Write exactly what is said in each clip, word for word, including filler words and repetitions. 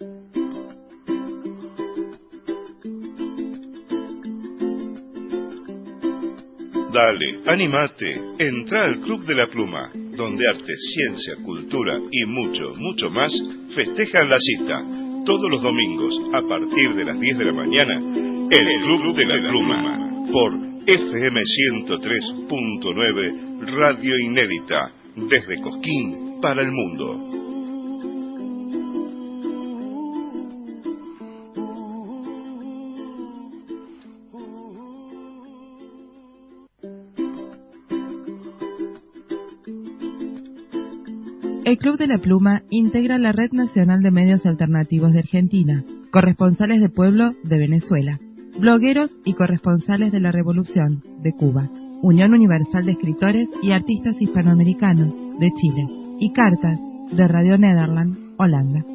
Dale, animate, entra al Club de la Pluma, donde arte, ciencia, cultura y mucho, mucho más festejan la cita, todos los domingos a partir de las diez de la mañana, en el Club de la Pluma, por F M ciento tres punto nueve, Radio Inédita, desde Cosquín para el mundo. El Club de la Pluma integra la Red Nacional de Medios Alternativos de Argentina, corresponsales de pueblo de Venezuela, blogueros y corresponsales de la Revolución de Cuba, Unión Universal de Escritores y Artistas Hispanoamericanos de Chile y Cartas de Radio Nederland, Holanda.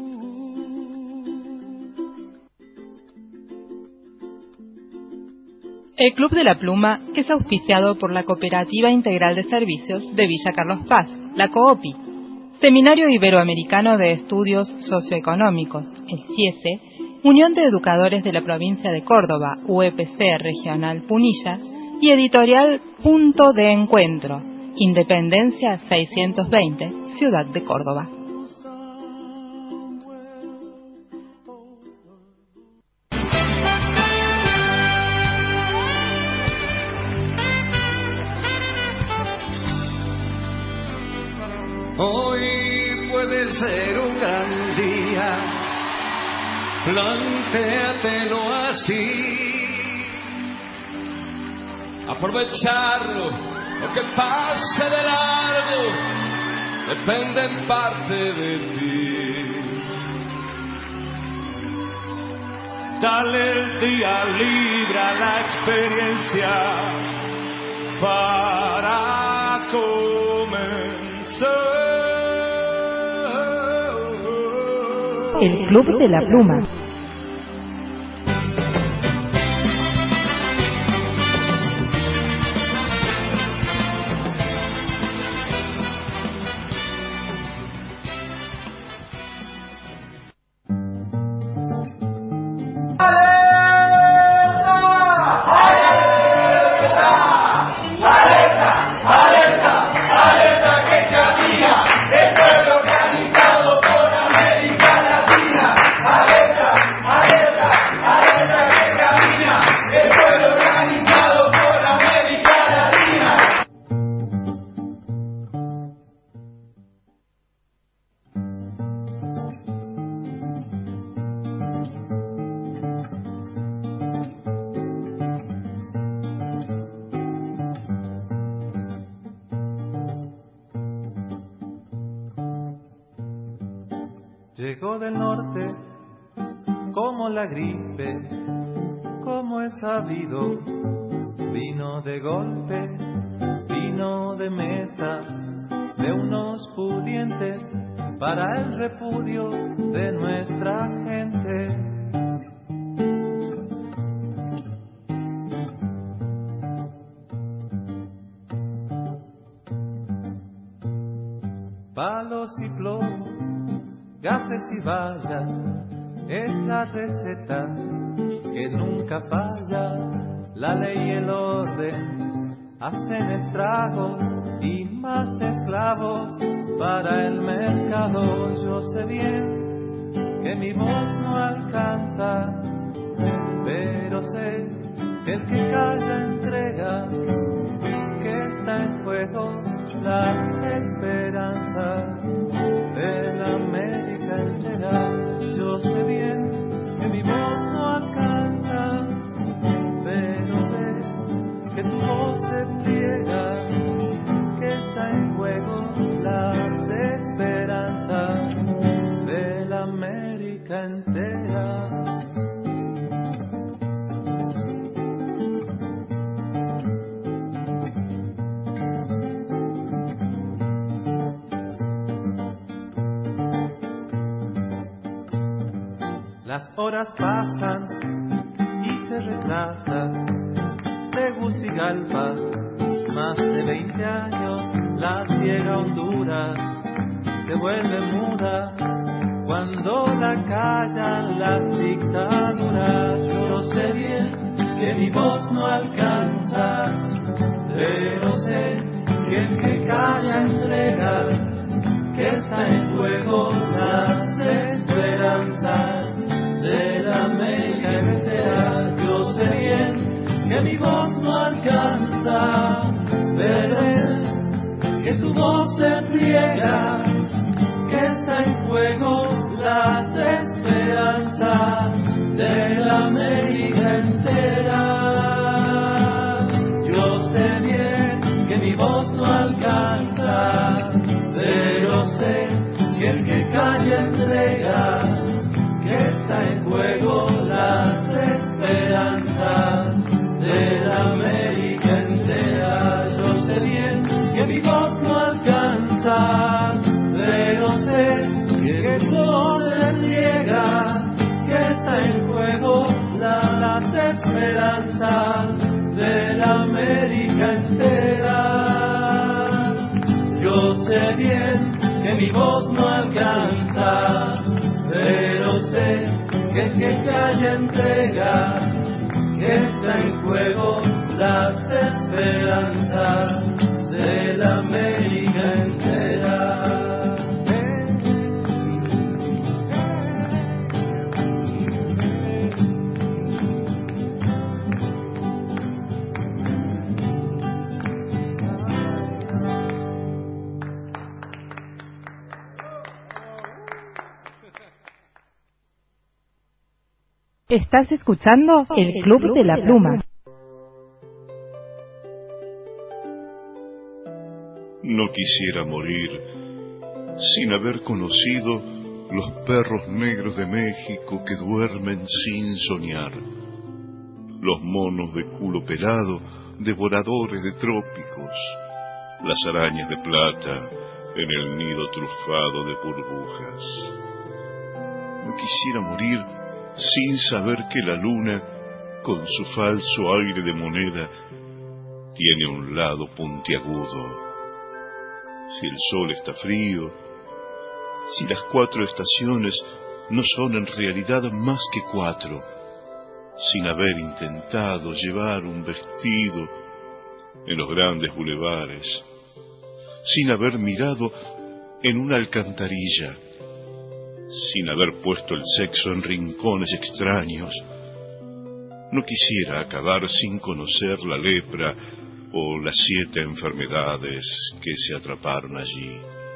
El Club de la Pluma es auspiciado por la Cooperativa Integral de Servicios de Villa Carlos Paz, la COOPI, Seminario Iberoamericano de Estudios Socioeconómicos, el CIESE, Unión de Educadores de la Provincia de Córdoba, U E P C Regional Punilla, y Editorial Punto de Encuentro, Independencia seiscientos veinte, Ciudad de Córdoba. Hoy puede ser un gran día, plantéatelo así. Aprovecharlo, lo que pase de largo, depende en parte de ti. Dale el día libre a la experiencia para comenzar. El Club de la Pluma. Llegó del norte como la gripe, como es sabido, vino de golpe, vino de mesa, de unos pudientes para el repudio de nuestra gente. Palos y plomo, gases y vallas, es la receta que nunca falla. La ley y el orden hacen estragos y más esclavos para el mercado. Yo sé bien que mi voz no alcanza, pero sé que el que calla entrega, que está en juego la esperanza de la América entera. Yo sé bien que mi voz no alcanza, pero sé que tu voz se pliega, que está en juego las esperanzas de la América entera. Las horas pasan y se retrasan, Tegucigalpa, más de veinte años, la ciega Honduras se vuelve muda cuando la ahora callan las dictaduras. Yo sé bien que mi voz no alcanza, pero sé que el que calla entrega, que está en juego las esperanzas de la América entera. Yo sé bien que mi voz no alcanza, pero sé que tu voz se pliega, que está en juego las esperanzas de la América entera. Yo sé bien que mi voz no alcanza, pero sé que el que calla entrega, que está en juego las esperanzas de la América entera. Yo sé bien que mi voz no alcanza, pero sé que tu voz se niega, que está en juego la, las esperanzas de la América entera. Yo sé bien que mi voz no alcanza, pero sé que el que calla entrega, que está en juego las esperanzas de la América entera. Estás escuchando el Club de la Pluma. No quisiera morir sin haber conocido los perros negros de México que duermen sin soñar, los monos de culo pelado, devoradores de trópicos, las arañas de plata en el nido trufado de burbujas. No quisiera morir sin saber que la luna, con su falso aire de moneda, tiene un lado puntiagudo. Si el sol está frío, si las cuatro estaciones no son en realidad más que cuatro, sin haber intentado llevar un vestido en los grandes bulevares, sin haber mirado en una alcantarilla, sin haber puesto el sexo en rincones extraños, no quisiera acabar sin conocer la lepra o las siete enfermedades que se atraparon allí.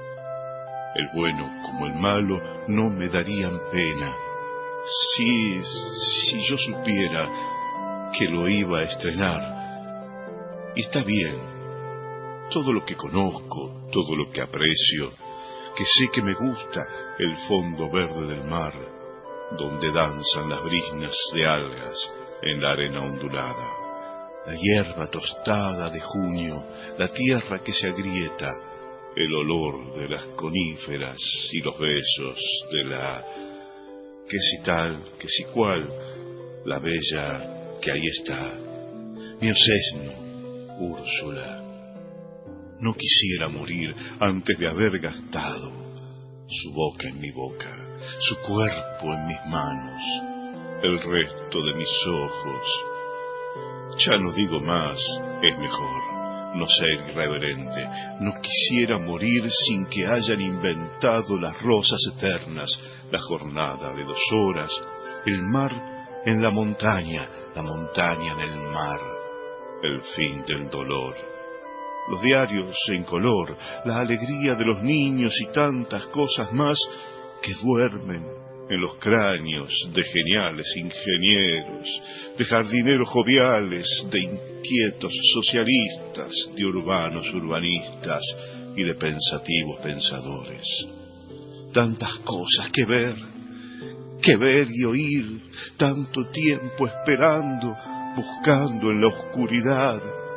El bueno como el malo no me darían pena si, si yo supiera que lo iba a estrenar. Y está bien, todo lo que conozco, todo lo que aprecio, que sé que me gusta el fondo verde del mar, donde danzan las briznas de algas en la arena ondulada, la hierba tostada de junio, la tierra que se agrieta, el olor de las coníferas y los besos de la que si tal, que si cual, la bella que ahí está, mi osesno, Úrsula. No quisiera morir antes de haber gastado su boca en mi boca, su cuerpo en mis manos, el resto de mis ojos. Ya no digo más, es mejor no ser irreverente. No quisiera morir sin que hayan inventado las rosas eternas, la jornada de dos horas, el mar en la montaña, la montaña en el mar, el fin del dolor. Los diarios en color, la alegría de los niños y tantas cosas más que duermen en los cráneos de geniales ingenieros, de jardineros joviales, de inquietos socialistas, de urbanos urbanistas y de pensativos pensadores. Tantas cosas que ver, que ver y oír, tanto tiempo esperando, buscando en la oscuridad.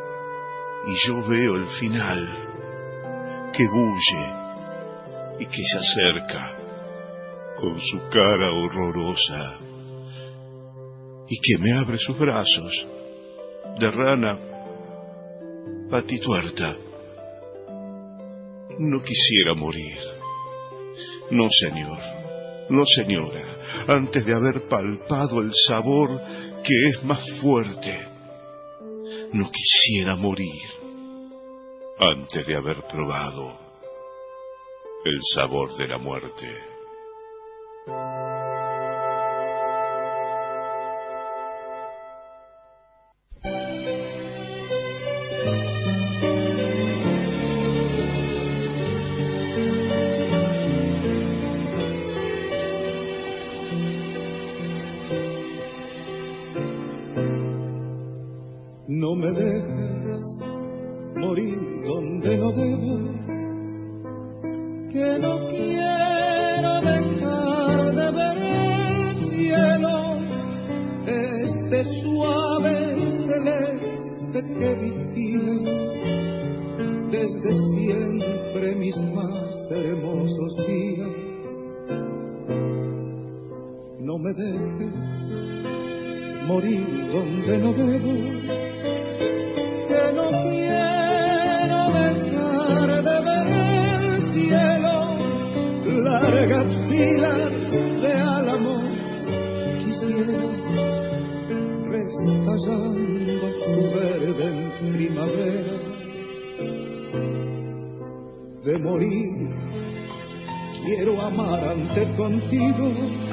Y yo veo el final, que bulle y que se acerca con su cara horrorosa y que me abre sus brazos de rana patituerta. No quisiera morir, no señor, No, señora, antes de haber palpado el sabor que es más fuerte, no quisiera morir antes de haber probado el sabor de la muerte. No me dejes morir donde no debo, que no quiero dejar de ver el cielo, este suave celeste que vigila desde siempre mis más hermosos días. No me dejes morir donde no debo, que no quiero dejar de ver el cielo, largas filas de álamos quisiera, restallando su verde en primavera. De morir quiero amar antes contigo,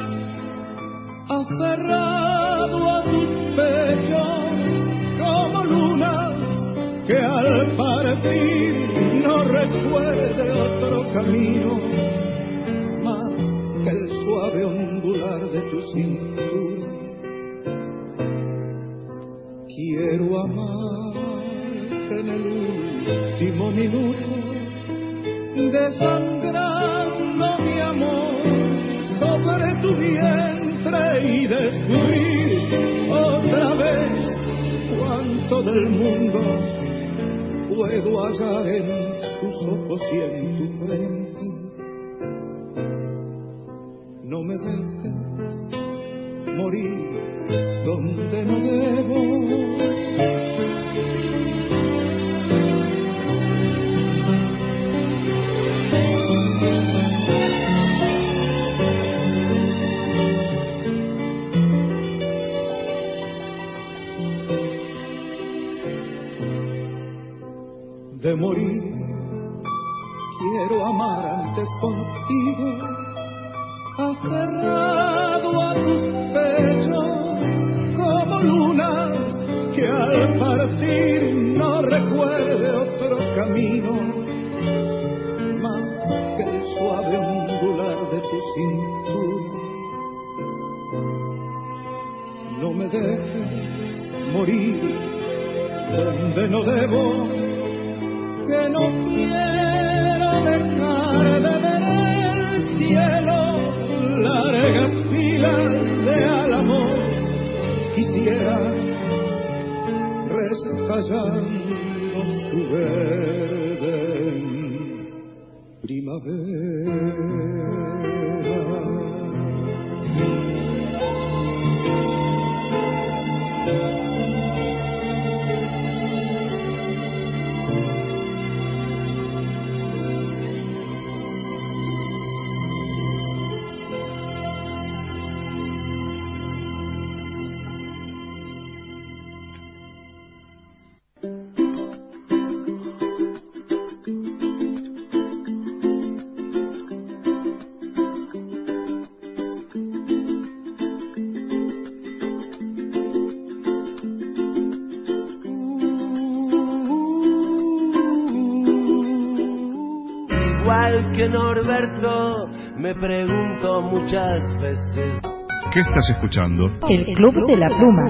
aferrado a tus pechos como lunas que al partir no recuerde otro camino más que el suave ondular de tu cintura. Quiero amarte en el último minuto, desangrando mi amor sobre tu vientre y descubrir otra vez cuánto del mundo puedo hallar en tus ojos y en tu frente. No me dejes morir donde no debo. De morir quiero amar antes contigo, aferrado a tus pechos como lunas que al partir no recuerde otro camino más que el suave ondular de tu cintura. No me dejes morir donde no debo, que no quiero dejar de ver el cielo, largas filas de álamos quisiera, restallando su verde en primavera. Que Norberto, me pregunto muchas veces. ¿Qué estás escuchando? El Club de la Pluma.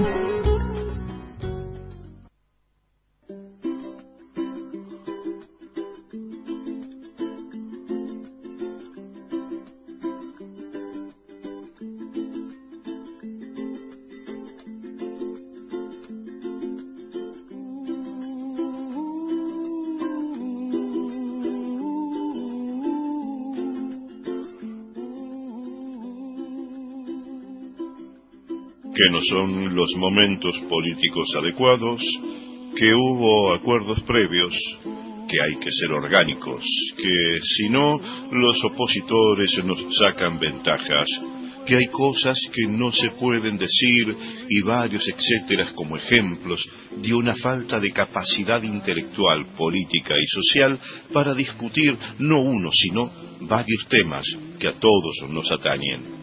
Que no son los momentos políticos adecuados, que hubo acuerdos previos, que hay que ser orgánicos, que si no los opositores nos sacan ventajas, que hay cosas que no se pueden decir y varios etcéteras como ejemplos de una falta de capacidad intelectual, política y social para discutir no uno sino varios temas que a todos nos atañen.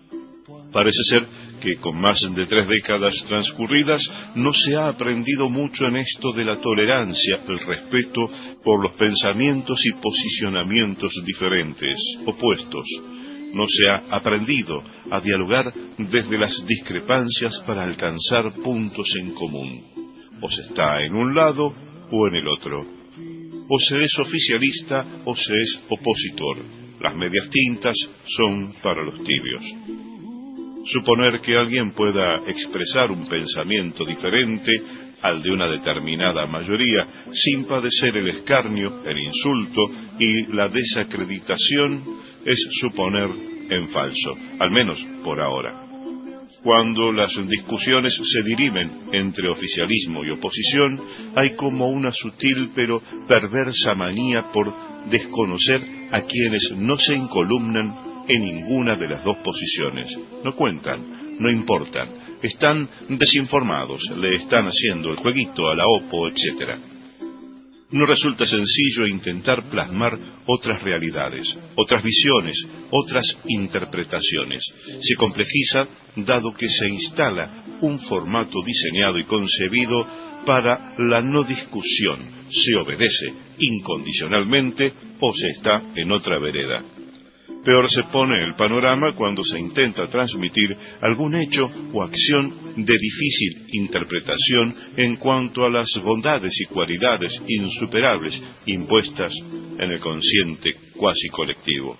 Parece ser que con más de tres décadas transcurridas no se ha aprendido mucho en esto de la tolerancia, el respeto por los pensamientos y posicionamientos diferentes, opuestos. No se ha aprendido a dialogar desde las discrepancias para alcanzar puntos en común. O se está en un lado o en el otro. O se es oficialista o se es opositor. Las medias tintas son para los tibios. Suponer que alguien pueda expresar un pensamiento diferente al de una determinada mayoría sin padecer el escarnio, el insulto y la desacreditación es suponer en falso, al menos por ahora. Cuando las discusiones se dirimen entre oficialismo y oposición, hay como una sutil pero perversa manía por desconocer a quienes no se encolumnan en ninguna de las dos posiciones. No cuentan, no importan, están desinformados, le están haciendo el jueguito a la Opo, etcétera. No resulta sencillo intentar plasmar otras realidades, otras visiones, otras interpretaciones. Se complejiza dado que se instala un formato diseñado y concebido para la no discusión. Se obedece incondicionalmente o se está en otra vereda. Peor se pone el panorama cuando se intenta transmitir algún hecho o acción de difícil interpretación en cuanto a las bondades y cualidades insuperables impuestas en el consciente cuasi colectivo.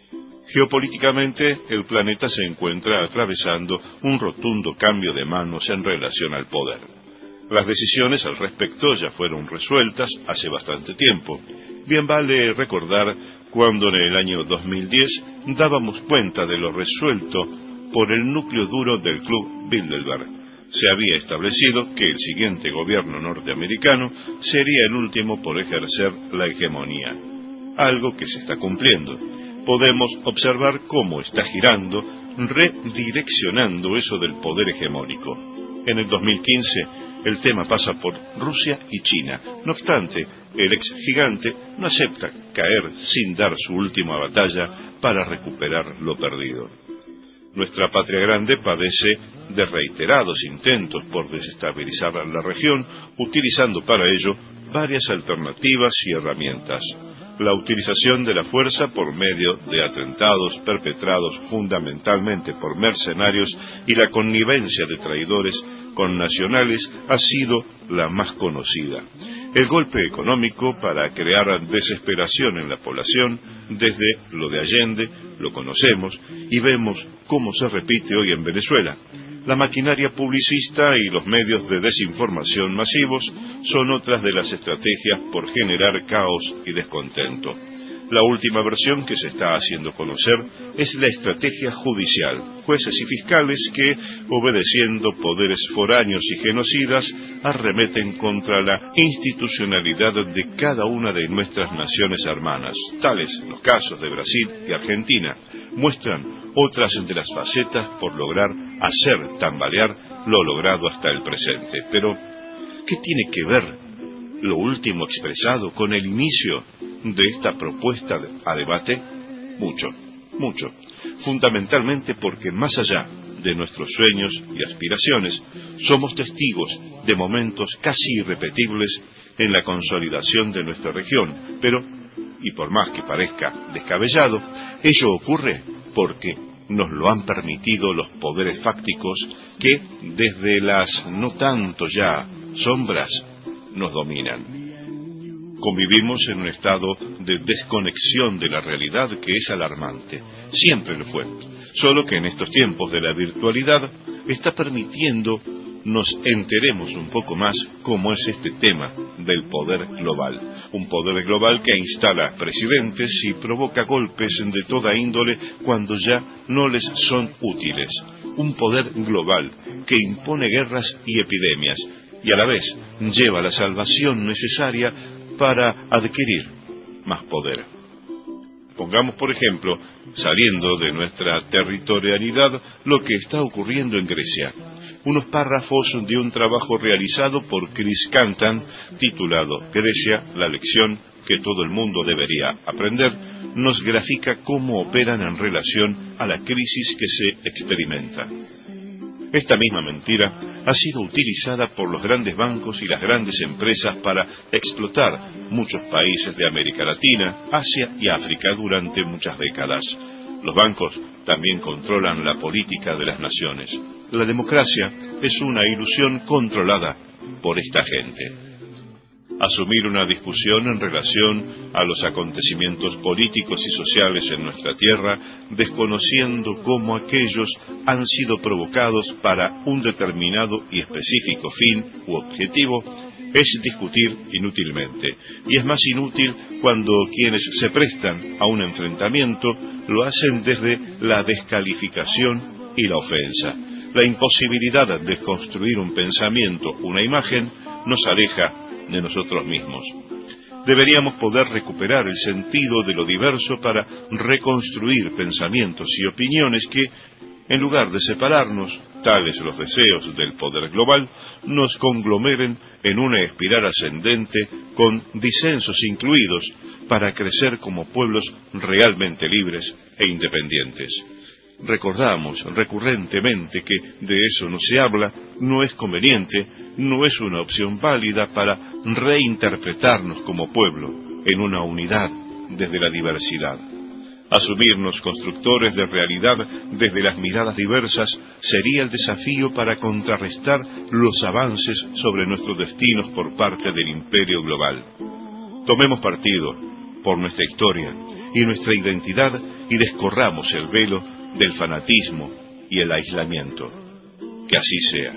Geopolíticamente, el planeta se encuentra atravesando un rotundo cambio de manos en relación al poder. Las decisiones al respecto ya fueron resueltas hace bastante tiempo. Bien vale recordar cuando en el año dos mil diez dábamos cuenta de lo resuelto por el núcleo duro del Club Bilderberg. Se había establecido que el siguiente gobierno norteamericano sería el último por ejercer la hegemonía, algo que se está cumpliendo. Podemos observar cómo está girando, redireccionando eso del poder hegemónico. En el dos mil quince el tema pasa por Rusia y China. No obstante, el ex gigante no acepta caer sin dar su última batalla para recuperar lo perdido. Nuestra patria grande padece de reiterados intentos por desestabilizar la región, utilizando para ello varias alternativas y herramientas. La utilización de la fuerza por medio de atentados perpetrados fundamentalmente por mercenarios y la connivencia de traidores con nacionales ha sido la más conocida. El golpe económico para crear desesperación en la población, desde lo de Allende, lo conocemos y vemos cómo se repite hoy en Venezuela. La maquinaria publicista y los medios de desinformación masivos son otras de las estrategias por generar caos y descontento. La última versión que se está haciendo conocer es la estrategia judicial, jueces y fiscales que, obedeciendo poderes foráneos y genocidas, arremeten contra la institucionalidad de cada una de nuestras naciones hermanas. Tales los casos de Brasil y Argentina muestran otras de las facetas por lograr hacer tambalear lo logrado hasta el presente. Pero, ¿qué tiene que ver lo último expresado con el inicio de esta propuesta a debate? Mucho, mucho. Fundamentalmente porque más allá de nuestros sueños y aspiraciones, somos testigos de momentos casi irrepetibles en la consolidación de nuestra región. Pero, y por más que parezca descabellado, ello ocurre porque nos lo han permitido los poderes fácticos que, desde las no tanto ya sombras, nos dominan. Convivimos en un estado de desconexión de la realidad que es alarmante. Siempre lo fue. Solo que en estos tiempos de la virtualidad está permitiendo nos enteremos un poco más cómo es este tema del poder global. Un poder global que instala presidentes y provoca golpes de toda índole cuando ya no les son útiles. Un poder global que impone guerras y epidemias y a la vez lleva la salvación necesaria para adquirir más poder. Pongamos, por ejemplo, saliendo de nuestra territorialidad, lo que está ocurriendo en Grecia. Unos párrafos de un trabajo realizado por Chris Cantan, titulado Grecia, la lección que todo el mundo debería aprender, nos grafica cómo operan en relación a la crisis que se experimenta. Esta misma mentira ha sido utilizada por los grandes bancos y las grandes empresas para explotar muchos países de América Latina, Asia y África durante muchas décadas. Los bancos también controlan la política de las naciones. La democracia es una ilusión controlada por esta gente. Asumir una discusión en relación a los acontecimientos políticos y sociales en nuestra tierra, desconociendo cómo aquellos han sido provocados para un determinado y específico fin u objetivo, es discutir inútilmente. Y es más inútil cuando quienes se prestan a un enfrentamiento lo hacen desde la descalificación y la ofensa. La imposibilidad de construir un pensamiento, una imagen, nos aleja de nosotros mismos. Deberíamos poder recuperar el sentido de lo diverso para reconstruir pensamientos y opiniones que, en lugar de separarnos, tales los deseos del poder global, nos conglomeren en una espiral ascendente con disensos incluidos para crecer como pueblos realmente libres e independientes. Recordamos recurrentemente que de eso no se habla, no es conveniente, no es una opción válida para reinterpretarnos como pueblo en una unidad desde la diversidad. Asumirnos constructores de realidad desde las miradas diversas sería el desafío para contrarrestar los avances sobre nuestros destinos por parte del imperio global. Tomemos partido por nuestra historia y nuestra identidad y descorramos el velo del fanatismo y el aislamiento. Que así sea.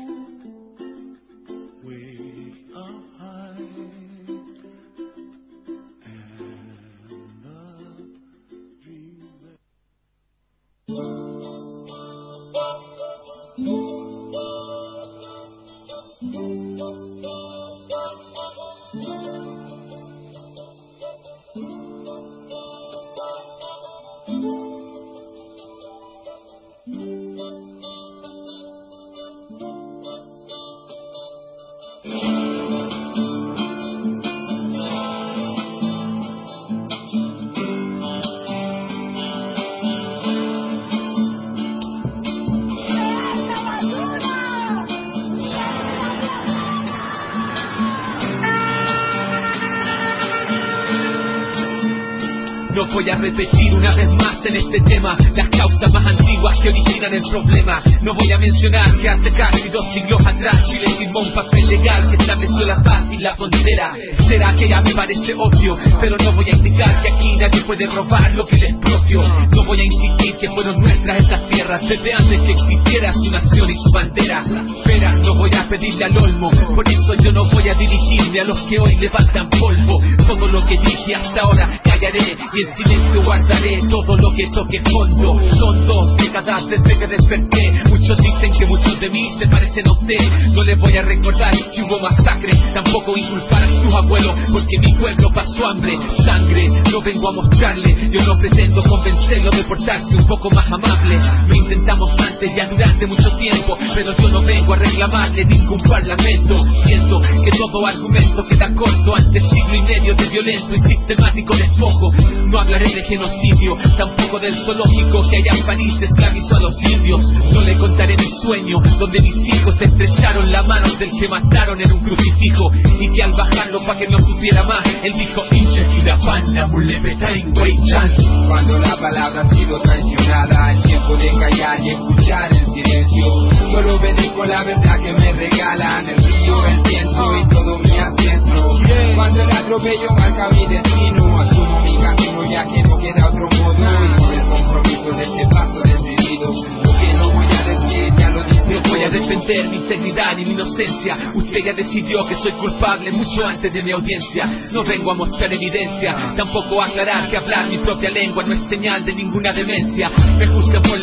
Voy a repetir una vez más en este tema las causas más antiguas que originan el problema. No voy a mencionar que hace casi dos siglos atrás Chile firmó un papel legal que estableció la paz y la frontera. Será que ya me parece obvio, pero no voy a indicar que aquí nadie puede robar lo que les propio. No voy a insistir que fueron nuestras estas tierras desde antes que existiera su nación y su bandera. Espera, no voy a pedirle al olmo, por eso yo no voy a dirigirme a los que hoy levantan polvo. Todo lo que dije hasta ahora callaré y en silencio guardaré todo lo que toque fondo. Son dos décadas desde que desperté. Muchos dicen que muchos de mí se parecen a usted. No les voy a recordar que hubo masacre, tampoco inculpar a sus abuelos, porque mi pueblo pasó hambre, sangre. No vengo a mostrarle, yo no pretendo convencerlo de portarse un poco más amable. Lo intentamos antes ya durante mucho tiempo, pero yo no vengo a reclamarle ningún parlamento. Siento que todo argumento queda corto ante siglo y medio de violento y sistemático despojo. No hablaré de genocidio, tampoco del zoológico que allá en París esclavizó a los indios. No le contaré mi sueño, donde mis hijos estrecharon la mano del que mataron en un crucifijo, y que al bajarlo pa' que no supiera más, él dijo hinche y la panda mulebetain weichan. Cuando la palabra ha sido traicionada, el tiempo de callar y escuchar el silencio. Solo obedezco la verdad que me regalan el río, el viento y todo mi ancestro. Cuando el atropello marca mi destino, asumo mi camino ya que no queda otro modo, y con el compromiso de este paso decidido, lo que no voy a decir ya lo dice. No voy a defender mi integridad ni mi inocencia. Usted ya decidió que soy culpable mucho antes de mi audiencia. No vengo a mostrar evidencia, tampoco a aclarar que hablar mi propia lengua no es señal de ninguna demencia. Me juzgan por la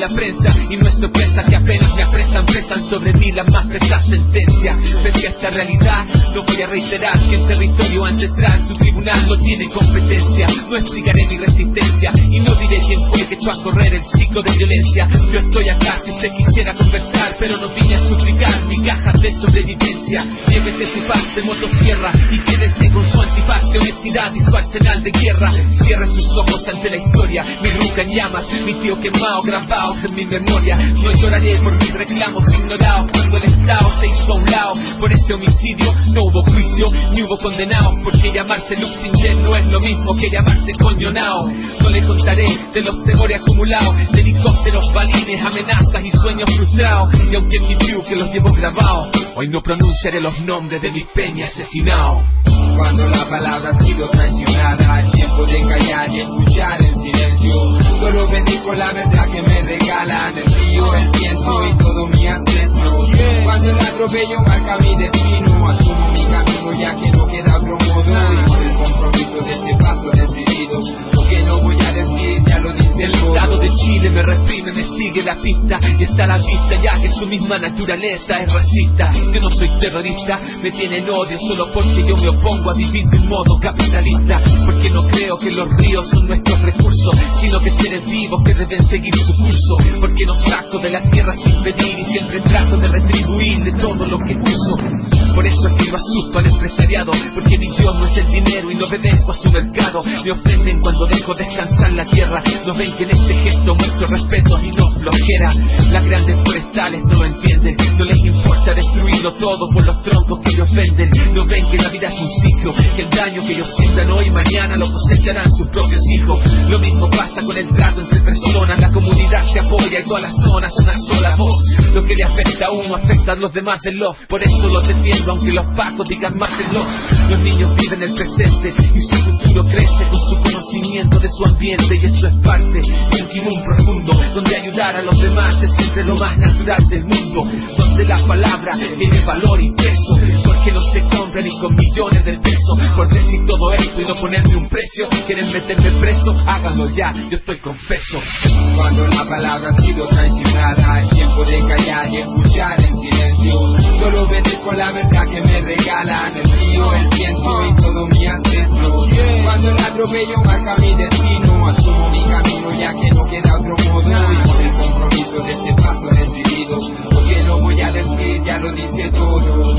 la prensa y no es sorpresa que apenas me apresan, pesan sobre mí las más pesadas sentencias. Pese a esta realidad, no voy a reiterar que en territorio ancestral su tribunal no tiene competencia. No explicaré mi resistencia y no diré quién fue que echó a correr el ciclo de violencia. Yo estoy acá si usted quisiera conversar, pero no vine a suplicar mi caja de sobrevivencia. Llévese su paz de motosierra y quédese con su antifaz de honestidad y su arsenal de guerra. Cierre sus ojos ante la historia, mi ruca en llamas, mi tío quemado, grabados en mi memoria. No lloraré por mis reclamos ignorados cuando el Estado se hizo a un lado. Por ese homicidio no hubo juicio ni hubo condenados, porque llamarse Luxingen no es lo mismo que llamarse condenado. No le contaré de los temores acumulados, de helicópteros, balines, amenazas y sueños frustrados. Y aunque en mi view que los llevo grabados, hoy no pronunciaré los nombres de mi peña asesinado. Cuando la palabra ha sido traicionada, el tiempo de callar y escuchar el silencio. Solo venir con la verdad que me regalan el río, el viento y todo mi ancestro. Cuando el atropello marca mi destino, asumo mi camino ya que no queda otro modo. Y por el compromiso de este paso decidido, lo que no voy a decir ya lo dice el Estado de Chile me reprime, me sigue la pista y está a la vista ya que su misma naturaleza es racista. Yo no soy terrorista, me tienen odio solo porque yo me opongo a vivir de un modo capitalista. Porque no creo que los ríos son nuestros recursos, sino que seres vivos que deben seguir su curso. Porque no saco de la tierra sin pedir y siempre trato de retribuirle todo lo que uso. Por eso escribo asusto al empresariado, porque mi Dios no es el dinero y no obedezco a su mercado. Me ofenden cuando dejo descansar la tierra. No ven que en este gesto muestro respeto y no flojera. Las grandes forestales no lo entienden, no les importa destruirlo todo por los troncos que ellos venden. No ven que la vida es un ciclo, que el daño que ellos siembran hoy mañana lo cosecharán sus propios hijos. Lo mismo pasa con el trato entre personas, la comunidad se apoya y todas las zonas una sola voz. Lo que le afecta a uno afecta a los demás del love. Por eso los defiendo aunque los pacos digan mátenlos. Los niños viven el presente y su futuro crece con su conocimiento de su ambiente. Y esto es parte de un timón profundo, donde ayudar a los demás es siempre lo más natural del mundo. Donde la palabra tiene valor y peso, porque no se compra ni con millones de pesos. Por decir todo esto y no ponerme un precio, quieren meterme preso, háganlo ya, yo estoy confeso. Cuando la palabra ha sido traicionada, el tiempo de callar y escuchar en silencio. Solo venir con la verdad que me regalan el río, el viento y todo mi ancestro. Cuando el atropello marca mi destino, asumo mi camino ya que no queda otro modo. Y por el compromiso de este paso decidido, lo que no voy a decir ya lo dice todo.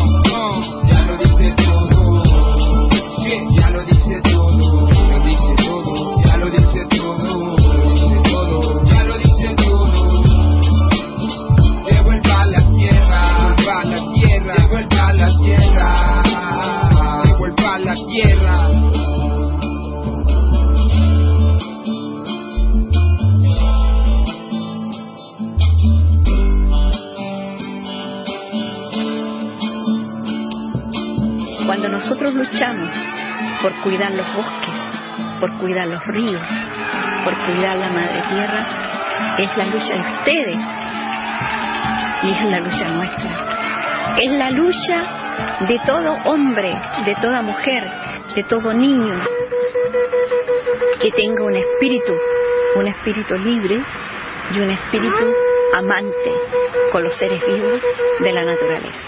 Ya lo dice todo. Ya lo dice todo. Lo dice todo. Ya lo dice todo. Ya lo dice todo. Devuelva la tierra. Devuelva la tierra. Devuelva la tierra. Devuelva la tierra. Cuando nosotros luchamos por cuidar los bosques, por cuidar los ríos, por cuidar la madre tierra, es la lucha de ustedes y es la lucha nuestra. Es la lucha de todo hombre, de toda mujer, de todo niño que tenga un espíritu, un espíritu libre y un espíritu amante con los seres vivos de la naturaleza.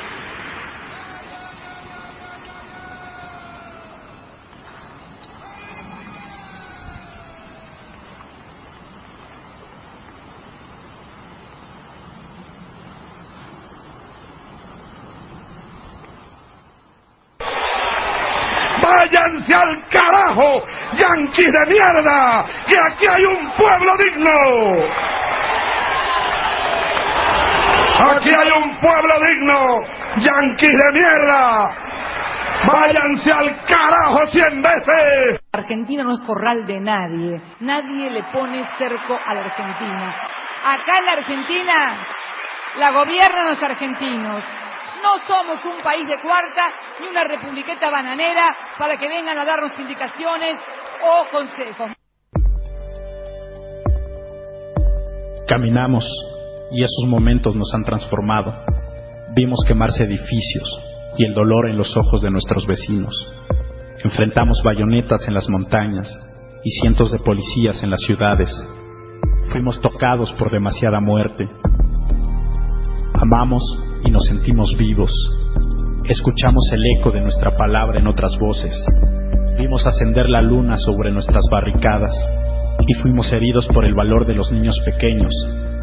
¡Váyanse al carajo, yanquis de mierda! ¡Que aquí hay un pueblo digno! ¡Aquí hay un pueblo digno, yanquis de mierda! ¡Váyanse al carajo cien veces! Argentina no es corral de nadie. Nadie le pone cerco a la Argentina. Acá en la Argentina la gobiernan los argentinos. No somos un país de cuarta ni una republiqueta bananera para que vengan a darnos indicaciones o consejos. Caminamos y esos momentos nos han transformado. Vimos quemarse edificios y el dolor en los ojos de nuestros vecinos. Enfrentamos bayonetas en las montañas y cientos de policías en las ciudades. Fuimos tocados por demasiada muerte. Amamos y nos sentimos vivos. Escuchamos el eco de nuestra palabra en otras voces. Vimos ascender la luna sobre nuestras barricadas y fuimos heridos por el valor de los niños pequeños.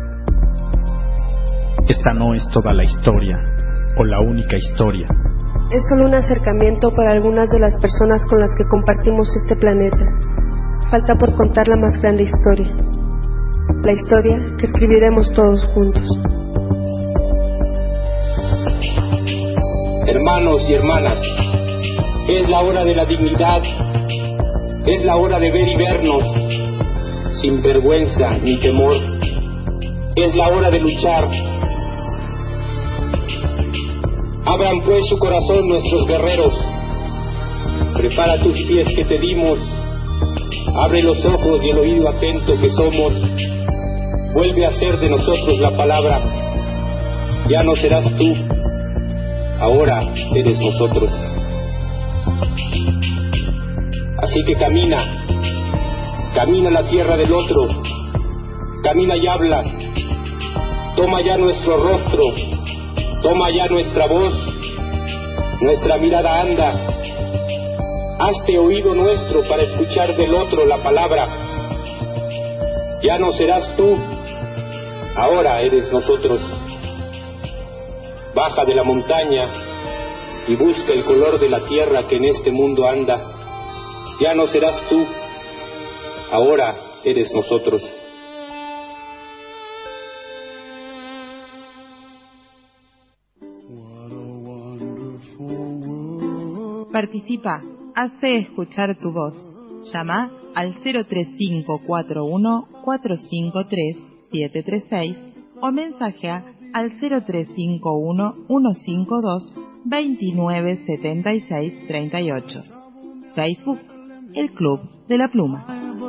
Esta no es toda la historia, o la única historia. Es solo un acercamiento para algunas de las personas con las que compartimos este planeta. Falta por contar la más grande historia. La historia que escribiremos todos juntos. Hermanos y hermanas, es la hora de la dignidad, es la hora de ver y vernos, sin vergüenza ni temor. Es la hora de luchar. Abran pues su corazón nuestros guerreros. Prepara tus pies que te dimos. Abre los ojos y el oído atento que somos. Vuelve a ser de nosotros la palabra. Ya no serás tú, ahora eres nosotros. Así que camina, camina la tierra del otro, camina y habla. Toma ya nuestro rostro, toma ya nuestra voz, nuestra mirada anda. Hazte oído nuestro para escuchar del otro la palabra. Ya no serás tú, ahora eres nosotros. Baja de la montaña y busca el color de la tierra que en este mundo anda. Ya no serás tú, ahora eres nosotros. Participa, hace escuchar tu voz. Llama al cero tres cinco cuatro uno cuatro cinco tres siete tres seis o mensajea al cero tres cinco uno uno cinco dos dos nueve siete seis tres ocho. Facebook, El Club de la Pluma.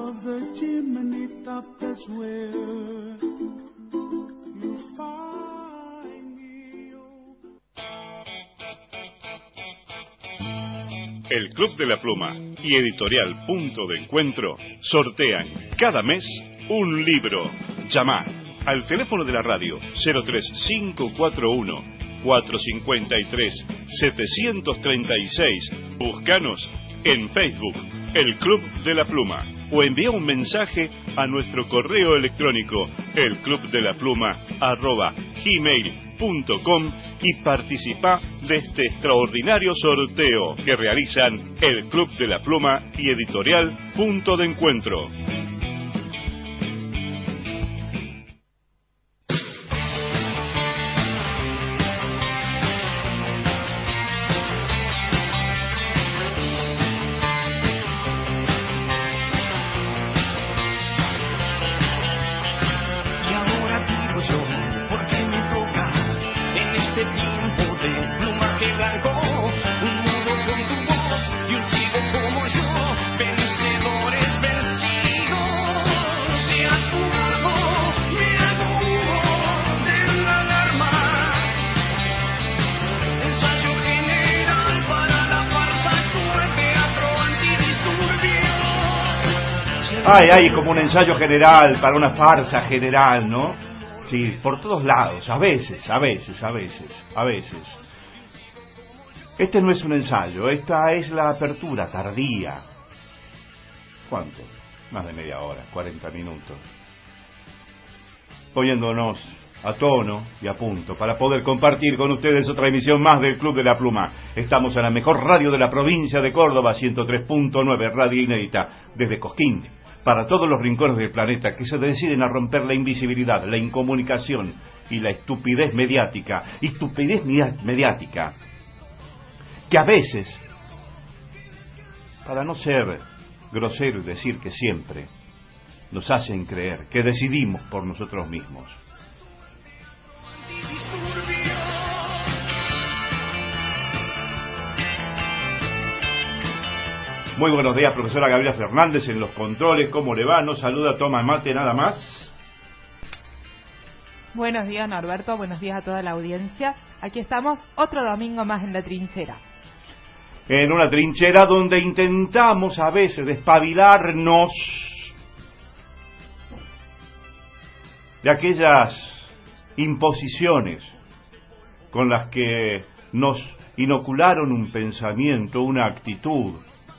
El Club de la Pluma y Editorial Punto de Encuentro sortean cada mes un libro. Llama al teléfono de la radio cero tres cinco cuatro uno cuatro cinco tres siete tres seis. Búscanos en Facebook, El Club de la Pluma, o envía un mensaje a nuestro correo electrónico elclubdelapluma arroba gmail punto com y participa de este extraordinario sorteo que realizan El Club de la Pluma y Editorial Punto de Encuentro. Ay, ay, como un ensayo general para una farsa general, ¿no? Sí, por todos lados, a veces, a veces, a veces, a veces. Este no es un ensayo, esta es la apertura tardía. ¿Cuánto? Más de media hora, cuarenta minutos. Poniéndonos a tono y a punto para poder compartir con ustedes otra emisión más del Club de la Pluma. Estamos en la mejor radio de la provincia de Córdoba, ciento tres punto nueve, radio inédita, desde Cosquín, para todos los rincones del planeta que se deciden a romper la invisibilidad, la incomunicación y la estupidez mediática, estupidez mediática, que a veces, para no ser grosero y decir que siempre, nos hacen creer que decidimos por nosotros mismos. Muy buenos días, profesora Gabriela Fernández en los controles. ¿Cómo le va? Nos saluda, toma mate, nada más. Buenos días, Norberto. Buenos días a toda la audiencia. Aquí estamos otro domingo más en la trinchera. En una trinchera donde intentamos a veces despabilarnos de aquellas imposiciones con las que nos inocularon un pensamiento, una actitud.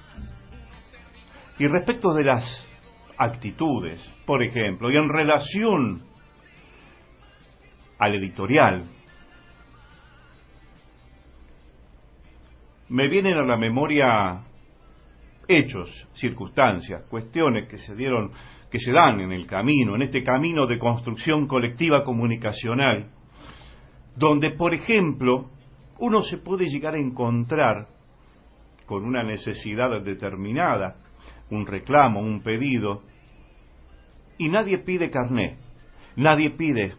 Y respecto de las actitudes, por ejemplo, y en relación al editorial, me vienen a la memoria hechos, circunstancias, cuestiones que se dieron, que se dan en el camino, en este camino de construcción colectiva comunicacional, donde, por ejemplo, uno se puede llegar a encontrar con una necesidad determinada, un reclamo, un pedido, y nadie pide carné, nadie pide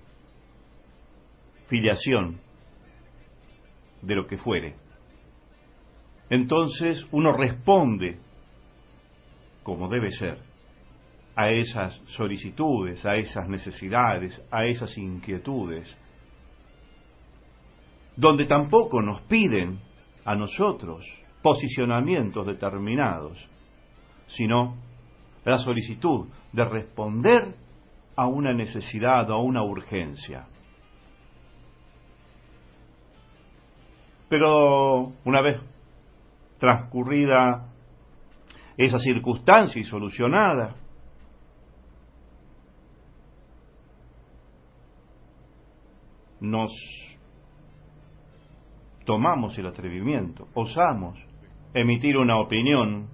filiación de lo que fuere. Entonces uno responde como debe ser a esas solicitudes, a esas necesidades, a esas inquietudes, donde tampoco nos piden a nosotros posicionamientos determinados, sino la solicitud de responder a una necesidad o a una urgencia. Pero una vez transcurrida esa circunstancia y solucionada, nos tomamos el atrevimiento, osamos emitir una opinión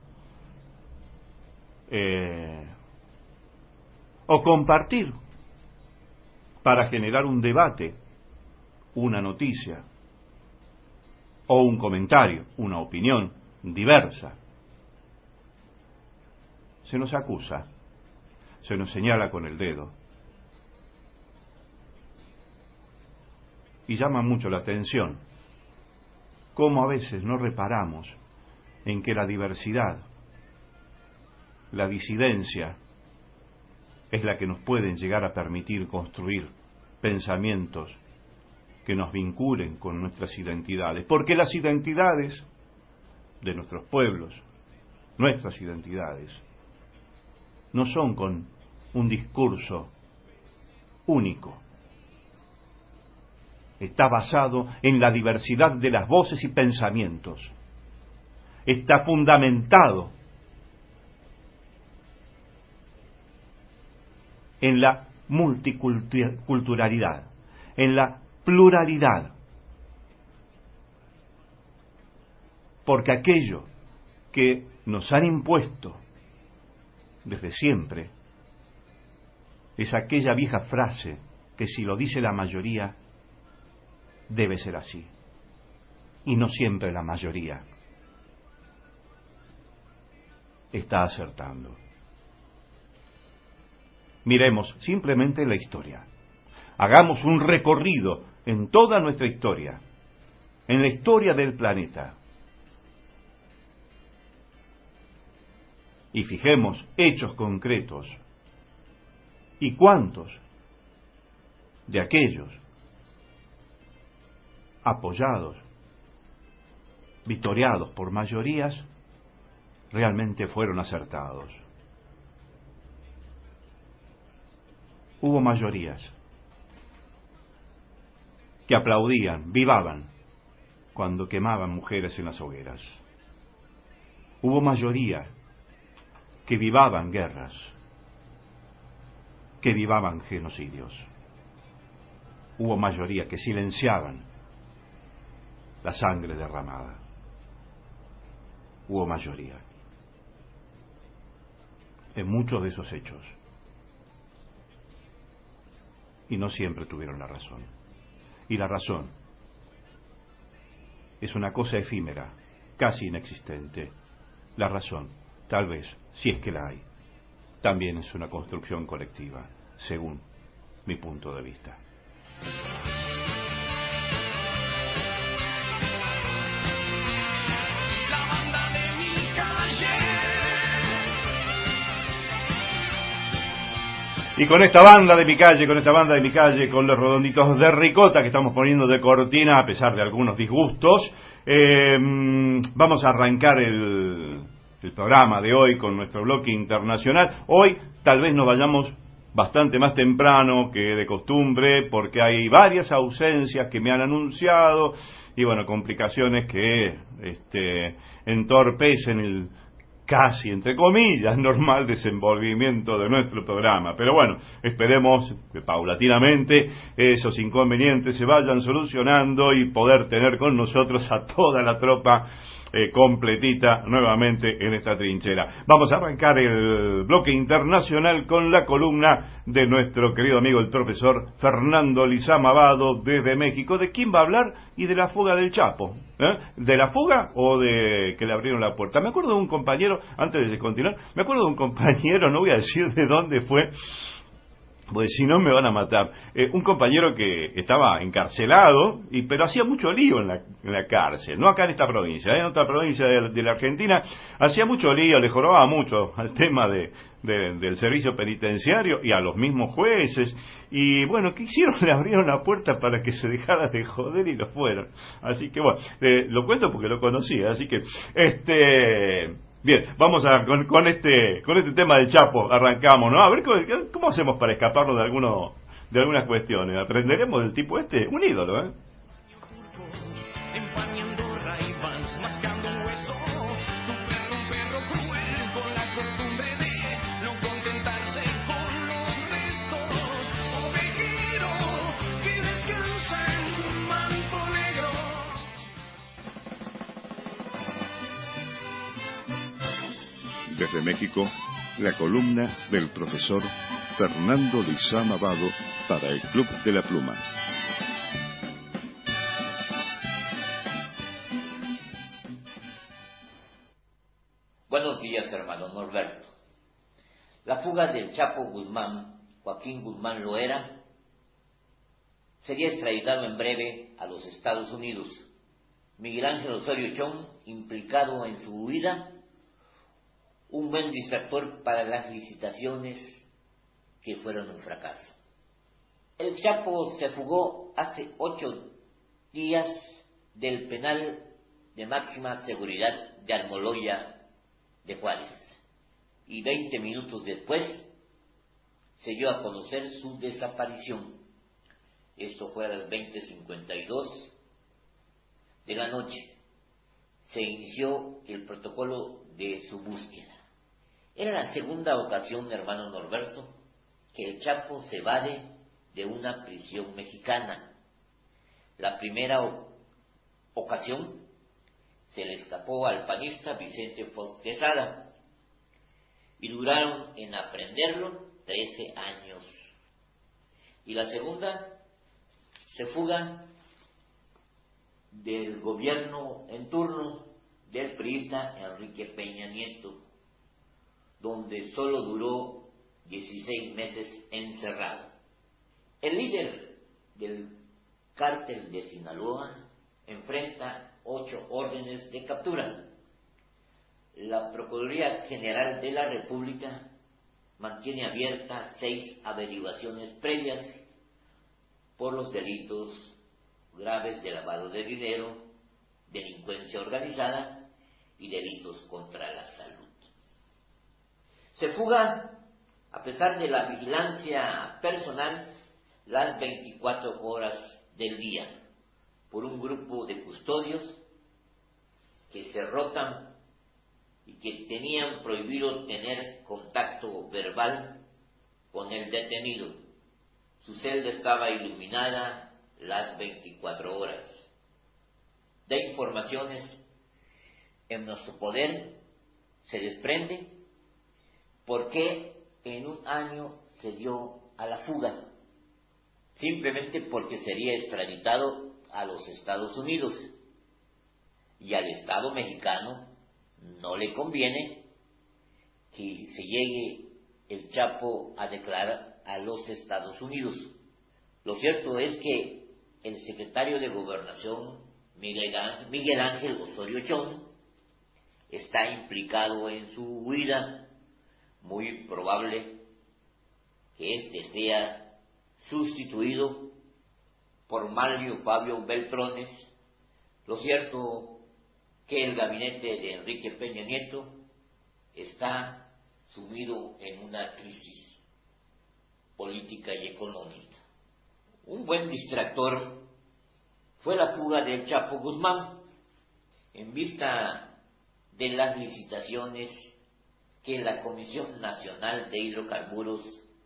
eh, o compartir para generar un debate, una noticia o un comentario, una opinión diversa. Se nos acusa, se nos señala con el dedo y llama mucho la atención cómo a veces no reparamos en que la diversidad, la disidencia, es la que nos pueden llegar a permitir construir pensamientos que nos vinculen con nuestras identidades, porque las identidades de nuestros pueblos, nuestras identidades, no son con un discurso único. Está basado en la diversidad de las voces y pensamientos. Está fundamentado en la multiculturalidad, en la pluralidad. Porque aquello que nos han impuesto desde siempre es aquella vieja frase que si lo dice la mayoría, debe ser así. Y no siempre la mayoría está acertando. Miremos simplemente la historia. Hagamos un recorrido en toda nuestra historia, en la historia del planeta. Y fijemos hechos concretos. ¿Y cuántos de aquellos apoyados, victoriados por mayorías, realmente fueron acertados? Hubo mayorías que aplaudían, vivaban cuando quemaban mujeres en las hogueras. Hubo mayoría que vivaban guerras, que vivaban genocidios. Hubo mayoría que silenciaban la sangre derramada. Hubo mayoría en muchos de esos hechos. Y no siempre tuvieron la razón. Y la razón es una cosa efímera, casi inexistente. La razón, tal vez, si es que la hay, también es una construcción colectiva, según mi punto de vista. Y con esta banda de mi calle, con esta banda de mi calle, con los redonditos de ricota que estamos poniendo de cortina, a pesar de algunos disgustos, eh, vamos a arrancar el, el programa de hoy con nuestro bloque internacional. Hoy tal vez nos vayamos bastante más temprano que de costumbre, porque hay varias ausencias que me han anunciado y bueno, complicaciones que este, entorpecen el casi, entre comillas, normal desenvolvimiento de nuestro programa. Pero bueno, esperemos que paulatinamente esos inconvenientes se vayan solucionando y poder tener con nosotros a toda la tropa eh, completita nuevamente en esta trinchera. Vamos a arrancar el bloque internacional con la columna de nuestro querido amigo el profesor Fernando Lizama Abado desde México. ¿De quién va a hablar? Y de la fuga del Chapo. ¿Eh? ¿De la fuga o de que le abrieron la puerta? Me acuerdo de un compañero, antes de continuar, me acuerdo de un compañero, no voy a decir de dónde fue, pues si no me van a matar, eh, un compañero que estaba encarcelado, y pero hacía mucho lío en la, en la cárcel, no acá en esta provincia, eh, en otra provincia de, de la Argentina, hacía mucho lío, le jorobaba mucho al tema de, de, del servicio penitenciario y a los mismos jueces, y bueno, ¿qué hicieron? Le abrieron la puerta para que se dejara de joder y lo fueron. Así que bueno, eh, lo cuento porque lo conocía, así que este... Bien, vamos a con, con este con este tema del Chapo arrancamos, ¿no? A ver cómo, cómo hacemos para escaparnos de alguno de algunas cuestiones. Aprenderemos del tipo este, un ídolo, ¿eh? Desde México, la columna del profesor Fernando Lizama Abado para el Club de la Pluma. Buenos días, hermano Norberto. La fuga del Chapo Guzmán, Joaquín Guzmán Loera, sería extraditado en breve a los Estados Unidos. Miguel Ángel Osorio Chong, implicado en su huida, un buen distractor para las licitaciones que fueron un fracaso. El Chapo se fugó hace ocho días del penal de máxima seguridad de Almoloya de Juárez y veinte minutos después se dio a conocer su desaparición. Esto fue a las veinte cincuenta y dos de la noche. Se inició el protocolo de su búsqueda. Era la segunda ocasión, hermano Norberto, que el Chapo se evade de una prisión mexicana. La primera o- ocasión se le escapó al panista Vicente Fox Quesada y duraron en aprenderlo trece años. Y la segunda se fuga del gobierno en turno del priista Enrique Peña Nieto, donde solo duró dieciséis meses encerrado. El líder del cártel de Sinaloa enfrenta ocho órdenes de captura. La Procuraduría General de la República mantiene abiertas seis averiguaciones previas por los delitos graves de lavado de dinero, delincuencia organizada y delitos contra la salud. Se fuga, a pesar de la vigilancia personal, las veinticuatro horas del día, por un grupo de custodios que se rotan y que tenían prohibido tener contacto verbal con el detenido. Su celda estaba iluminada las veinticuatro horas. De informaciones en nuestro poder se desprende por qué en un año se dio a la fuga. Simplemente porque sería extraditado a los Estados Unidos y al Estado mexicano no le conviene que se llegue el Chapo a declarar a los Estados Unidos. Lo cierto es que el secretario de Gobernación, Miguel Ángel Osorio Chong, está implicado en su huida. Muy probable que éste sea sustituido por Mario Fabio Beltrones. Lo cierto que el gabinete de Enrique Peña Nieto está sumido en una crisis. política y económica. Un buen distractor fue la fuga del Chapo Guzmán en vista de las licitaciones que la Comisión Nacional de Hidrocarburos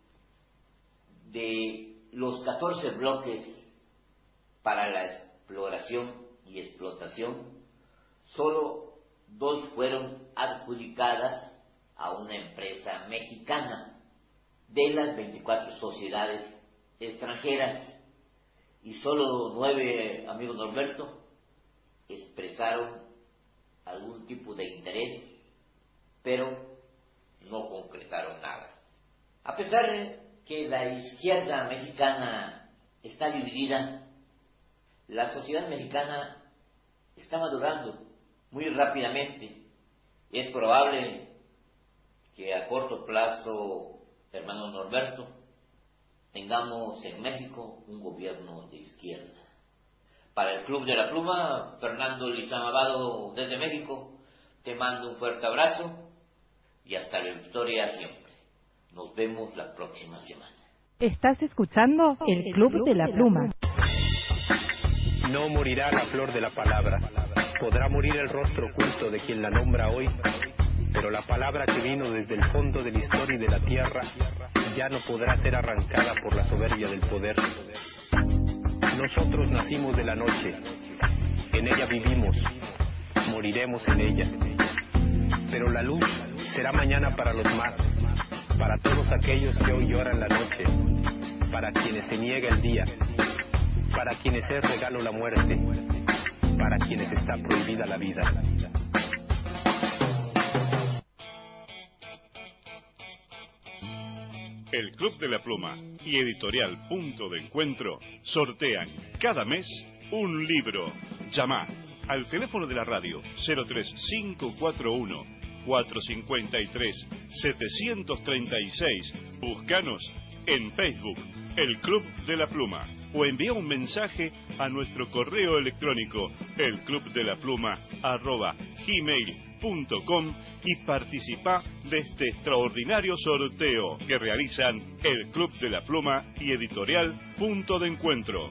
de los catorce bloques para la exploración y explotación, solo dos fueron adjudicadas a una empresa mexicana de las veinticuatro sociedades extranjeras, y solo nueve, amigo Norberto, expresaron algún tipo de interés, pero no concretaron nada. A pesar de que la izquierda mexicana está dividida, la sociedad mexicana está madurando muy rápidamente. Es probable que a corto plazo, hermano Norberto, tengamos en México un gobierno de izquierda. Para el Club de la Pluma, Fernando Lizamabado desde México, te mando un fuerte abrazo y hasta la victoria siempre. Nos vemos la próxima semana. ¿Estás escuchando? El Club de la Pluma. No morirá la flor de la palabra. Podrá morir el rostro oculto de quien la nombra hoy, pero la palabra que vino desde el fondo de la historia y de la tierra ya no podrá ser arrancada por la soberbia del poder. Nosotros nacimos de la noche, en ella vivimos, moriremos en ella. Pero la luz será mañana para los más, para todos aquellos que hoy lloran la noche, para quienes se niega el día, para quienes es regalo la muerte, para quienes está prohibida la vida. El Club de la Pluma y Editorial Punto de Encuentro sortean cada mes un libro. Llama al teléfono de la radio cero tres cinco cuatro uno, cuatro cinco tres, siete tres seis. Búscanos en Facebook, El Club de la Pluma, o envía un mensaje a nuestro correo electrónico elclubdelapluma arroba gmail punto com y participa de este extraordinario sorteo que realizan el Club de la Pluma y Editorial Punto de Encuentro.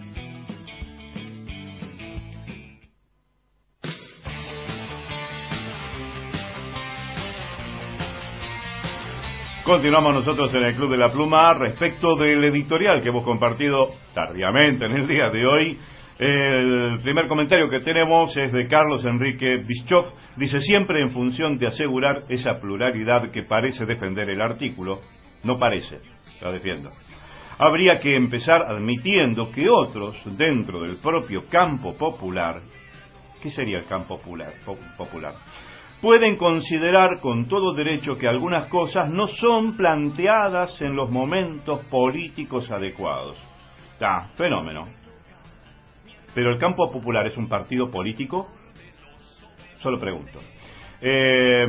Continuamos nosotros en el Club de la Pluma respecto del editorial que hemos compartido tardíamente en el día de hoy. El primer comentario que tenemos es de Carlos Enrique Bischoff. Dice: siempre en función de asegurar esa pluralidad que parece defender el artículo, no parece, la defiendo, habría que empezar admitiendo que otros dentro del propio campo popular, ¿qué sería el campo popular? popular? Pueden considerar con todo derecho que algunas cosas no son planteadas en los momentos políticos adecuados. Ah, fenómeno. ¿Pero el campo popular es un partido político? Solo pregunto. Eh,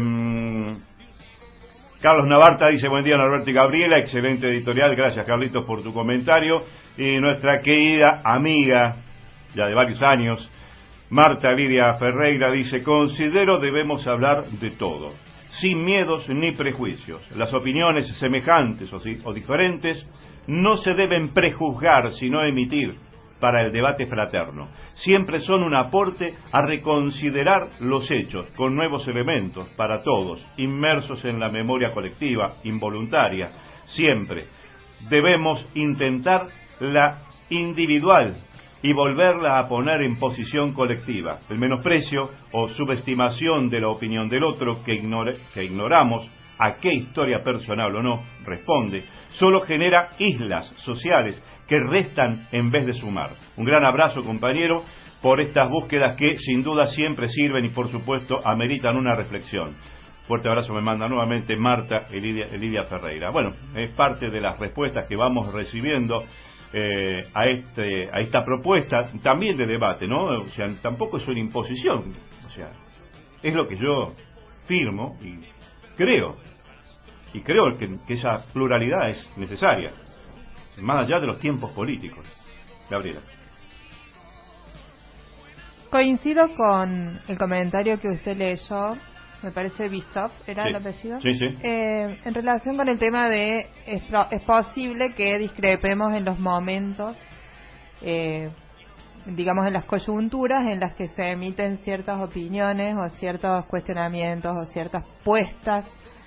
Carlos Navarta dice: buen día, Norberto y Gabriela, excelente editorial, gracias Carlitos por tu comentario. Y nuestra querida amiga, ya de varios años, Marta Lidia Ferreira dice: considero debemos hablar de todo, sin miedos ni prejuicios. Las opiniones semejantes o, o diferentes no se deben prejuzgar, sino emitir para el debate fraterno. Siempre son un aporte a reconsiderar los hechos con nuevos elementos para todos, inmersos en la memoria colectiva, involuntaria. Siempre debemos intentar la individual y volverla a poner en posición colectiva. El menosprecio o subestimación de la opinión del otro, que, ignore, que ignoramos a qué historia personal o no responde, solo genera islas sociales que restan en vez de sumar. Un gran abrazo, compañero, por estas búsquedas que sin duda siempre sirven y por supuesto ameritan una reflexión. Fuerte abrazo me manda nuevamente Marta Elidia, Elidia Ferreira. Bueno, es parte de las respuestas que vamos recibiendo eh, a este a esta propuesta también de debate, ¿no? O sea, tampoco es una imposición, o sea, es lo que yo firmo y creo, y creo que, que esa pluralidad es necesaria, más allá de los tiempos políticos. Gabriela. Coincido con el comentario que usted leyó me parece Bischoff, ¿era sí. el apellido? Sí, sí. Eh, en relación con el tema de es, es posible que discrepemos en los momentos, eh, digamos en las coyunturas en las que se emiten ciertas opiniones o ciertos cuestionamientos o ciertas puestas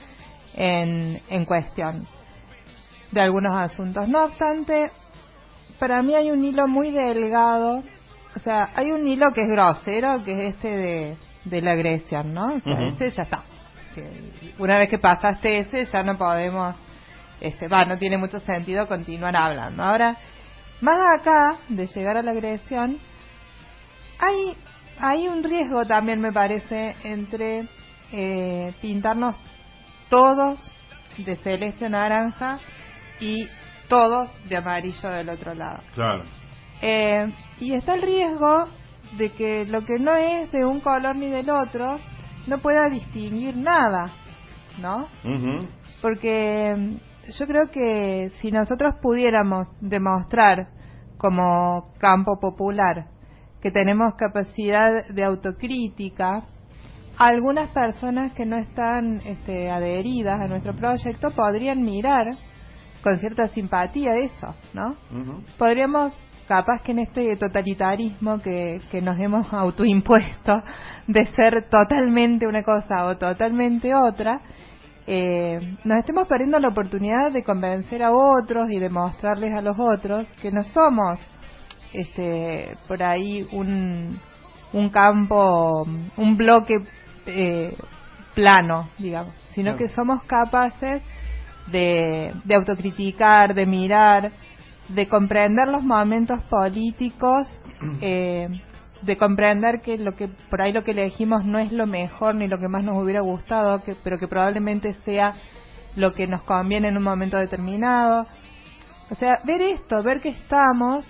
en, en cuestión de algunos asuntos. No obstante, para mí hay un hilo muy delgado, o sea, hay un hilo que es grosero, que es este de, de la agresión, ¿no? O sea, uh-huh. ese ya está. Una vez que pasaste ese, ya no podemos, este, va, no tiene mucho sentido continuar hablando. Ahora, más acá de llegar a la agresión, hay, hay un riesgo también, me parece, entre eh, pintarnos todos de celeste o naranja y todos de amarillo del otro lado. Claro. Eh, y está el riesgo de que lo que no es de un color ni del otro no pueda distinguir nada, ¿no? Uh-huh. Porque yo creo que si nosotros pudiéramos demostrar como campo popular que tenemos capacidad de autocrítica, algunas personas que no están este, adheridas a nuestro proyecto podrían mirar con cierta simpatía eso, ¿no? Uh-huh. Podríamos, capaz que en este totalitarismo que, que nos hemos autoimpuesto de ser totalmente una cosa o totalmente otra, eh, nos estemos perdiendo la oportunidad de convencer a otros y de mostrarles a los otros que no somos este por ahí un, un campo, un bloque eh, plano, digamos, sino que somos capaces de, de autocriticar, de mirar, de comprender los momentos políticos, eh, de comprender que lo que por ahí lo que elegimos no es lo mejor ni lo que más nos hubiera gustado, que, pero que probablemente sea lo que nos conviene en un momento determinado. O sea, ver esto, ver que estamos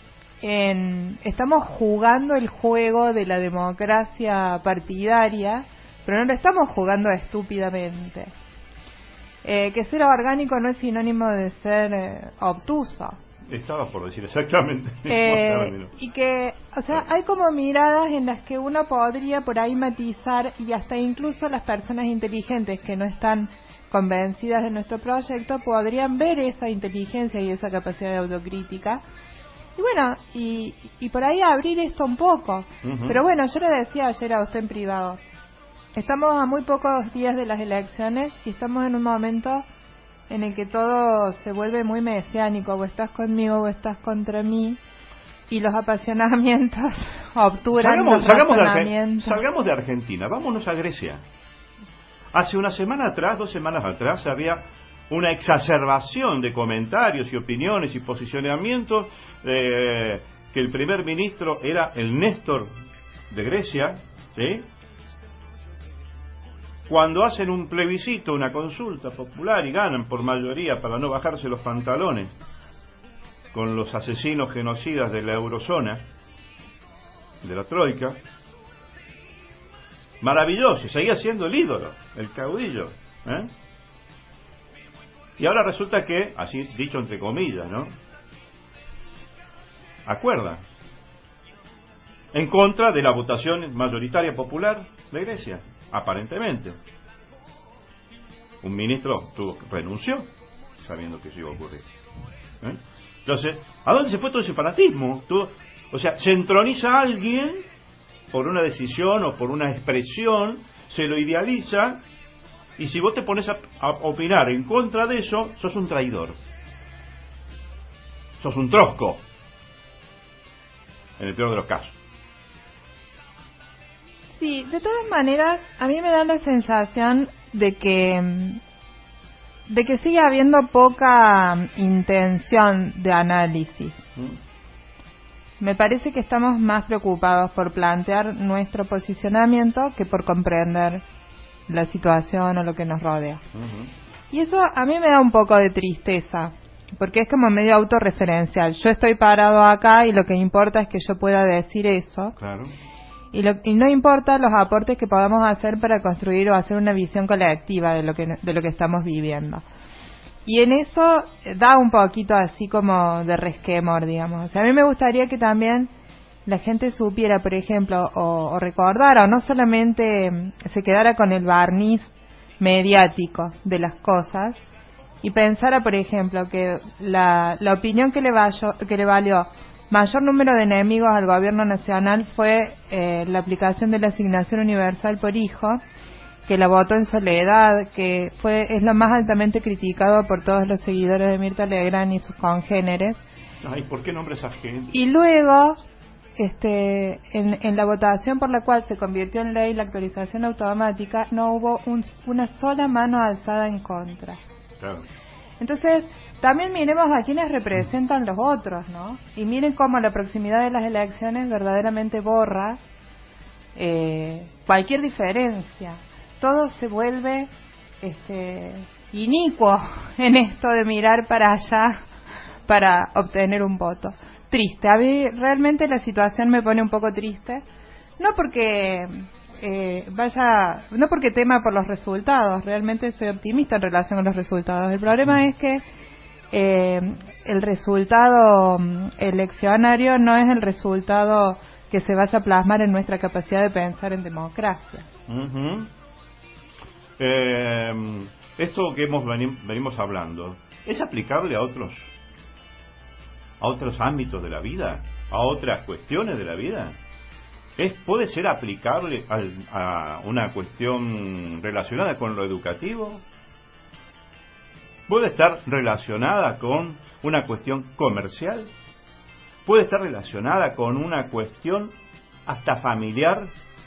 en, estamos jugando el juego de la democracia partidaria, pero no lo estamos jugando estúpidamente. Eh, que ser orgánico no es sinónimo de ser eh, obtuso. Estaba por decir exactamente. Eh, y que, o sea, hay como miradas en las que uno podría por ahí matizar, y hasta incluso las personas inteligentes que no están convencidas de nuestro proyecto podrían ver esa inteligencia y esa capacidad de autocrítica. Y bueno, y, y por ahí abrir esto un poco. Uh-huh. Pero bueno, yo le decía ayer a usted en privado, estamos a muy pocos días de las elecciones y estamos en un momento en el que todo se vuelve muy mesiánico, o estás conmigo o estás contra mí, y los apasionamientos obturan salgamos, los salgamos, de razonamientos. Arge- salgamos de Argentina, vámonos a Grecia. Hace una semana atrás, dos semanas atrás, había una exacerbación de comentarios y opiniones y posicionamientos, eh, que el primer ministro era el Néstor de Grecia, ¿sí? Cuando hacen un plebiscito, una consulta popular y ganan por mayoría para no bajarse los pantalones con los asesinos genocidas de la eurozona, de la troika, maravilloso, seguía siendo el ídolo, el caudillo, ¿eh? Y ahora resulta que, así dicho entre comillas, ¿no?, acuerda en contra de la votación mayoritaria popular de Grecia. Aparentemente un ministro tuvo renunció sabiendo que eso iba a ocurrir, ¿eh? Entonces, ¿a dónde se fue todo ese fanatismo? Todo, o sea, se entroniza a alguien por una decisión o por una expresión, se lo idealiza, y si vos te pones a, a opinar en contra de eso, sos un traidor, sos un trosco, en el peor de los casos. Sí, de todas maneras, a mí me da la sensación de que de que sigue habiendo poca intención de análisis. Mm. Me parece que estamos más preocupados por plantear nuestro posicionamiento que por comprender la situación o lo que nos rodea. Uh-huh. Y eso a mí me da un poco de tristeza, porque es como medio autorreferencial. Yo estoy parado acá y lo que importa es que yo pueda decir eso. Claro. Y, lo, y no importa los aportes que podamos hacer para construir o hacer una visión colectiva de lo que de lo que estamos viviendo. Y en eso da un poquito así como de resquemor, digamos. O sea, a mí me gustaría que también la gente supiera, por ejemplo, o, o recordara, o no solamente se quedara con el barniz mediático de las cosas, y pensara, por ejemplo, que la, la opinión que le, valió, que le valió mayor número de enemigos al gobierno nacional fue eh, la aplicación de la asignación universal por hijo, que la votó en soledad, que fue es lo más altamente criticado por todos los seguidores de Mirta Legrand y sus congéneres. Ay, ¿por qué nombres a gente? Y luego, este, en, en la votación por la cual se convirtió en ley la actualización automática, no hubo un, una sola mano alzada en contra. Claro. Entonces, también miremos a quienes representan los otros, ¿no? Y miren cómo la proximidad de las elecciones verdaderamente borra eh, cualquier diferencia. Todo se vuelve este, inicuo en esto de mirar para allá para obtener un voto. Triste. A mí realmente la situación me pone un poco triste. No porque eh, vaya, no porque tema por los resultados. Realmente soy optimista en relación con los resultados. El problema es que eh, el resultado eleccionario no es el resultado que se vaya a plasmar en nuestra capacidad de pensar en democracia. Uh-huh. Eh, esto que hemos veni- venimos hablando, ¿es aplicable a otros a otros ámbitos de la vida? ¿A otras cuestiones de la vida? ¿Es, ¿Puede ser aplicable al, a una cuestión relacionada con lo educativo? ¿Puede estar relacionada con una cuestión comercial? ¿Puede estar relacionada con una cuestión hasta familiar?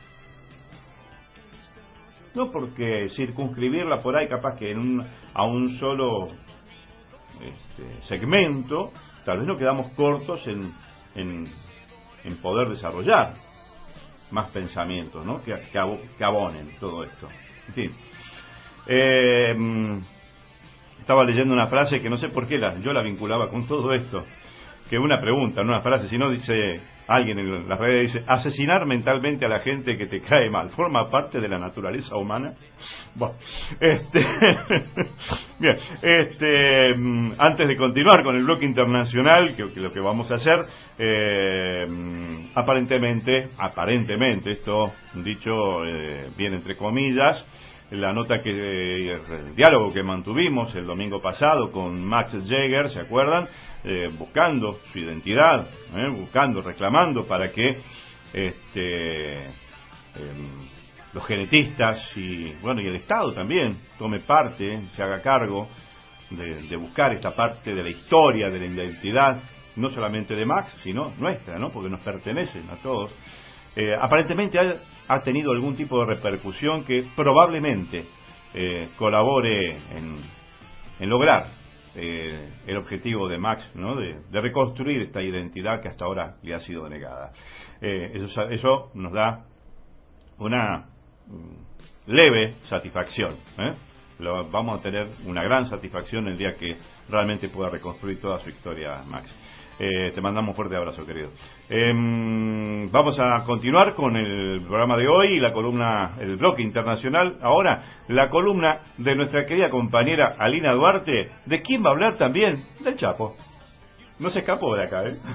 No porque circunscribirla por ahí capaz que en un, a un solo este, segmento, tal vez nos quedamos cortos en, en, en poder desarrollar más pensamientos, ¿no? que, que, abo, que abonen todo esto. En fin, eh, estaba leyendo una frase que no sé por qué la, yo la vinculaba con todo esto, que una pregunta, no una frase, sino dice alguien en las redes, dice: asesinar mentalmente a la gente que te cae mal ¿forma parte de la naturaleza humana? Bueno, este bien, este antes de continuar con el bloque internacional, que, que lo que vamos a hacer, eh, aparentemente, aparentemente, esto dicho eh, bien entre comillas, la nota que eh, el diálogo que mantuvimos el domingo pasado con Max Jäger, ¿se acuerdan? Eh, buscando su identidad, eh, buscando, reclamando para que este eh, los genetistas y bueno y el Estado también tome parte, se haga cargo de, de buscar esta parte de la historia, de la identidad, no solamente de Max, sino nuestra, ¿no? Porque nos pertenecen a todos. Eh, aparentemente ha, ha tenido algún tipo de repercusión que probablemente eh, colabore en, en lograr eh, el objetivo de Max, ¿no? de, de reconstruir esta identidad que hasta ahora le ha sido denegada. Eh, eso, eso nos da una mm, leve satisfacción, ¿eh? Lo, vamos a tener una gran satisfacción el día que realmente pueda reconstruir toda su historia, Max. Eh, te mandamos un fuerte abrazo, querido. Eh, vamos a continuar con el programa de hoy y la columna, el bloque internacional. Ahora, la columna de nuestra querida compañera Alina Duarte. ¿De quién va a hablar también? Del Chapo. No se escapó de acá, ¿eh?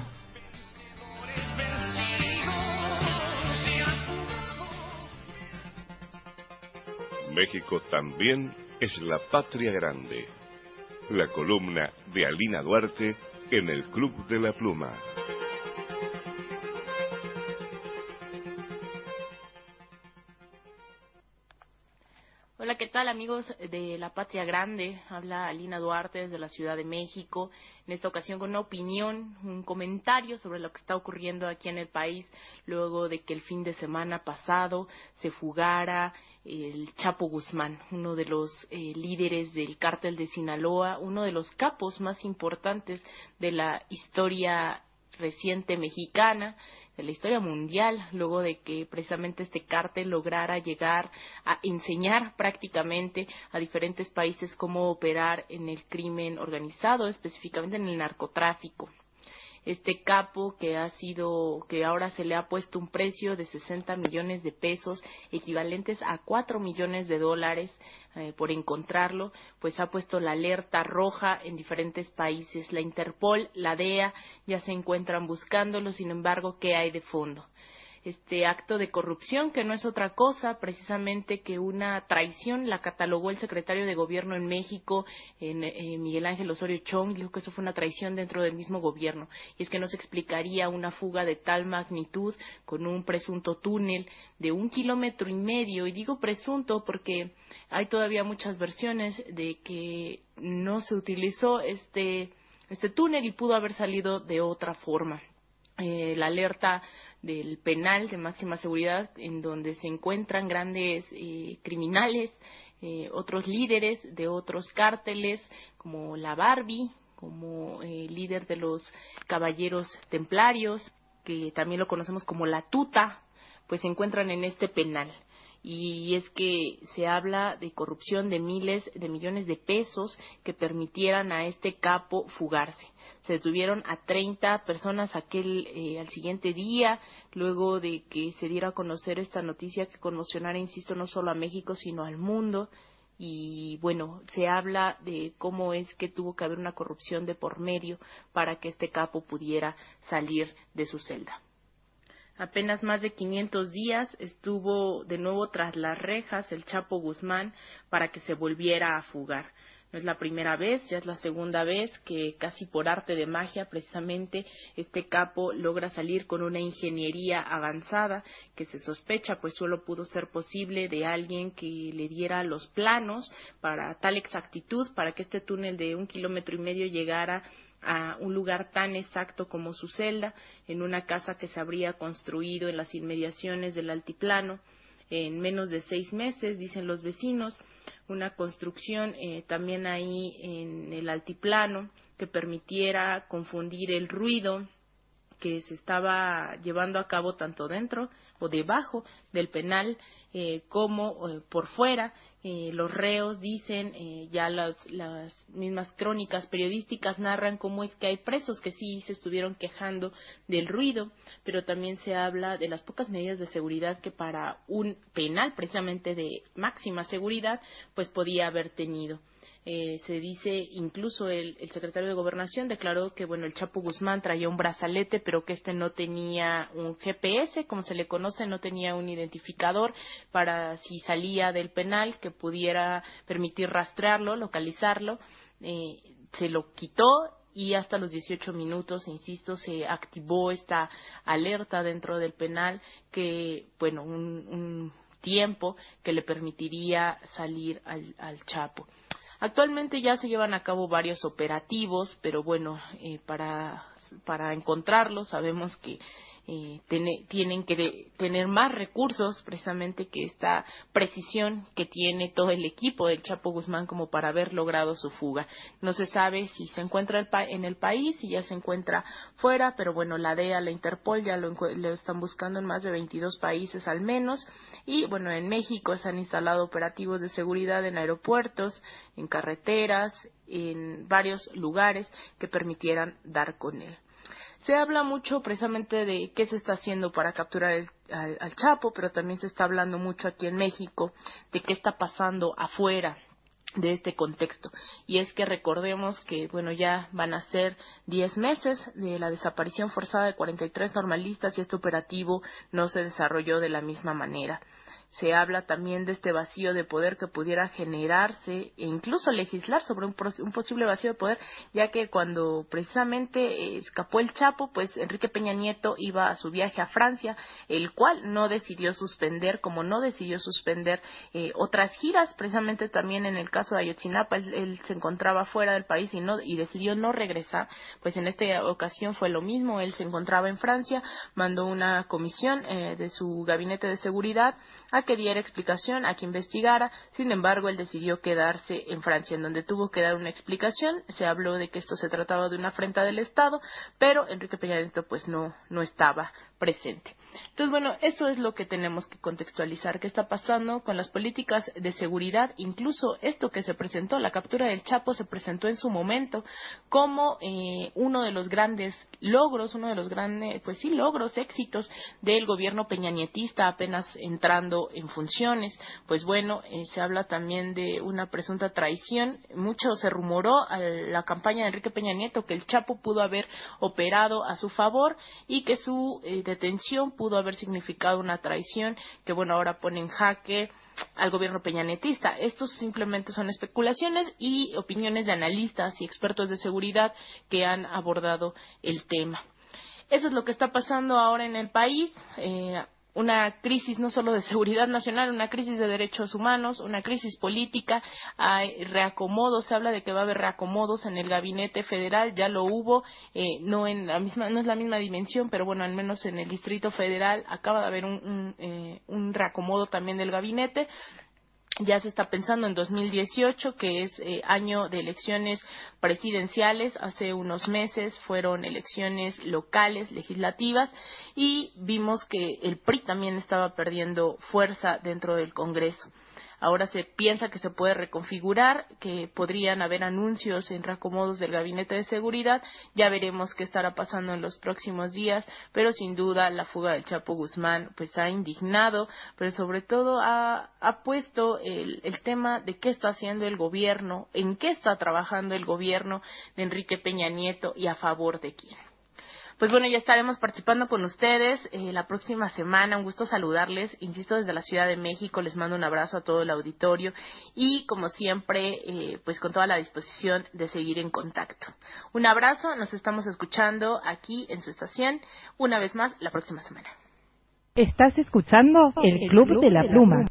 México también es la patria grande. La columna de Alina Duarte en el Club de la Pluma. Hola, ¿qué tal, amigos de La Patria Grande? Habla Alina Duarte desde la Ciudad de México, en esta ocasión con una opinión, un comentario sobre lo que está ocurriendo aquí en el país, luego de que el fin de semana pasado se fugara el Chapo Guzmán, uno de los eh, líderes del cártel de Sinaloa, uno de los capos más importantes de la historia reciente mexicana, de la historia mundial, luego de que precisamente este cártel lograra llegar a enseñar prácticamente a diferentes países cómo operar en el crimen organizado, específicamente en el narcotráfico. este capo que ha sido, que ahora se le ha puesto un precio de sesenta millones de pesos, equivalentes a cuatro millones de dólares eh, por encontrarlo, pues ha puesto la alerta roja en diferentes países. La Interpol, la D E A ya se encuentran buscándolo. Sin embargo, ¿qué hay de fondo? Este acto de corrupción, que no es otra cosa, precisamente que una traición, la catalogó el secretario de Gobierno en México, en, en Miguel Ángel Osorio Chong, dijo que eso fue una traición dentro del mismo gobierno, y es que no se explicaría una fuga de tal magnitud con un presunto túnel de un kilómetro y medio, y digo presunto porque hay todavía muchas versiones de que no se utilizó este, este túnel y pudo haber salido de otra forma. Eh, la alerta del penal de máxima seguridad, en donde se encuentran grandes eh, criminales, eh, otros líderes de otros cárteles, como la Barbie, como eh, líder de los Caballeros Templarios, que también lo conocemos como la Tuta, pues se encuentran en este penal. Y es que se habla de corrupción de miles de millones de pesos que permitieran a este capo fugarse. Se detuvieron a treinta personas aquel eh, al siguiente día, luego de que se diera a conocer esta noticia que conmocionara, insisto, no solo a México, sino al mundo. Y bueno, se habla de cómo es que tuvo que haber una corrupción de por medio para que este capo pudiera salir de su celda. Apenas más de quinientos días estuvo de nuevo tras las rejas el Chapo Guzmán para que se volviera a fugar. No es la primera vez, ya es la segunda vez que casi por arte de magia precisamente este capo logra salir con una ingeniería avanzada que se sospecha pues solo pudo ser posible de alguien que le diera los planos para tal exactitud para que este túnel de un kilómetro y medio llegara a un lugar tan exacto como su celda, en una casa que se habría construido en las inmediaciones del altiplano en menos de seis meses, dicen los vecinos, una construcción eh, también ahí en el altiplano que permitiera confundir el ruido que se estaba llevando a cabo tanto dentro o debajo del penal eh, como eh, por fuera. Eh, los reos dicen, eh, ya las, las mismas crónicas periodísticas narran cómo es que hay presos que sí se estuvieron quejando del ruido, pero también se habla de las pocas medidas de seguridad que para un penal precisamente de máxima seguridad pues podía haber tenido. Eh, se dice, incluso el, el secretario de Gobernación declaró que bueno el Chapo Guzmán traía un brazalete, pero que este no tenía un G P S, como se le conoce, no tenía un identificador para si salía del penal que pudiera permitir rastrearlo, localizarlo. Eh, se lo quitó y hasta los dieciocho minutos, insisto, se activó esta alerta dentro del penal que, bueno, un, un tiempo que le permitiría salir al, al Chapo. Actualmente ya se llevan a cabo varios operativos, pero bueno, eh, para, para encontrarlos sabemos que eh, tiene, tienen que de, tener más recursos, precisamente que esta precisión que tiene todo el equipo del Chapo Guzmán como para haber logrado su fuga. No se sabe si se encuentra el pa- en el país, si ya se encuentra fuera, pero bueno, la D E A, la Interpol ya lo, lo están buscando en más de veintidós países al menos. Y bueno, en México se han instalado operativos de seguridad en aeropuertos, en carreteras, en varios lugares que permitieran dar con él. Se habla mucho precisamente de qué se está haciendo para capturar el, al, al Chapo, pero también se está hablando mucho aquí en México de qué está pasando afuera de este contexto. Y es que recordemos que, bueno, ya van a ser diez meses de la desaparición forzada de cuarenta y tres normalistas y este operativo no se desarrolló de la misma manera. Se habla también de este vacío de poder que pudiera generarse e incluso legislar sobre un, un posible vacío de poder, ya que cuando precisamente escapó el Chapo, pues Enrique Peña Nieto iba a su viaje a Francia, el cual no decidió suspender, como no decidió suspender eh, otras giras, precisamente también en el caso de Ayotzinapa, él, él se encontraba fuera del país y no y decidió no regresar. Pues en esta ocasión fue lo mismo, él se encontraba en Francia, mandó una comisión eh, de su gabinete de seguridad a que diera explicación, a que investigara. Sin embargo, él decidió quedarse en Francia, en donde tuvo que dar una explicación. Se habló de que esto se trataba de una afrenta del Estado, pero Enrique Peña Nieto pues no, no estaba presente. Entonces, bueno, eso es lo que tenemos que contextualizar. ¿Qué está pasando con las políticas de seguridad? Incluso esto que se presentó, la captura del Chapo, se presentó en su momento como eh, uno de los grandes logros, uno de los grandes, pues sí, logros, éxitos del gobierno peñanietista apenas entrando en funciones. Pues bueno, eh, se habla también de una presunta traición. Mucho se rumoró a la campaña de Enrique Peña Nieto que el Chapo pudo haber operado a su favor y que su eh, detención pudo haber significado una traición que, bueno, ahora pone en jaque al gobierno peñanetista. Estos simplemente son especulaciones y opiniones de analistas y expertos de seguridad que han abordado el tema. Eso es lo que está pasando ahora en el país. Eh, una crisis no solo de seguridad nacional, una crisis de derechos humanos, una crisis política, hay reacomodos, se habla de que va a haber reacomodos en el gabinete federal, ya lo hubo, eh, no en la misma, no es la misma dimensión, pero bueno, al menos en el Distrito Federal acaba de haber un, un, eh, un reacomodo también del gabinete. Ya se está pensando en dos mil dieciocho, que es eh, año de elecciones presidenciales. Hace unos meses fueron elecciones locales, legislativas, y vimos que el P R I también estaba perdiendo fuerza dentro del Congreso. Ahora se piensa que se puede reconfigurar, que podrían haber anuncios en reacomodos del Gabinete de Seguridad. Ya veremos qué estará pasando en los próximos días, pero sin duda la fuga del Chapo Guzmán pues ha indignado, pero sobre todo ha, ha puesto el, el tema de qué está haciendo el gobierno, en qué está trabajando el gobierno de Enrique Peña Nieto y a favor de quién. Pues bueno, ya estaremos participando con ustedes eh, la próxima semana. Un gusto saludarles, insisto, desde la Ciudad de México. Les mando un abrazo a todo el auditorio y, como siempre, eh, pues con toda la disposición de seguir en contacto. Un abrazo, nos estamos escuchando aquí en su estación una vez más la próxima semana. Estás escuchando el Club de la Pluma.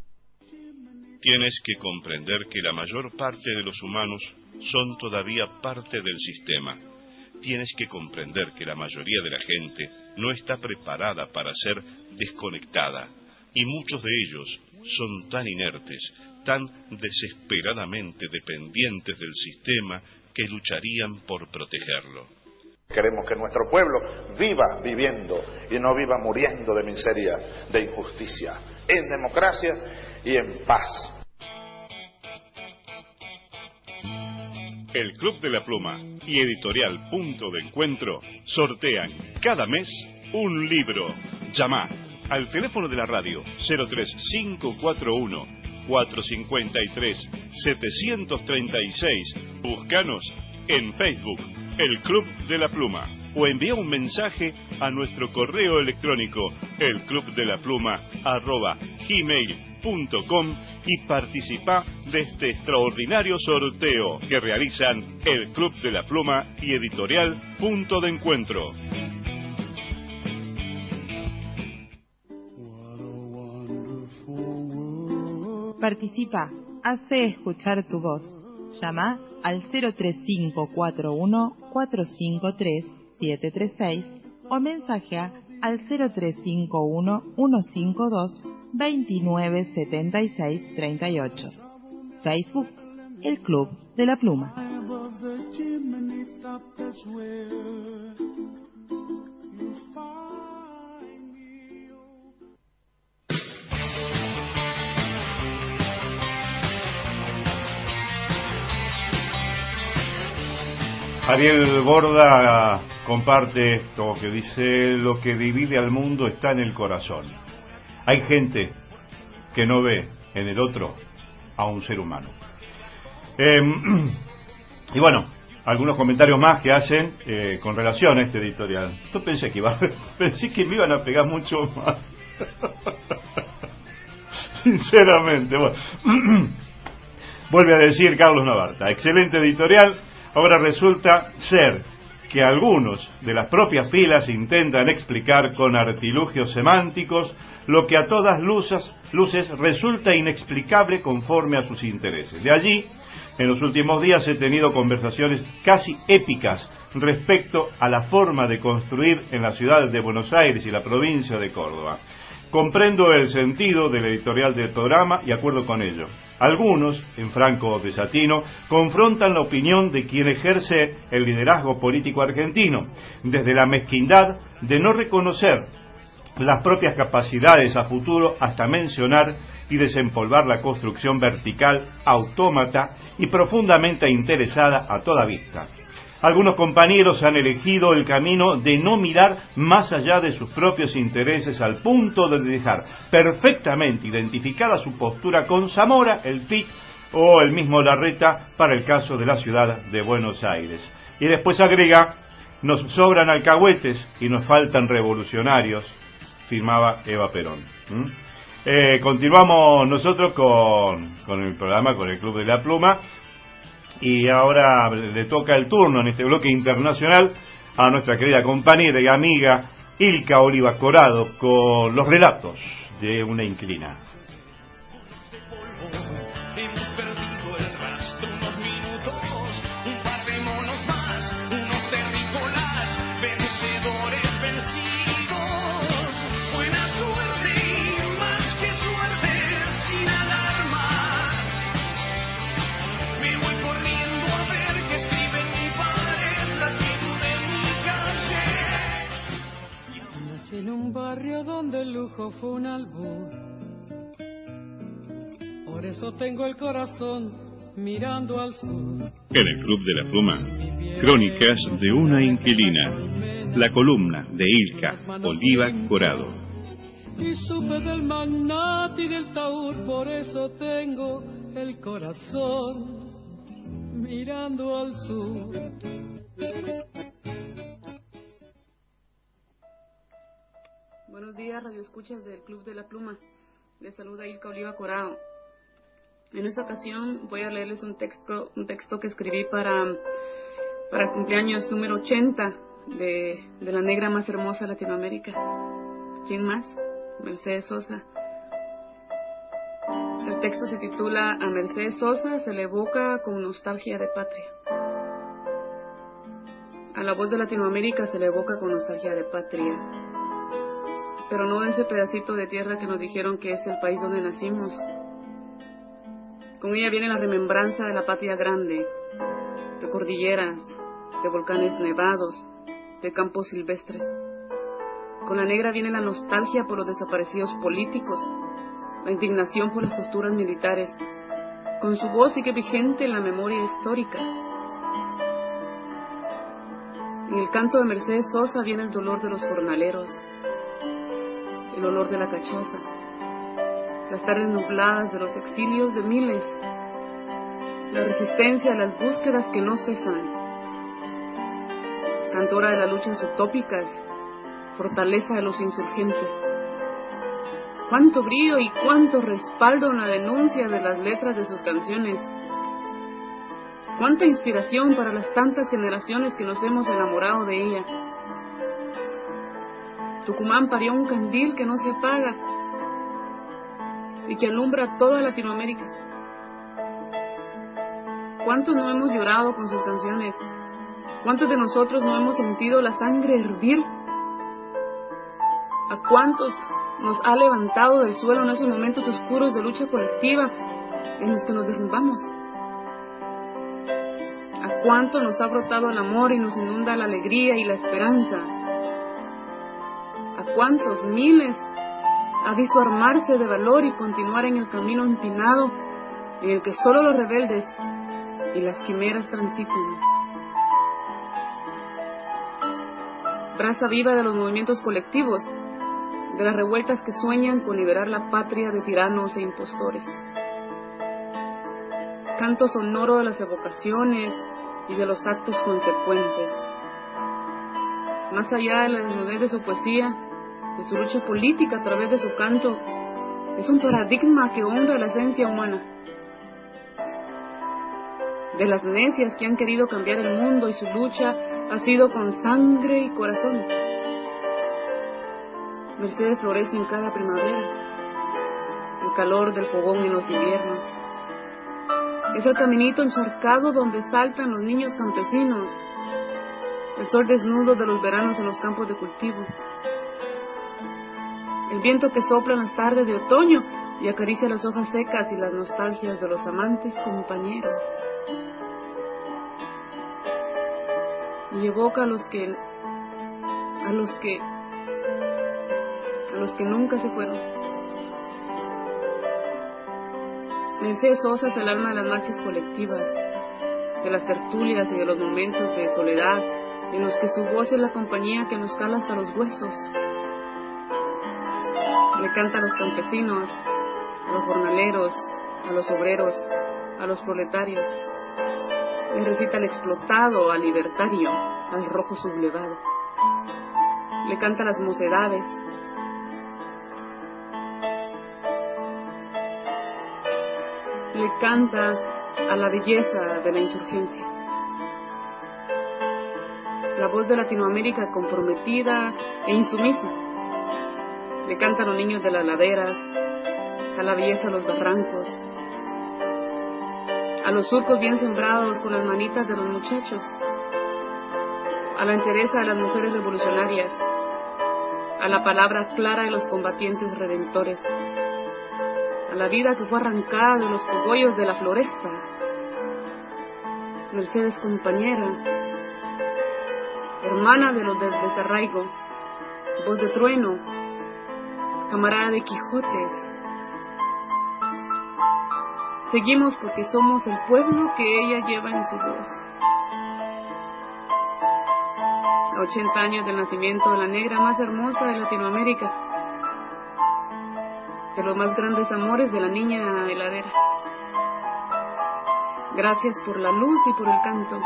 Tienes que comprender que la mayor parte de los humanos son todavía parte del sistema. Tienes que comprender que la mayoría de la gente no está preparada para ser desconectada, y muchos de ellos son tan inertes, tan desesperadamente dependientes del sistema, que lucharían por protegerlo. Queremos que nuestro pueblo viva viviendo y no viva muriendo de miseria, de injusticia, en democracia y en paz. El Club de la Pluma y Editorial Punto de Encuentro sortean cada mes un libro. Llama al teléfono de la radio cero tres cinco cuatro uno, cuatro cinco tres, siete tres seis. Búscanos en Facebook, El Club de la Pluma, o envía un mensaje a nuestro correo electrónico elclubdelapluma arroba gmail punto com y participa de este extraordinario sorteo que realizan el Club de la Pluma y Editorial Punto de Encuentro. Participa, hace escuchar tu voz. Llama al cero tres cinco cuatro uno, cuatro cinco tres, siete tres seis o mensajea al cero tres cinco uno, uno cinco dos, dos nueve siete seis tres ocho. Facebook, El Club de la Pluma. Ariel Borda comparte esto que dice: lo que divide al mundo está en el corazón. Hay gente que no ve en el otro a un ser humano. Eh, y bueno, algunos comentarios más que hacen eh, con relación a este editorial. Yo pensé que iba, pensé que me iban a pegar mucho más. Sinceramente, bueno. Vuelve a decir Carlos Navarta: excelente editorial. Ahora resulta ser que algunos de las propias filas intentan explicar con artilugios semánticos lo que a todas luces, luces resulta inexplicable conforme a sus intereses. De allí, en los últimos días he tenido conversaciones casi épicas respecto a la forma de construir en la ciudad de Buenos Aires y la provincia de Córdoba. Comprendo el sentido del editorial del programa y acuerdo con ello. Algunos, en franco desatino, confrontan la opinión de quien ejerce el liderazgo político argentino, desde la mezquindad de no reconocer las propias capacidades a futuro hasta mencionar y desempolvar la construcción vertical, autómata y profundamente interesada a toda vista. Algunos compañeros han elegido el camino de no mirar más allá de sus propios intereses al punto de dejar perfectamente identificada su postura con Zamora, el P I C o el mismo Larreta para el caso de la ciudad de Buenos Aires. Y después agrega: nos sobran alcahuetes y nos faltan revolucionarios, firmaba Eva Perón. ¿Mm? Eh, continuamos nosotros con, con el programa, con el Club de la Pluma, y ahora le toca el turno en este bloque internacional a nuestra querida compañera y amiga Ilka Oliva Corado con los relatos de una inquilina. Hemos perdido el rastro unos minutos, un par de monos más, unos terrícolas, vencedores vencidos. Buena suerte y más que suerte, sin alarma. Me voy corriendo a ver qué escribe en mi pared, la quietud de mi calle. Nací en un barrio donde el lujo fue un albur. Por eso tengo el corazón mirando al sur. En el Club de la Pluma, Crónicas de una inquilina, la columna de Ilka Oliva Corado. Y supe del magnate y del taur, por eso tengo el corazón mirando al sur. Buenos días, radioescuchas del Club de la Pluma. Les saluda Ilka Oliva Corado. En esta ocasión voy a leerles un texto, un texto que escribí para, para el cumpleaños número ochenta de, de la negra más hermosa de Latinoamérica. ¿Quién más? Mercedes Sosa. El texto se titula A Mercedes Sosa se le evoca con nostalgia de patria. A la voz de Latinoamérica se le evoca con nostalgia de patria, pero no de ese pedacito de tierra que nos dijeron que es el país donde nacimos. Con ella viene la remembranza de la patria grande, de cordilleras, de volcanes nevados, de campos silvestres. Con la negra viene la nostalgia por los desaparecidos políticos, la indignación por las torturas militares. Con su voz sigue vigente en la memoria histórica. En el canto de Mercedes Sosa viene el dolor de los jornaleros, el olor de la cachaza, las tardes nubladas de los exilios de miles, la resistencia a las búsquedas que no cesan. Cantora de las luchas utópicas, fortaleza de los insurgentes. Cuánto brío y cuánto respaldo en la denuncia de las letras de sus canciones. Cuánta inspiración para las tantas generaciones que nos hemos enamorado de ella. Tucumán parió un candil que no se apaga y que alumbra toda Latinoamérica. ¿Cuántos no hemos llorado con sus canciones? ¿Cuántos de nosotros no hemos sentido la sangre hervir? ¿A cuántos nos ha levantado del suelo en esos momentos oscuros de lucha colectiva en los que nos derrumbamos? ¿A cuánto nos ha brotado el amor y nos inunda la alegría y la esperanza? ¿A cuántos miles ha visto armarse de valor y continuar en el camino empinado en el que solo los rebeldes y las quimeras transitan? Brasa viva de los movimientos colectivos, de las revueltas que sueñan con liberar la patria de tiranos e impostores. Canto sonoro de las evocaciones y de los actos consecuentes. Más allá de la desnudez de su poesía, de su lucha política a través de su canto, es un paradigma que honra la esencia humana. De las necias que han querido cambiar el mundo, y su lucha ha sido con sangre y corazón. Mercedes florece en cada primavera, el calor del fogón en los inviernos. Es el caminito encharcado donde saltan los niños campesinos, el sol desnudo de los veranos en los campos de cultivo, el viento que sopla en las tardes de otoño y acaricia las hojas secas y las nostalgias de los amantes compañeros, y evoca a los que a los que a los que nunca se fueron. Mercedes Sosa es el alma de las marchas colectivas, de las tertulias y de los momentos de soledad en los que su voz es la compañía que nos cala hasta los huesos. Le canta a los campesinos, a los jornaleros, a los obreros, a los proletarios. Le recita al explotado, al libertario, al rojo sublevado. Le canta a las mocedades. Le canta a la belleza de la insurgencia. La voz de Latinoamérica comprometida e insumisa. Le canta a los niños de las laderas, a la belleza de los barrancos, a los surcos bien sembrados con las manitas de los muchachos, a la entereza de las mujeres revolucionarias, a la palabra clara de los combatientes redentores, a la vida que fue arrancada de los cogollos de la floresta. Mercedes compañera, hermana de los del desarraigo, voz de trueno, camarada de Quijotes. Seguimos porque somos el pueblo que ella lleva en su voz. A ochenta años del nacimiento de la negra más hermosa de Latinoamérica, de los más grandes amores de la niña heladera. Gracias por la luz y por el canto.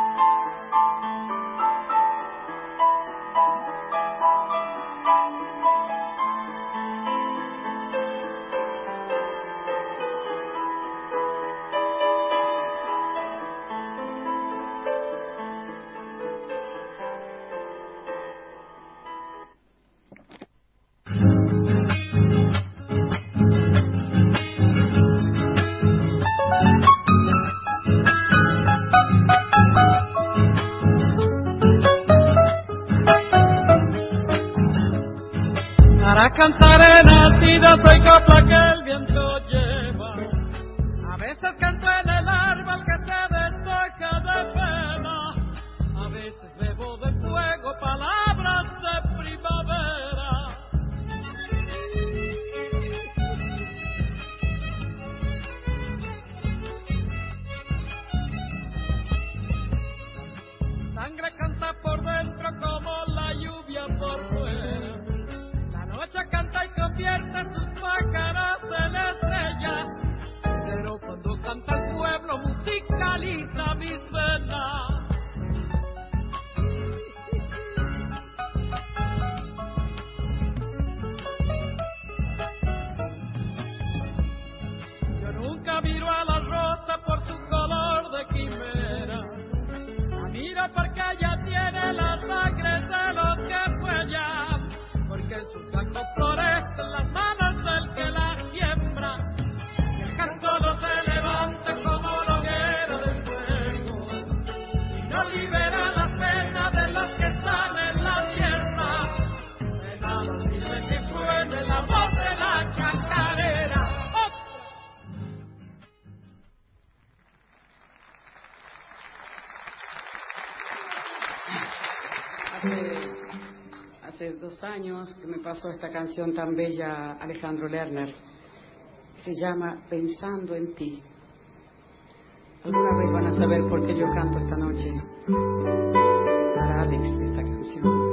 Para cantar he nacido, soy copla que el viento lleva. A veces canto en el árbol que se destaca de pena. A veces bebo de fuego palabras de primavera. Sangre canta por dentro como la lluvia por fuera. Canta y convierte sus pájaras en estrellas, pero cuando canta el pueblo musicaliza mis venas. Yo nunca miro a la rosa por su color de quimera, la miro porque ella tiene la sangre de los que fuellan, porque en sus blancos florecen las manos del que la siembra, y el canto no se levanta como la hoguera del fuego, y no libera las penas de los que están en la tierra. De nada sirve que suene la voz de la chacarera. Hace Hace dos años que me pasó esta canción tan bella, Alejandro Lerner. Se llama Pensando en ti. Alguna vez van a saber por qué yo canto esta noche para Alex esta canción.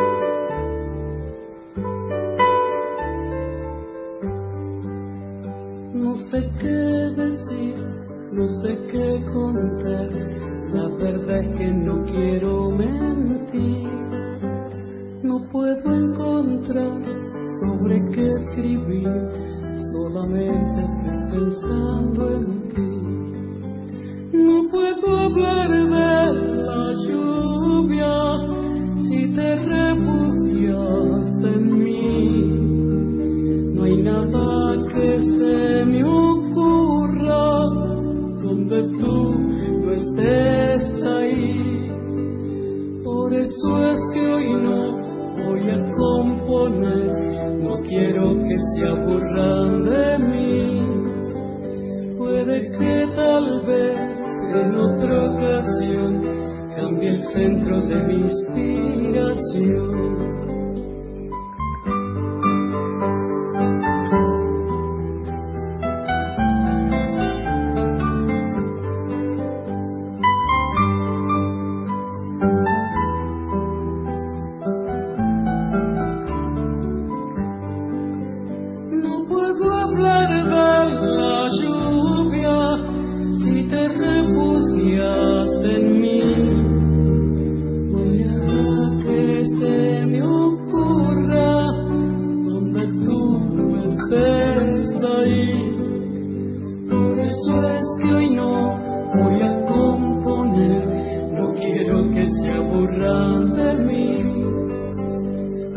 No sé qué decir, no sé qué contar. La verdad es que no quiero mentir. No puedo encontrar sobre qué escribir, solamente estoy pensando en ti. No puedo hablar de la lluvia si te refugias en mí. No hay nada que se me ocurra donde tú no estés ahí. Por eso es que hoy no voy a componer, no quiero que se aburran de mí. Puede que tal vez en otra ocasión cambie el centro de mi inspiración.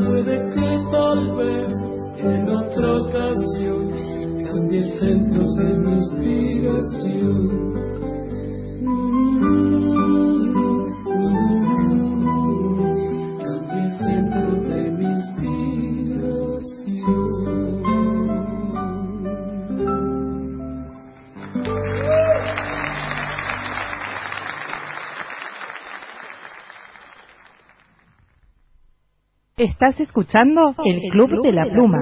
puede que tal vez en otra ocasión cambie el centro de mi inspiración. Cambie el centro de mi inspiración. Estás escuchando el Club de la Pluma.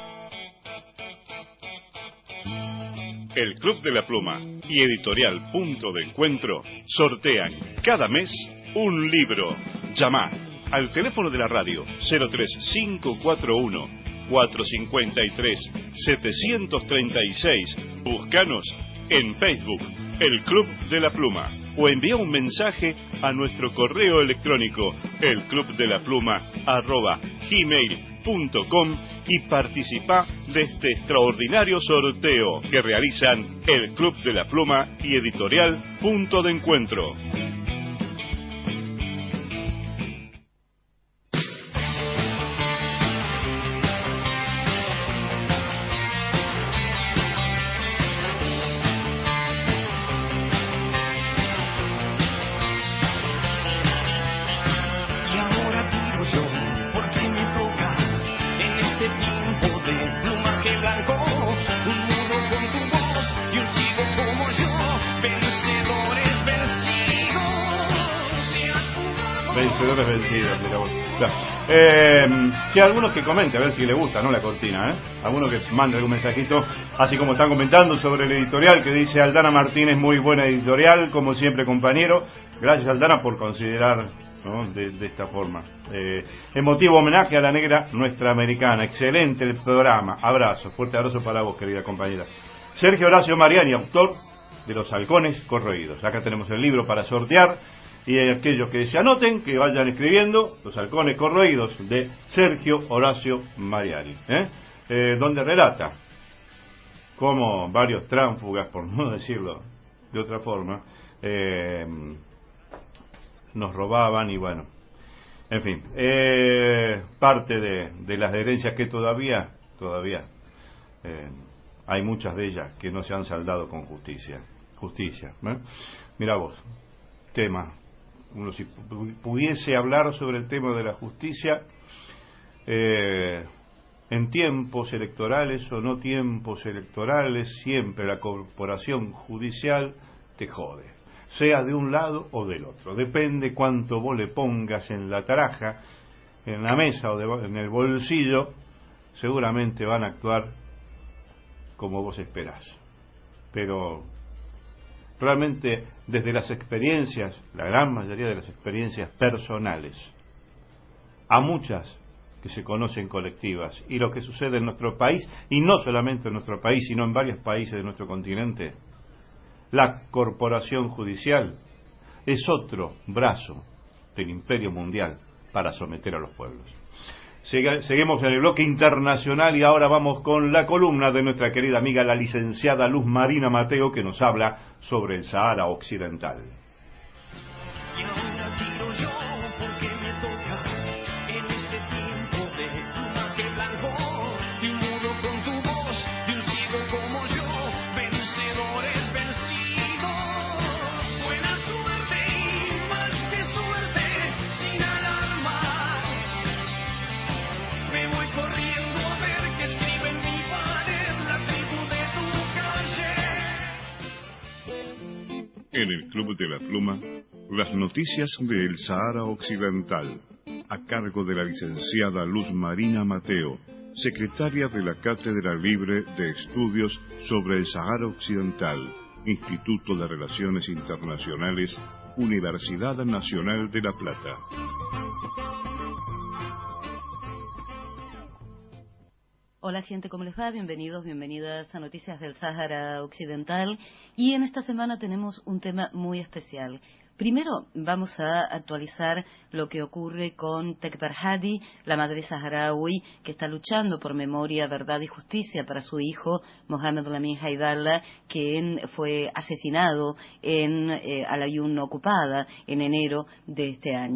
El Club de la Pluma y Editorial Punto de Encuentro sortean cada mes un libro. Llama al teléfono de la radio cero tres cinco cuatro uno, cuatro cinco tres, siete tres seis. Búscanos en Facebook, El Club de la Pluma, o envía un mensaje a nuestro correo electrónico elclubdelapluma arroba gmail punto com y participa de este extraordinario sorteo que realizan el Club de la Pluma y Editorial Punto de Encuentro. Vencedores vencidos, mira vos. Claro. Eh, que algunos que comenten, a ver si les gusta, ¿no? La cortina, ¿eh? Algunos que manden algún mensajito, así como están comentando sobre el editorial, que dice Aldana Martínez, muy buena editorial, como siempre, compañero. Gracias, Aldana, por considerar, ¿no? de, de esta forma. Eh, emotivo homenaje a la negra nuestra americana. Excelente el programa. Abrazo, fuerte abrazo para vos, querida compañera. Sergio Horacio Mariani, autor de Los Halcones Corroídos. Acá tenemos el libro para sortear. Y aquellos que se anoten, que vayan escribiendo Los Halcones Corroídos de Sergio Horacio Mariani, ¿eh? Eh, donde relata cómo varios tránsfugas, por no decirlo de otra forma, eh, nos robaban y bueno, en fin, eh, parte de, de las herencias que todavía, todavía eh, hay muchas de ellas que no se han saldado con justicia. Justicia, ¿eh? Mirá vos, tema. Uno si pudiese hablar sobre el tema de la justicia eh, en tiempos electorales o no tiempos electorales, siempre la corporación judicial te jode, sea de un lado o del otro, depende cuánto vos le pongas en la taraja, en la mesa o de, en el bolsillo, seguramente van a actuar como vos esperás. Pero realmente desde las experiencias, la gran mayoría de las experiencias personales, a muchas que se conocen colectivas, y lo que sucede en nuestro país, y no solamente en nuestro país, sino en varios países de nuestro continente, la corporación judicial es otro brazo del imperio mundial para someter a los pueblos. Seguimos en el bloque internacional y ahora vamos con la columna de nuestra querida amiga la licenciada Luz Marina Mateo, que nos habla sobre el Sahara Occidental. En el Club de la Pluma, las noticias del Sahara Occidental, a cargo de la licenciada Luz Marina Mateo, secretaria de la Cátedra Libre de Estudios sobre el Sahara Occidental, Instituto de Relaciones Internacionales, Universidad Nacional de La Plata. Hola gente, ¿cómo les va? Bienvenidos, bienvenidas a Noticias del Sáhara Occidental. Y en esta semana tenemos un tema muy especial. Primero vamos a actualizar lo que ocurre con Tekber Hadi, la madre saharaui que está luchando por memoria, verdad y justicia para su hijo Mohamed Lamin Haidallah, que fue asesinado en eh, Al-Ayun ocupada en enero de este año.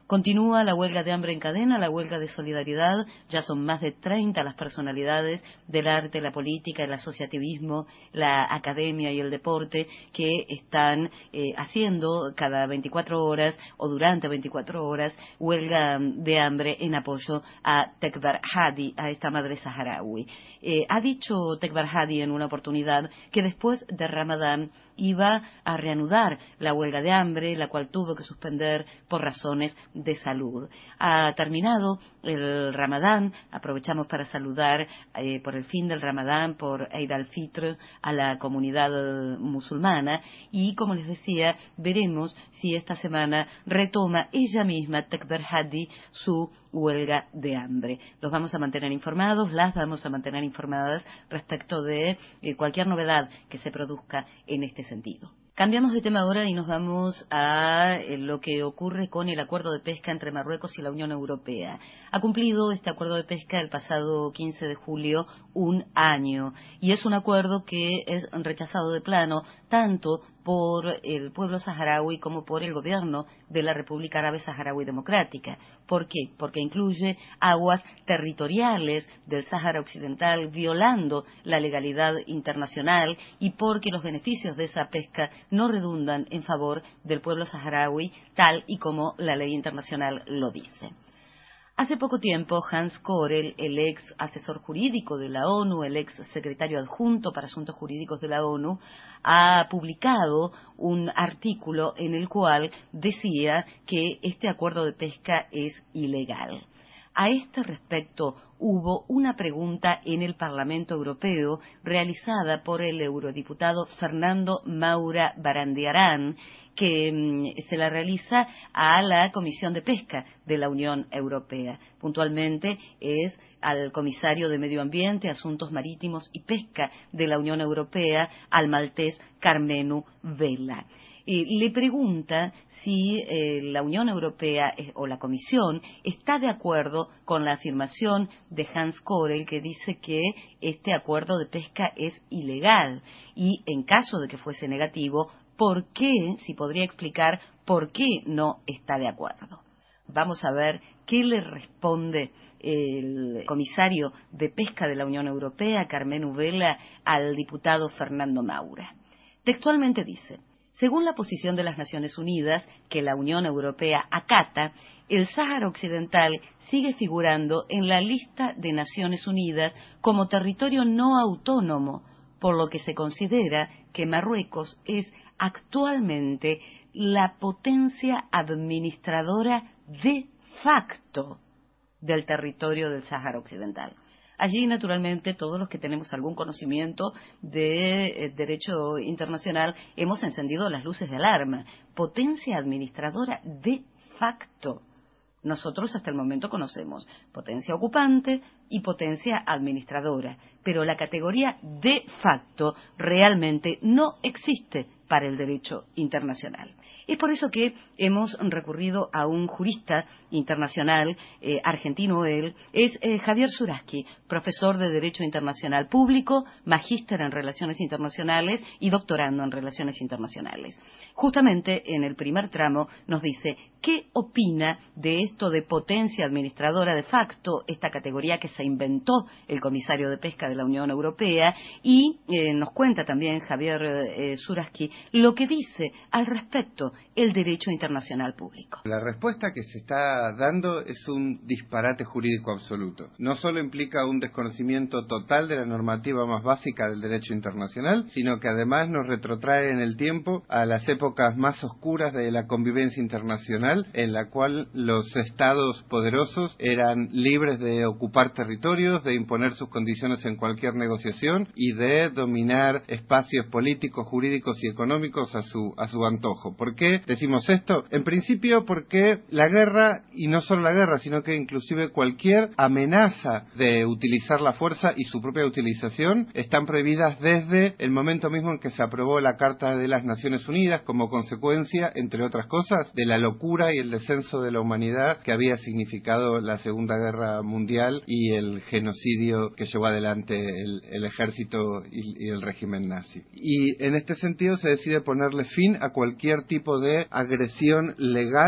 Continúa la huelga de hambre en cadena, la huelga de solidaridad. Ya son más de treinta las personalidades del arte, la política, el asociativismo, la academia y el deporte que están eh, haciendo cada veinticuatro horas o durante veinticuatro horas huelga de hambre en apoyo a Tekber Hadi, a esta madre saharaui. Eh, ha dicho Tekber Hadi en una oportunidad que después de Ramadán iba a reanudar la huelga de hambre, la cual tuvo que suspender por razones de salud. Ha terminado el Ramadán, aprovechamos para saludar eh, por el fin del Ramadán, por Eid al-Fitr, a la comunidad musulmana, y como les decía, veremos si esta semana retoma ella misma, Tekber Hadi, su huelga de hambre. Los vamos a mantener informados, las vamos a mantener informadas respecto de eh, cualquier novedad que se produzca en este sentido. Cambiamos de tema ahora y nos vamos a eh, lo que ocurre con el acuerdo de pesca entre Marruecos y la Unión Europea. Ha cumplido este acuerdo de pesca el pasado quince de julio un año y es un acuerdo que es rechazado de plano tanto por el pueblo saharaui como por el gobierno de la República Árabe Saharaui Democrática. ¿Por qué? Porque incluye aguas territoriales del Sáhara Occidental violando la legalidad internacional y porque los beneficios de esa pesca no redundan en favor del pueblo saharaui tal y como la ley internacional lo dice. Hace poco tiempo, Hans Korel, el ex asesor jurídico de la ONU, el ex secretario adjunto para asuntos jurídicos de la ONU, ha publicado un artículo en el cual decía que este acuerdo de pesca es ilegal. A este respecto, hubo una pregunta en el Parlamento Europeo realizada por el eurodiputado Fernando Maura Barandiarán, que mm, se la realiza a la Comisión de Pesca de la Unión Europea. Puntualmente es al comisario de Medio Ambiente, Asuntos Marítimos y Pesca de la Unión Europea, al maltés Karmenu Vella. Eh, le pregunta si eh, la Unión Europea eh, o la Comisión está de acuerdo con la afirmación de Hans Korel, que dice que este acuerdo de pesca es ilegal y, en caso de que fuese negativo, ¿por qué? Si podría explicar por qué no está de acuerdo. Vamos a ver qué le responde el comisario de Pesca de la Unión Europea, Karmenu Vella, al diputado Fernando Maura. Textualmente dice: según la posición de las Naciones Unidas, que la Unión Europea acata, el Sáhara Occidental sigue figurando en la lista de Naciones Unidas como territorio no autónomo, por lo que se considera que Marruecos es actualmente la potencia administradora de facto del territorio del Sáhara Occidental. Allí, naturalmente, todos los que tenemos algún conocimiento de eh, derecho internacional hemos encendido las luces de alarma. Potencia administradora de facto. Nosotros hasta el momento conocemos potencia ocupante y potencia administradora, pero la categoría de facto realmente no existe para el derecho internacional. Es por eso que hemos recurrido a un jurista internacional, eh, argentino él, es eh, Javier Zuraski, profesor de Derecho Internacional Público, magíster en Relaciones Internacionales y doctorando en Relaciones Internacionales. Justamente en el primer tramo nos dice qué opina de esto de potencia administradora de facto, esta categoría que se inventó el comisario de Pesca de la Unión Europea, y eh, nos cuenta también Javier eh, Zuraski lo que dice al respecto el derecho internacional público. La respuesta que se está dando es un disparate jurídico absoluto. No solo implica un desconocimiento total de la normativa más básica del derecho internacional, sino que además nos retrotrae en el tiempo a las épocas más oscuras de la convivencia internacional, en la cual los estados poderosos eran libres de ocupar territorios, de imponer sus condiciones en cualquier negociación y de dominar espacios políticos, jurídicos y económicos a su, a su antojo. ¿Por qué decimos esto? En principio porque la guerra, y no solo la guerra, sino que inclusive cualquier amenaza de utilizar la fuerza y su propia utilización están prohibidas desde el momento mismo en que se aprobó la Carta de las Naciones Unidas, como consecuencia, entre otras cosas, de la locura y el descenso de la humanidad que había significado la Segunda Guerra Mundial y el genocidio que llevó adelante el, el ejército y, y el régimen nazi. Y en este sentido se decide ponerle fin a cualquier tipo de agresión legal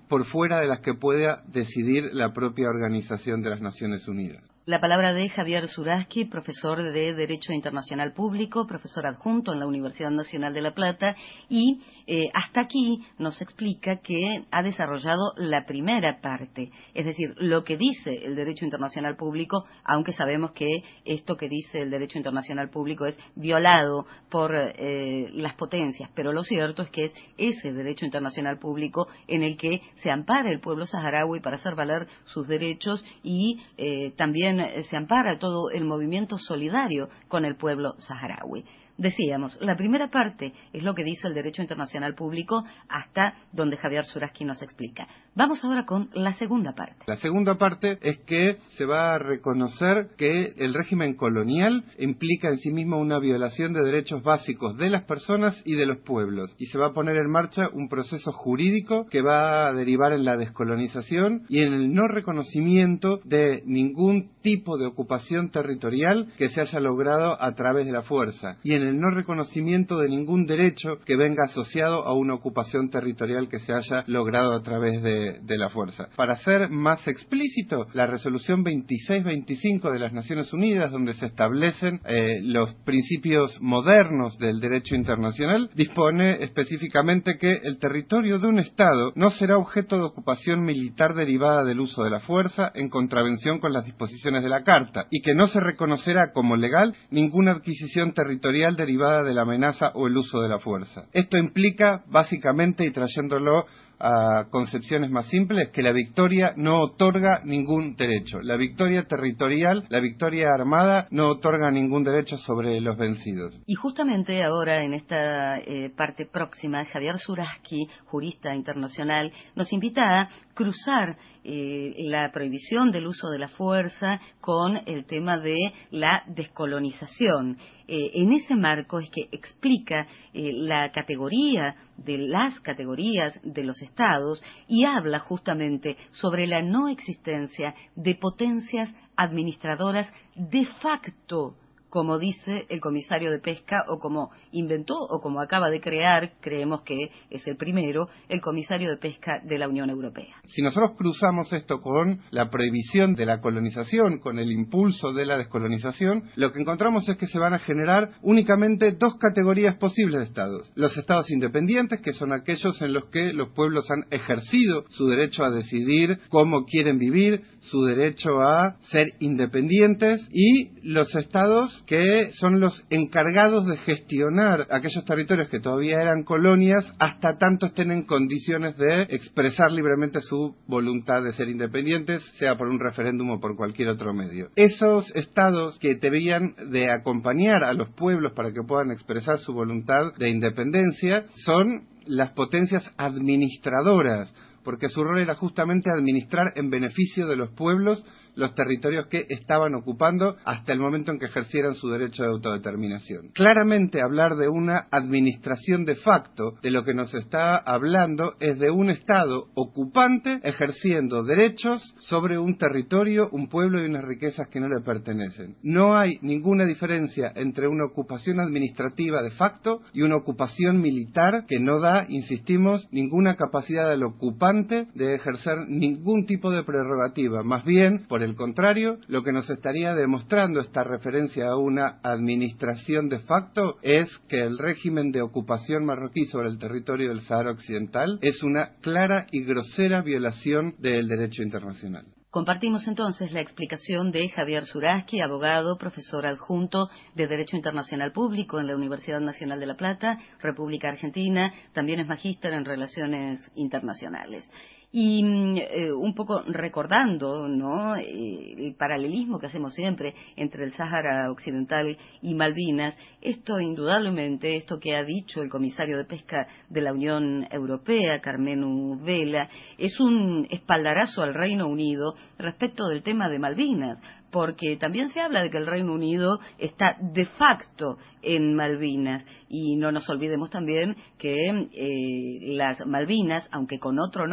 por fuera de las que pueda decidir la propia Organización de las Naciones Unidas. La palabra de Javier Zuraski, profesor de Derecho Internacional Público, profesor adjunto en la Universidad Nacional de La Plata, y eh, hasta aquí nos explica que ha desarrollado la primera parte, es decir, lo que dice el Derecho Internacional Público, aunque sabemos que esto que dice el Derecho Internacional Público es violado por eh, las potencias, pero lo cierto es que es ese Derecho Internacional Público en el que se ampara el pueblo saharaui para hacer valer sus derechos y eh, también se ampara todo el movimiento solidario con el pueblo saharaui. Decíamos, la primera parte es lo que dice el Derecho Internacional Público hasta donde Javier Zuraski nos explica. Vamos ahora con la segunda parte. La segunda parte es que se va a reconocer que el régimen colonial implica en sí mismo una violación de derechos básicos de las personas y de los pueblos. Y se va a poner en marcha un proceso jurídico que va a derivar en la descolonización y en el no reconocimiento de ningún tipo de ocupación territorial que se haya logrado a través de la fuerza. Y en el no reconocimiento de ningún derecho que venga asociado a una ocupación territorial que se haya logrado a través de, de la fuerza. Para ser más explícito, la resolución veintiséis veinticinco de las Naciones Unidas, donde se establecen eh, los principios modernos del derecho internacional, dispone específicamente que el territorio de un Estado no será objeto de ocupación militar derivada del uso de la fuerza en contravención con las disposiciones de la Carta, y que no se reconocerá como legal ninguna adquisición territorial derivada de la amenaza o el uso de la fuerza. Esto implica, básicamente, y trayéndolo a concepciones más simples, que la victoria no otorga ningún derecho. La victoria territorial, la victoria armada, no otorga ningún derecho sobre los vencidos. Y justamente ahora, en esta eh, parte próxima, Javier Zuraski, jurista internacional, nos invita a cruzar eh, la prohibición del uso de la fuerza con el tema de la descolonización. Eh, en ese marco es que explica eh, la categoría de las categorías de los estados y habla justamente sobre la no existencia de potencias administradoras de facto, como dice el comisario de Pesca, o como inventó, o como acaba de crear, creemos que es el primero, el comisario de Pesca de la Unión Europea. Si nosotros cruzamos esto con la prohibición de la colonización, con el impulso de la descolonización, lo que encontramos es que se van a generar únicamente dos categorías posibles de estados. Los estados independientes, que son aquellos en los que los pueblos han ejercido su derecho a decidir cómo quieren vivir, su derecho a ser independientes, y los estados que son los encargados de gestionar aquellos territorios que todavía eran colonias hasta tanto estén en condiciones de expresar libremente su voluntad de ser independientes, sea por un referéndum o por cualquier otro medio. Esos estados que deberían de acompañar a los pueblos para que puedan expresar su voluntad de independencia son las potencias administradoras, porque su rol era justamente administrar en beneficio de los pueblos los territorios que estaban ocupando hasta el momento en que ejercieran su derecho de autodeterminación. Claramente hablar de una administración de facto, de lo que nos está hablando es de un Estado ocupante ejerciendo derechos sobre un territorio, un pueblo y unas riquezas que no le pertenecen. No hay ninguna diferencia entre una ocupación administrativa de facto y una ocupación militar que no da, insistimos, ninguna capacidad al ocupante de ejercer ningún tipo de prerrogativa. Más bien, por el contrario, lo que nos estaría demostrando esta referencia a una administración de facto es que el régimen de ocupación marroquí sobre el territorio del Sahara Occidental es una clara y grosera violación del derecho internacional. Compartimos entonces la explicación de Javier Zuraski, abogado, profesor adjunto de Derecho Internacional Público en la Universidad Nacional de La Plata, República Argentina, también es magíster en Relaciones Internacionales. Y eh, un poco recordando, ¿no?, eh, el paralelismo que hacemos siempre entre el Sáhara Occidental y Malvinas, esto indudablemente, esto que ha dicho el comisario de Pesca de la Unión Europea, Carmenu Vela, es un espaldarazo al Reino Unido respecto del tema de Malvinas, porque también se habla de que el Reino Unido está de facto en Malvinas, y no nos olvidemos también que eh, las Malvinas, aunque con otro nombre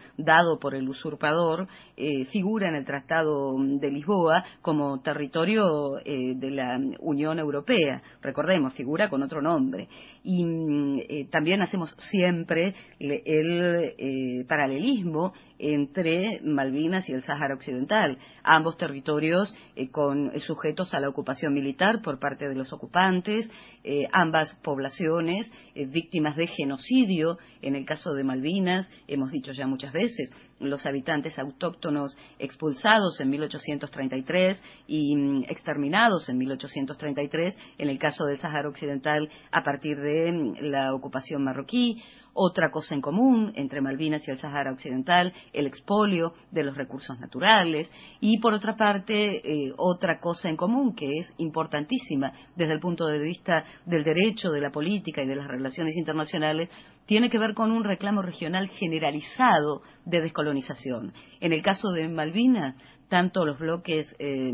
dado por el usurpador, eh, figura en el Tratado de Lisboa como territorio eh, de la Unión Europea. Recordemos, figura con otro nombre. Y eh, también hacemos siempre el, el eh, paralelismo entre Malvinas y el Sáhara Occidental, ambos territorios eh, con sujetos a la ocupación militar por parte de los ocupantes, eh, ambas poblaciones eh, víctimas de genocidio. En el caso de Malvinas, hemos dicho ya muchas veces, los habitantes autóctonos expulsados en mil ochocientos treinta y tres y mm, exterminados en mil ochocientos treinta y tres, en el caso del Sáhara Occidental a partir de mm, la ocupación marroquí. Otra cosa en común entre Malvinas y el Sáhara Occidental, el expolio de los recursos naturales, y por otra parte, eh, otra cosa en común que es importantísima desde el punto de vista del derecho, de la política y de las relaciones internacionales, tiene que ver con un reclamo regional generalizado de descolonización. En el caso de Malvinas, tanto los bloques eh,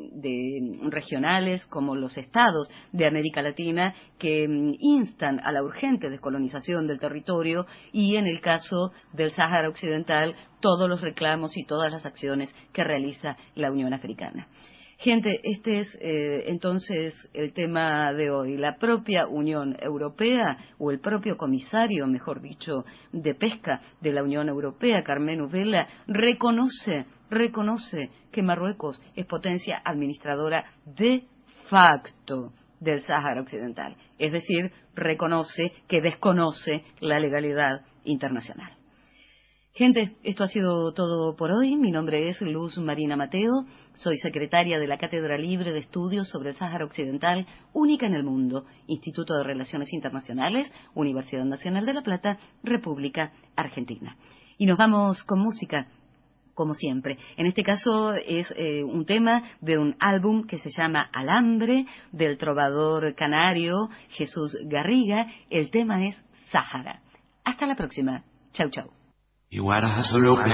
de, regionales como los estados de América Latina que eh, instan a la urgente descolonización del territorio, y en el caso del Sáhara Occidental, todos los reclamos y todas las acciones que realiza la Unión Africana. Gente, este es eh, entonces el tema de hoy. La propia Unión Europea, o el propio comisario, mejor dicho, de pesca de la Unión Europea, Carmenu Vela, reconoce, reconoce que Marruecos es potencia administradora de facto del Sáhara Occidental. Es decir, reconoce que desconoce la legalidad internacional. Gente, esto ha sido todo por hoy. Mi nombre es Luz Marina Mateo. Soy secretaria de la Cátedra Libre de Estudios sobre el Sáhara Occidental, única en el mundo, Instituto de Relaciones Internacionales, Universidad Nacional de La Plata, República Argentina. Y nos vamos con música, como siempre. En este caso es eh, un tema de un álbum que se llama Alambre, del trovador canario Jesús Garriga. El tema es Sáhara. Hasta la próxima. Chau, chau. Iwara solople,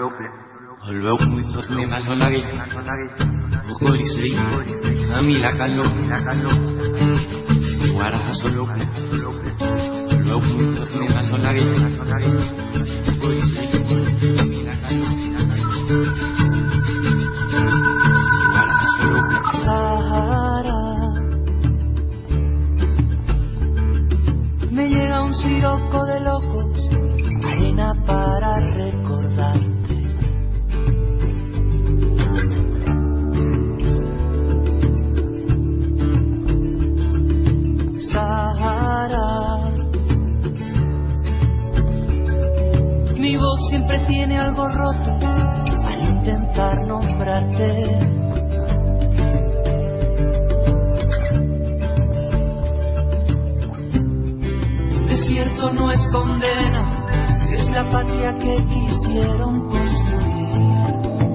olveu muitos temas no lagi, ukori sei, amila kalo, Iwara solople, olveu muitos temas no lagi, ukori sei, amila kalo, Iwara solople. Sahara, me llega un siroco de locos, arena para recordarte. Sahara, mi voz siempre tiene algo roto al intentar nombrarte. Desierto no es condena, es la patria que quisieron construir.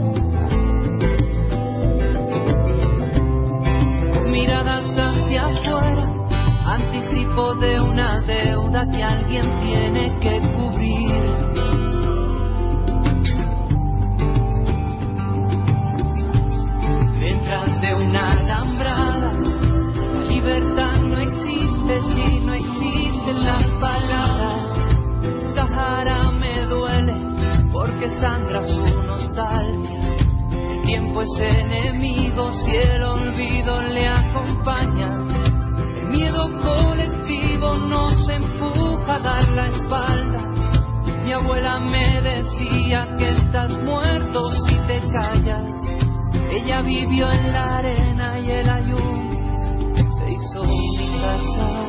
Miradas hacia afuera, anticipo de una deuda que alguien tiene que cubrir. Detrás de una alambrada, la libertad no existe si no existen las palabras. Sahara me duele porque sangra su nostalgia. El tiempo es enemigo si el olvido le acompaña. El miedo colectivo nos empuja a dar la espalda. Mi abuela me decía que estás muerto si te callas. Ella vivió en la arena y el ayuno se hizo mi casa.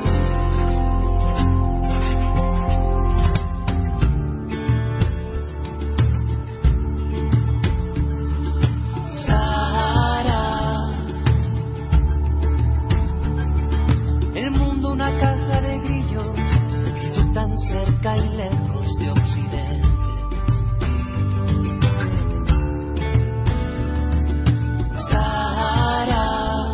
Cerca y lejos de Occidente. Sahara,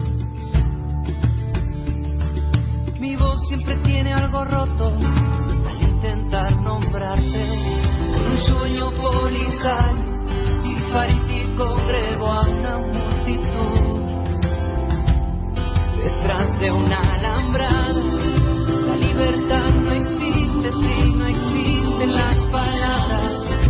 mi voz siempre tiene algo roto al intentar nombrarte. Con un sueño polizal y Fariti congregó a una multitud detrás de una alambrada. La libertad no existe si no existen las palabras.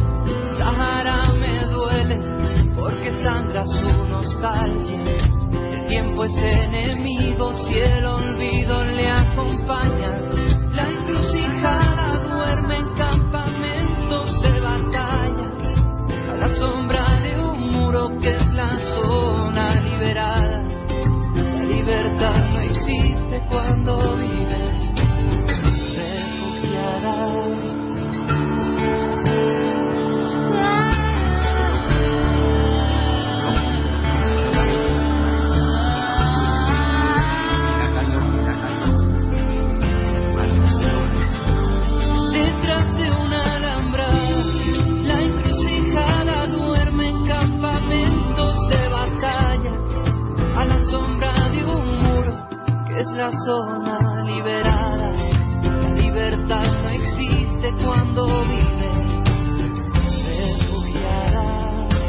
alguien. El tiempo es enemigo si el olvido le acompaña. La encrucijada duerme en campamentos de batalla, a la sombra de un muro que es la zona liberada. La libertad no existe cuando vive refugiada. Detrás de una alambrada, la encrucijada duerme en campamentos de batalla, a la sombra de un muro que es la zona liberada. La libertad no existe cuando vive refugiada.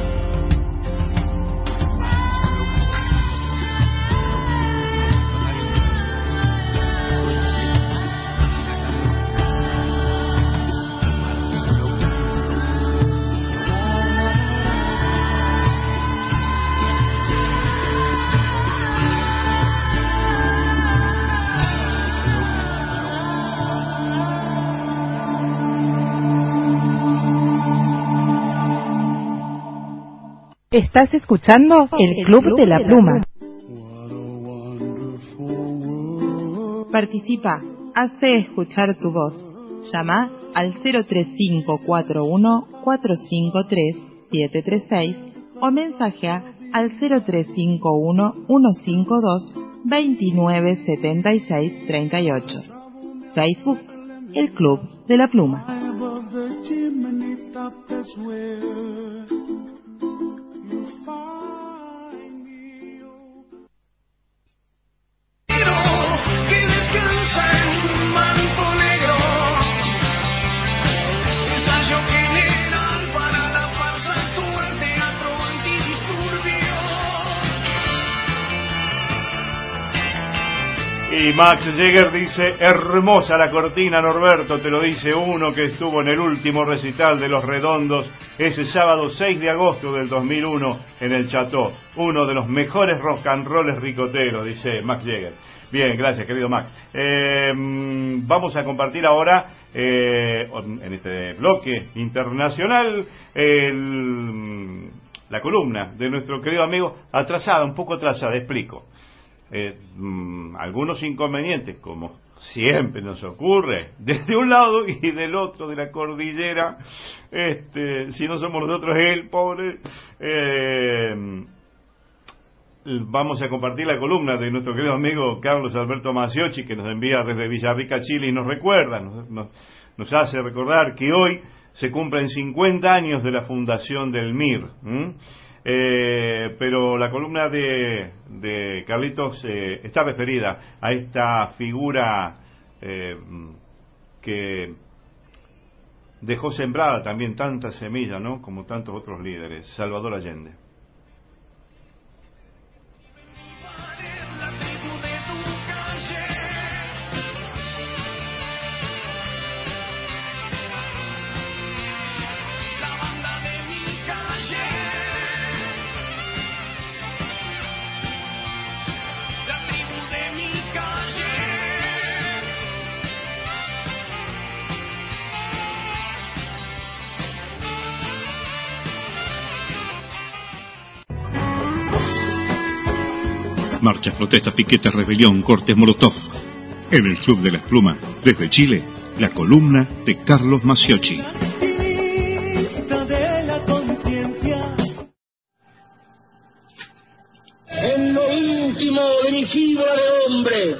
Estás escuchando El Club de la Pluma. Participa, hace escuchar tu voz. Llama al cero tres cinco cuatro uno cuatro cinco tres siete tres seis o mensajea al cero tres cinco uno uno cinco dos dos nueve siete seis tres ocho. Facebook, El Club de la Pluma. Que descansa en un manto negro, ensayo general para la farsa actual, teatro antidisturbio. Y Max Jäger dice: hermosa la cortina, Norberto, te lo dice uno que estuvo en el último recital de Los Redondos ese sábado seis de agosto del dos mil uno en el Chateau, uno de los mejores rock and rolls ricoteros, dice Max Jäger. Bien, gracias, querido Max. Eh, vamos a compartir ahora, eh, en este bloque internacional, el, la columna de nuestro querido amigo, atrasada, un poco atrasada, explico. Eh, mm, algunos inconvenientes, como siempre nos ocurre, desde un lado y del otro de la cordillera, este, si no somos nosotros él, pobre. Eh, Vamos a compartir la columna de nuestro querido amigo Carlos Alberto Maciocchi, que nos envía desde Villarrica, Chile, y nos recuerda, nos, nos, nos hace recordar que hoy se cumplen cincuenta años de la fundación del M I R. ¿Mm? Eh, pero la columna de, de Carlitos eh, está referida a esta figura eh, que dejó sembrada también tantas semillas, ¿no?, como tantos otros líderes, Salvador Allende. Marchas, protestas, piquetes, rebelión, cortes, molotov. En el Club de las Plumas, desde Chile, la columna de Carlos Maciocchi. De la conciencia. En lo íntimo de mi fibra de hombre,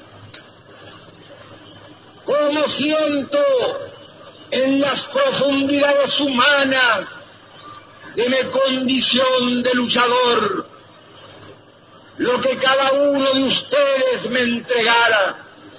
como siento en las profundidades humanas de mi condición de luchador, lo que cada uno de ustedes me entregara.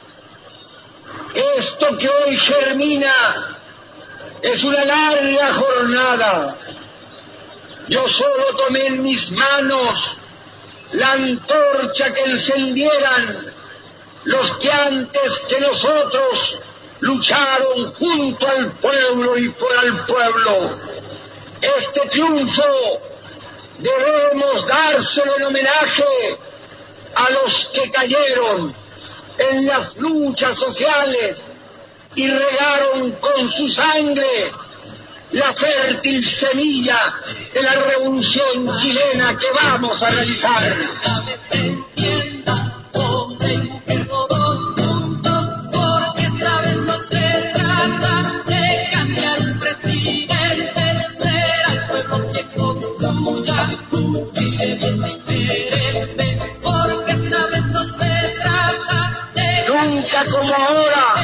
Esto que hoy germina es una larga jornada. Yo solo tomé en mis manos la antorcha que encendieran los que antes que nosotros lucharon junto al pueblo y por el pueblo. Este triunfo debemos dárselo en homenaje a los que cayeron en las luchas sociales y regaron con su sangre la fértil semilla de la revolución chilena que vamos a realizar. Nunca como ahora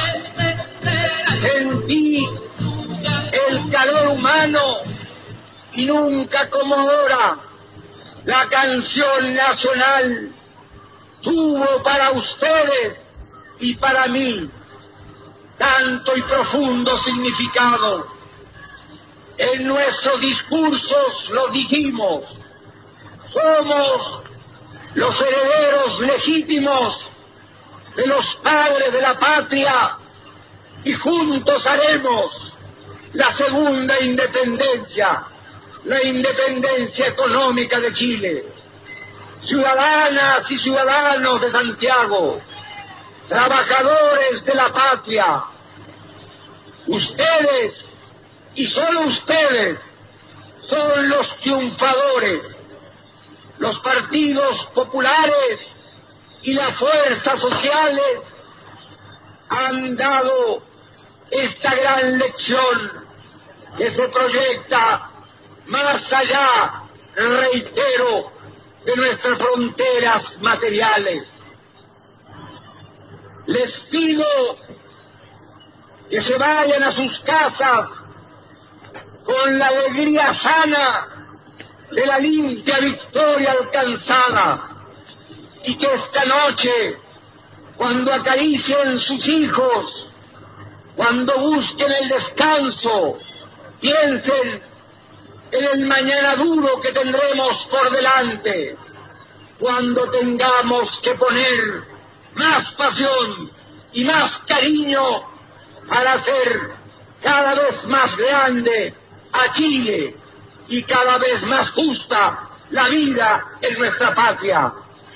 sentí el calor humano y nunca como ahora la canción nacional tuvo para ustedes y para mí tanto y profundo significado. En nuestros discursos lo dijimos, somos los herederos legítimos de los padres de la patria y juntos haremos la segunda independencia, la independencia económica de Chile. Ciudadanas y ciudadanos de Santiago, trabajadores de la patria, ustedes y solo ustedes son los triunfadores. Los partidos populares y las fuerzas sociales han dado esta gran lección que se proyecta más allá, reitero, de nuestras fronteras materiales. Les pido que se vayan a sus casas con la alegría sana de la limpia victoria alcanzada, y que esta noche, cuando acaricien sus hijos, cuando busquen el descanso, piensen en el mañana duro que tendremos por delante, cuando tengamos que poner más pasión y más cariño para hacer cada vez más grande a Chile y cada vez más justa la vida en nuestra patria.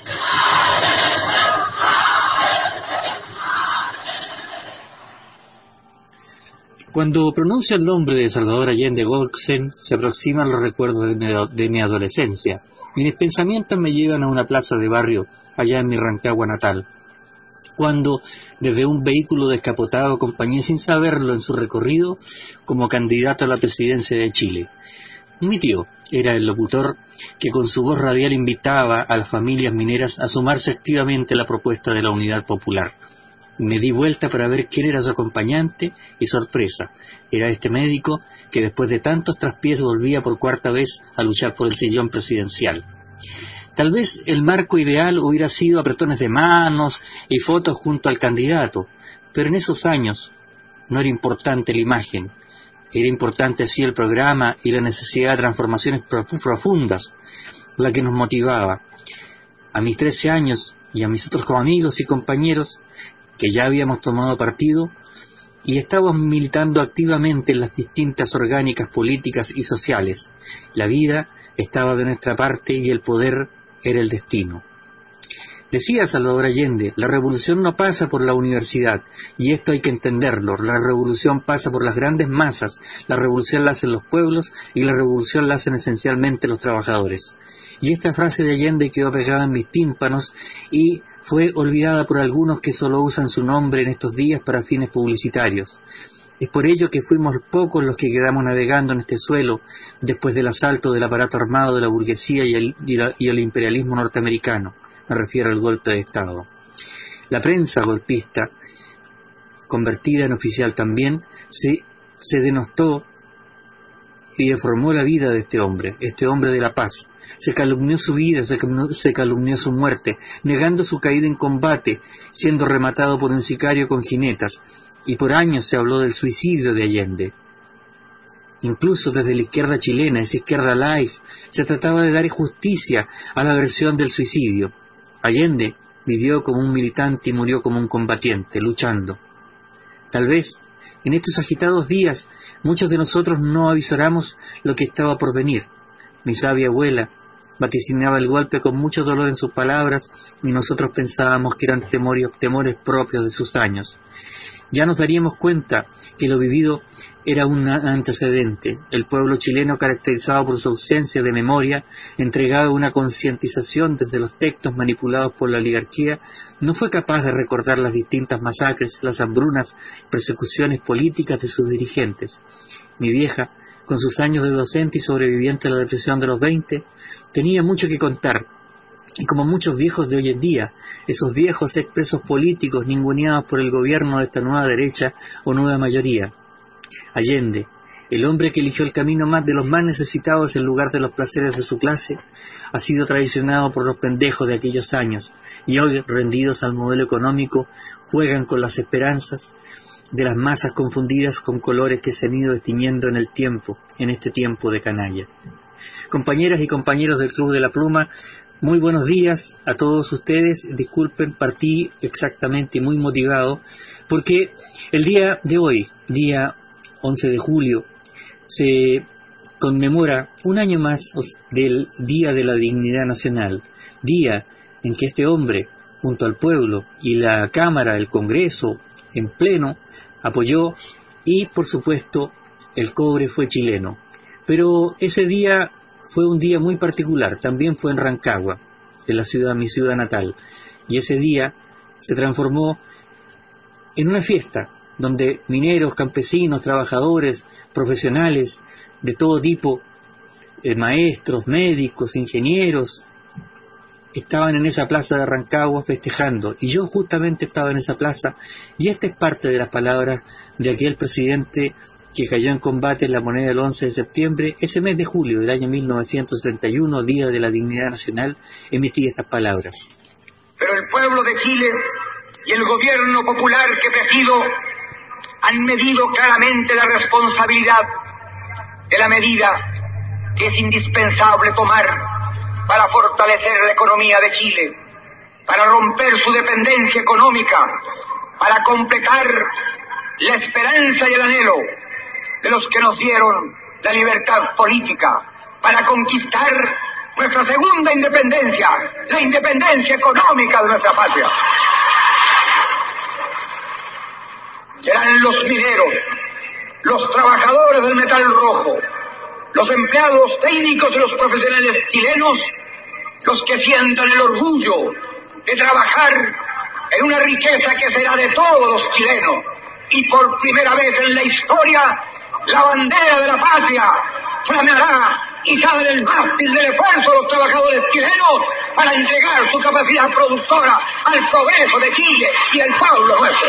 Cuando pronuncio el nombre de Salvador Allende Goldstein, se aproximan los recuerdos de mi, de mi adolescencia, y mis pensamientos me llevan a una plaza de barrio allá en mi Rancagua natal, cuando desde un vehículo descapotado acompañé sin saberlo en su recorrido como candidato a la presidencia de Chile. Mi tío era el locutor que con su voz radial invitaba a las familias mineras a sumarse activamente a la propuesta de la Unidad Popular. Me di vuelta para ver quién era su acompañante y sorpresa, era este médico que después de tantos traspiés volvía por cuarta vez a luchar por el sillón presidencial. Tal vez el marco ideal hubiera sido apretones de manos y fotos junto al candidato, pero en esos años no era importante la imagen, era importante así el programa y la necesidad de transformaciones profundas, la que nos motivaba. A mis trece años y a mis otros amigos y compañeros, que ya habíamos tomado partido y estábamos militando activamente en las distintas orgánicas políticas y sociales, la vida estaba de nuestra parte y el poder era el destino. Decía Salvador Allende, la revolución no pasa por la universidad, y esto hay que entenderlo, la revolución pasa por las grandes masas, la revolución la hacen los pueblos y la revolución la hacen esencialmente los trabajadores. Y esta frase de Allende quedó pegada en mis tímpanos y fue olvidada por algunos que solo usan su nombre en estos días para fines publicitarios. Es por ello que fuimos pocos los que quedamos navegando en este suelo después del asalto del aparato armado de la burguesía y el, y la, y el imperialismo norteamericano. Me refiero al golpe de Estado. La prensa golpista, convertida en oficial también, se, se denostó y deformó la vida de este hombre, este hombre de la paz. Se calumnió su vida, se calumnió, se calumnió su muerte, negando su caída en combate, siendo rematado por un sicario con jinetas, y por años se habló del suicidio de Allende. Incluso desde la izquierda chilena, esa izquierda laica, se trataba de dar justicia a la versión del suicidio. Allende vivió como un militante y murió como un combatiente, luchando. Tal vez, en estos agitados días, muchos de nosotros no avisáramos lo que estaba por venir. Mi sabia abuela, vaticinaba el golpe con mucho dolor en sus palabras, y nosotros pensábamos que eran temores, temores propios de sus años. Ya nos daríamos cuenta que lo vivido era un antecedente. El pueblo chileno, caracterizado por su ausencia de memoria, entregado a una concientización desde los textos manipulados por la oligarquía, no fue capaz de recordar las distintas masacres, las hambrunas, persecuciones políticas de sus dirigentes. Mi vieja, con sus años de docente y sobreviviente a la depresión de los veinte, tenía mucho que contar. Y como muchos viejos de hoy en día, esos viejos expresos políticos ninguneados por el gobierno de esta nueva derecha o nueva mayoría. Allende, el hombre que eligió el camino más de los más necesitados en lugar de los placeres de su clase, ha sido traicionado por los pendejos de aquellos años, y hoy, rendidos al modelo económico, juegan con las esperanzas de las masas confundidas con colores que se han ido destiñendo en el tiempo, en este tiempo de canalla. Compañeras y compañeros del Club de la Pluma, muy buenos días a todos ustedes. Disculpen, partí exactamente muy motivado, porque el día de hoy, día once de julio, se conmemora un año más del Día de la Dignidad Nacional, día en que este hombre, junto al pueblo y la Cámara, el Congreso, en pleno, apoyó, y por supuesto el cobre fue chileno. Pero ese día fue un día muy particular, también fue en Rancagua, en la ciudad, mi ciudad natal, y ese día se transformó en una fiesta, donde mineros, campesinos, trabajadores, profesionales de todo tipo, eh, maestros, médicos, ingenieros, estaban en esa plaza de Rancagua festejando, y yo justamente estaba en esa plaza, y esta es parte de las palabras de aquel presidente que cayó en combate en la moneda del once de septiembre, ese mes de julio del año mil novecientos setenta y uno, Día de la Dignidad Nacional, emití estas palabras. Pero el pueblo de Chile y el gobierno popular que presido han medido claramente la responsabilidad de la medida que es indispensable tomar para fortalecer la economía de Chile, para romper su dependencia económica, para completar la esperanza y el anhelo de los que nos dieron la libertad política, para conquistar nuestra segunda independencia, la independencia económica de nuestra patria. Serán los mineros, los trabajadores del metal rojo, los empleados técnicos y los profesionales chilenos los que sientan el orgullo de trabajar en una riqueza que será de todos los chilenos, y por primera vez en la historia la bandera de la patria flameará izada en el mástil del esfuerzo de los trabajadores chilenos para entregar su capacidad productora al progreso de Chile y al pueblo nuestro.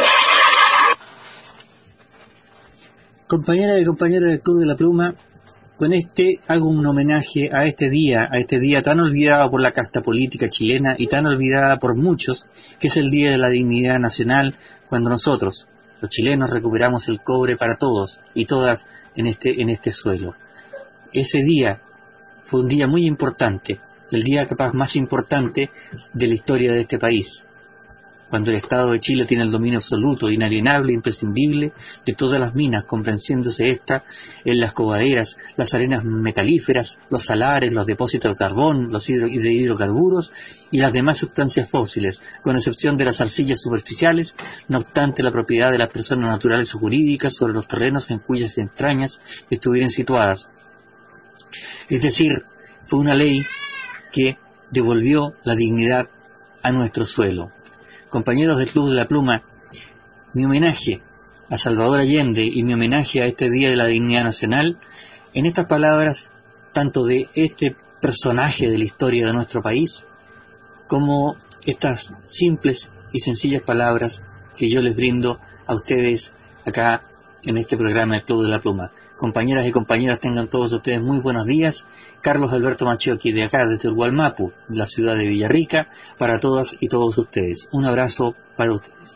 Compañeras y compañeros del Club de la Pluma, con este hago un homenaje a este día, a este día tan olvidado por la casta política chilena y tan olvidada por muchos, que es el Día de la Dignidad Nacional, cuando nosotros, los chilenos, recuperamos el cobre para todos y todas en este, en este suelo. Ese día fue un día muy importante, el día capaz más importante de la historia de este país, cuando el Estado de Chile tiene el dominio absoluto, inalienable, imprescindible de todas las minas, comprendiéndose esta en las cobaderas, las arenas metalíferas, los salares, los depósitos de carbón, los hidro de hidrocarburos y las demás sustancias fósiles, con excepción de las arcillas superficiales, no obstante la propiedad de las personas naturales o jurídicas sobre los terrenos en cuyas entrañas estuvieran situadas. Es decir, fue una ley que devolvió la dignidad a nuestro suelo. Compañeros del Club de la Pluma, mi homenaje a Salvador Allende y mi homenaje a este Día de la Dignidad Nacional, en estas palabras, tanto de este personaje de la historia de nuestro país, como estas simples y sencillas palabras que yo les brindo a ustedes acá en este programa del Club de la Pluma. Compañeras y compañeras, tengan todos ustedes muy buenos días. Carlos Alberto Machiocchi, de acá, desde Hualmapu, la ciudad de Villarrica, para todas y todos ustedes. Un abrazo para ustedes.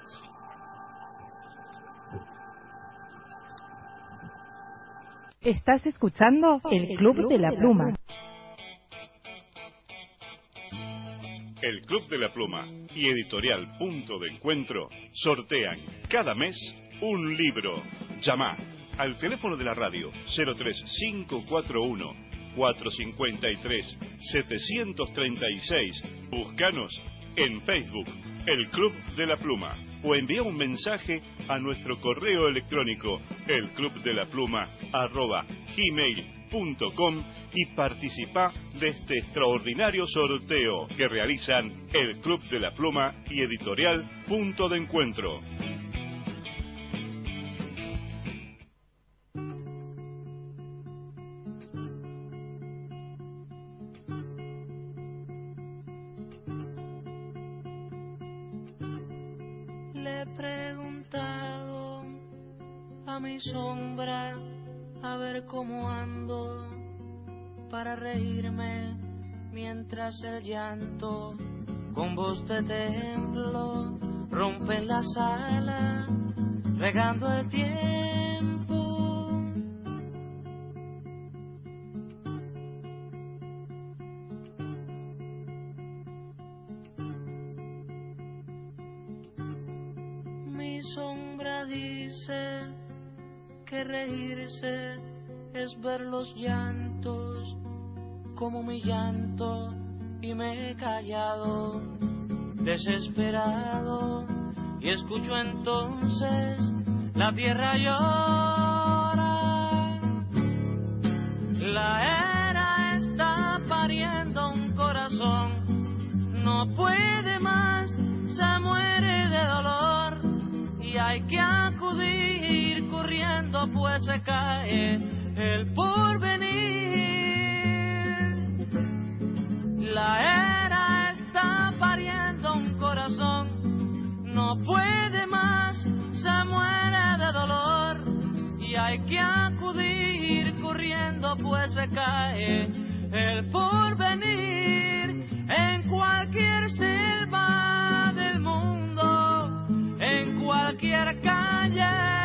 Estás escuchando el Club de la Pluma. El Club de la Pluma y Editorial Punto de Encuentro sortean cada mes un libro. Llama al teléfono de la radio cero tres cinco cuatro uno, cuatro cinco tres, siete tres seis. Búscanos en Facebook, El Club de la Pluma, o envía un mensaje a nuestro correo electrónico, elclubdelapluma arroba gmail punto com, y participa de este extraordinario sorteo que realizan El Club de la Pluma y Editorial Punto de Encuentro. Le he preguntado a mi sombra a ver cómo ando para reírme mientras el llanto con voz de templo rompe en la sala regando el tiempo. Mi sombra dice que reírse es ver los llantos como mi llanto, y me he callado, desesperado, y escucho entonces la tierra llora. La era está pariendo un corazón, no puede más, se muere de dolor, y hay que acudir corriendo, pues se cae el porvenir. La era está pariendo un corazón, no puede más, se muere de dolor, y hay que acudir corriendo, pues se cae el porvenir. En cualquier selva del mundo, en cualquier calle,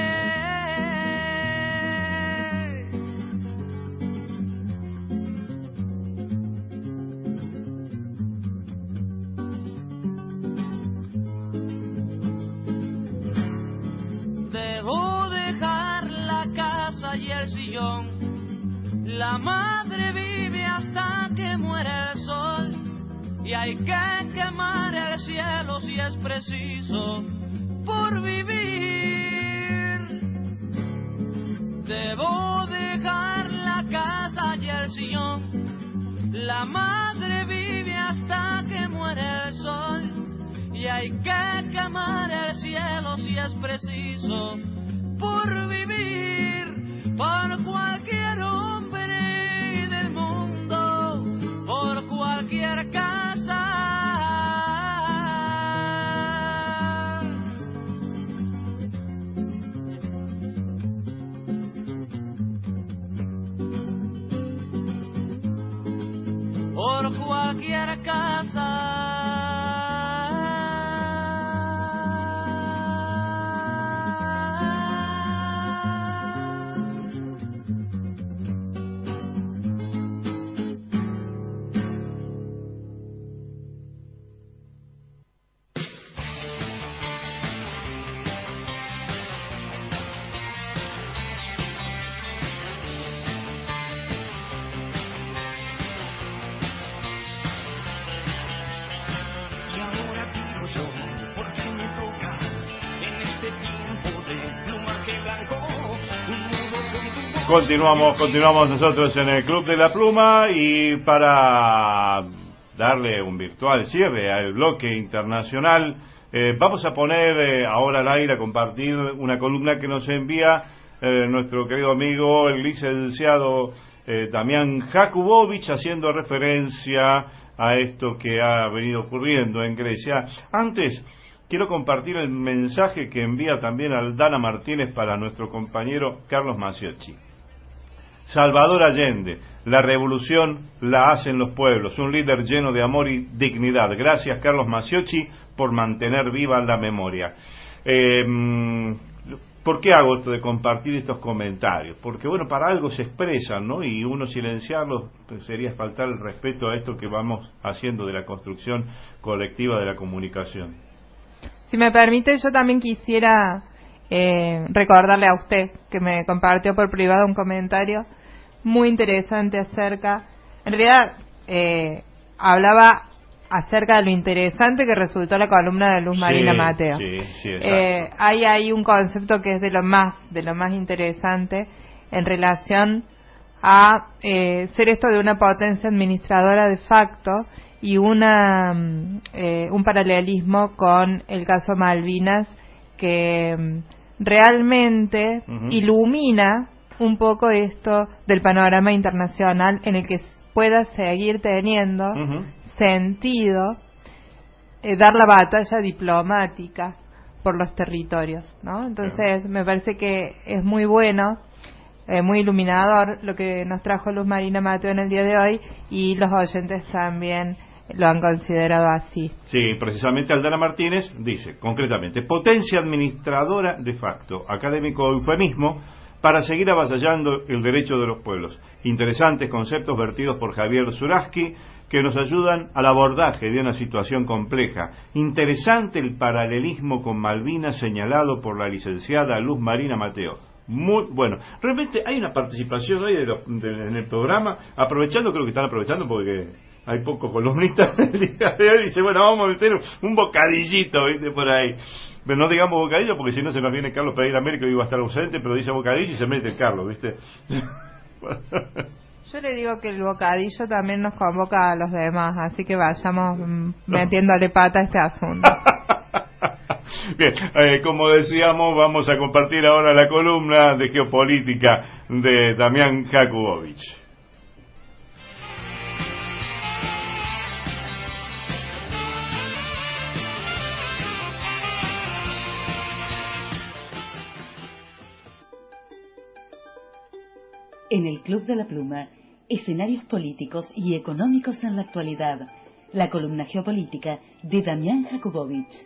y el sillón, la madre vive hasta que muere el sol, y hay que quemar el cielo si es preciso por vivir. Debo dejar la casa y el sillón, la madre vive hasta que muere el sol, y hay que quemar el cielo si es preciso por vivir. Por cualquier hombre del mundo, por cualquier casa. Por cualquier casa. Continuamos, continuamos nosotros en el Club de la Pluma, y para darle un virtual cierre al bloque internacional, eh, vamos a poner eh, ahora al aire, a compartir una columna que nos envía eh, nuestro querido amigo el licenciado eh, Damián Jakubowicz, haciendo referencia a esto que ha venido ocurriendo en Grecia. Antes, quiero compartir el mensaje que envía también Aldana Martínez para nuestro compañero Carlos Maciocchi. Salvador Allende, la revolución la hacen los pueblos, un líder lleno de amor y dignidad. Gracias, Carlos Maciocchi, por mantener viva la memoria. Eh, ¿Por qué hago esto de compartir estos comentarios? Porque, bueno, para algo se expresan, ¿no? Y uno silenciarlos pues, sería faltar el respeto a esto que vamos haciendo de la construcción colectiva de la comunicación. Si me permite, yo también quisiera eh, recordarle a usted, que me compartió por privado un comentario, muy interesante acerca, en realidad eh, hablaba acerca de lo interesante que resultó la columna de Luz Marina Sí, Mateo. sí, sí, exacto. Eh, hay ahí un concepto que es de lo más, de lo más interesante en relación a eh, ser esto de una potencia administradora de facto y una mm, eh, un paralelismo con el caso Malvinas que mm, realmente Ujú. ilumina un poco esto del panorama internacional en el que pueda seguir teniendo Ujú. sentido eh, dar la batalla diplomática por los territorios, ¿no? Entonces me parece que es muy bueno, eh, muy iluminador lo que nos trajo Luz Marina Mateo en el día de hoy, y los oyentes también lo han considerado así. Sí, precisamente Aldana Martínez dice, concretamente, potencia administradora de facto, académico eufemismo, para seguir avasallando el derecho de los pueblos. Interesantes conceptos vertidos por Javier Zuraski que nos ayudan al abordaje de una situación compleja. Interesante el paralelismo con Malvinas señalado por la licenciada Luz Marina Mateo. Muy bueno. Realmente hay una participación hoy de los, de, en el programa, aprovechando, creo que están aprovechando porque hay pocos columnistas el día de hoy. Dice, bueno, vamos a meter un bocadillito, ¿viste? Por ahí. Pero no digamos bocadillo porque si no se nos viene Carlos Pereira América y iba a estar ausente, pero dice bocadillo y se mete Carlos, ¿viste? Yo le digo que el bocadillo también nos convoca a los demás, así que vayamos mm, metiéndole pata a este asunto. Bien, eh, como decíamos, vamos a compartir ahora la columna de geopolítica de Damián Jakubowicz. En el Club de la Pluma, escenarios políticos y económicos en la actualidad. La columna geopolítica de Damián Jakubowicz.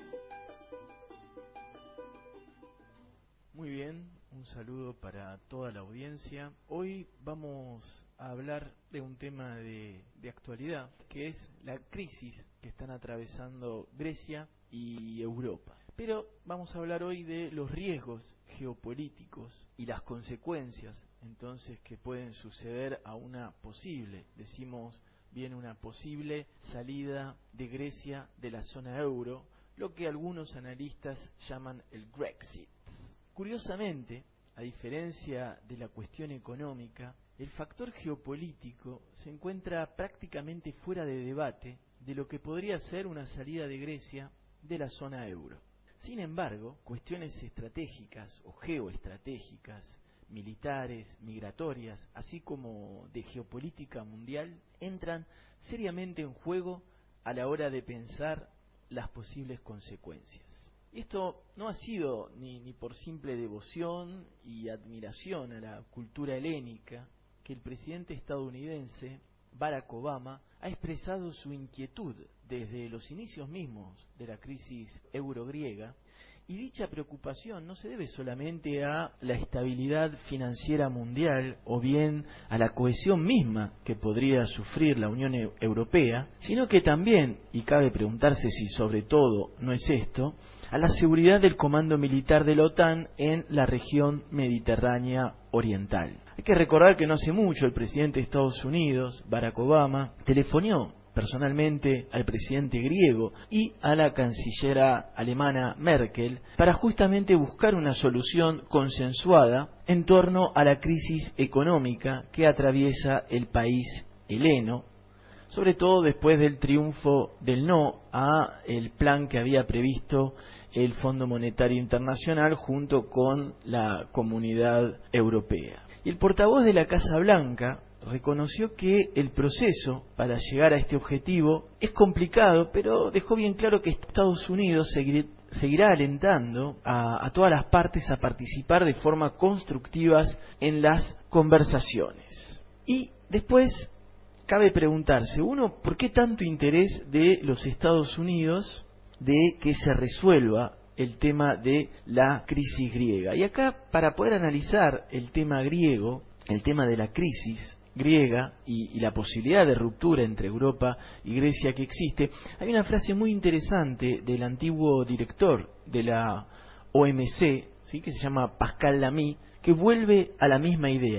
Muy bien, un saludo para toda la audiencia. Hoy vamos a hablar de un tema de, de actualidad, que es la crisis que están atravesando Grecia y Europa. Pero vamos a hablar hoy de los riesgos geopolíticos y las consecuencias entonces que pueden suceder a una posible, decimos bien una posible salida de Grecia de la zona euro, lo que algunos analistas llaman el Grexit. Curiosamente, a diferencia de la cuestión económica, el factor geopolítico se encuentra prácticamente fuera de debate de lo que podría ser una salida de Grecia de la zona euro. Sin embargo, cuestiones estratégicas o geoestratégicas, militares, migratorias, así como de geopolítica mundial, entran seriamente en juego a la hora de pensar las posibles consecuencias. Esto no ha sido ni, ni por simple devoción y admiración a la cultura helénica que el presidente estadounidense Barack Obama ha expresado su inquietud desde los inicios mismos de la crisis euro-griega, y dicha preocupación no se debe solamente a la estabilidad financiera mundial o bien a la cohesión misma que podría sufrir la Unión Europea, sino que también, y cabe preguntarse si sobre todo no es esto, a la seguridad del comando militar de la OTAN en la región mediterránea oriental. Hay que recordar que no hace mucho el presidente de Estados Unidos, Barack Obama, telefonió personalmente al presidente griego y a la cancillera alemana Merkel para justamente buscar una solución consensuada en torno a la crisis económica que atraviesa el país heleno, sobre todo después del triunfo del no a el plan que había previsto el Fondo Monetario Internacional junto con la Comunidad Europea. Y el portavoz de la Casa Blanca reconoció que el proceso para llegar a este objetivo es complicado, pero dejó bien claro que Estados Unidos seguir, seguirá alentando a, a todas las partes a participar de forma constructivas en las conversaciones. Y después cabe preguntarse, uno, ¿por qué tanto interés de los Estados Unidos de que se resuelva el tema de la crisis griega? Y acá, para poder analizar el tema griego, el tema de la crisis griega y, y la posibilidad de ruptura entre Europa y Grecia que existe, hay una frase muy interesante del antiguo director de la O M C, ¿sí?, que se llama Pascal Lamy, que vuelve a la misma idea.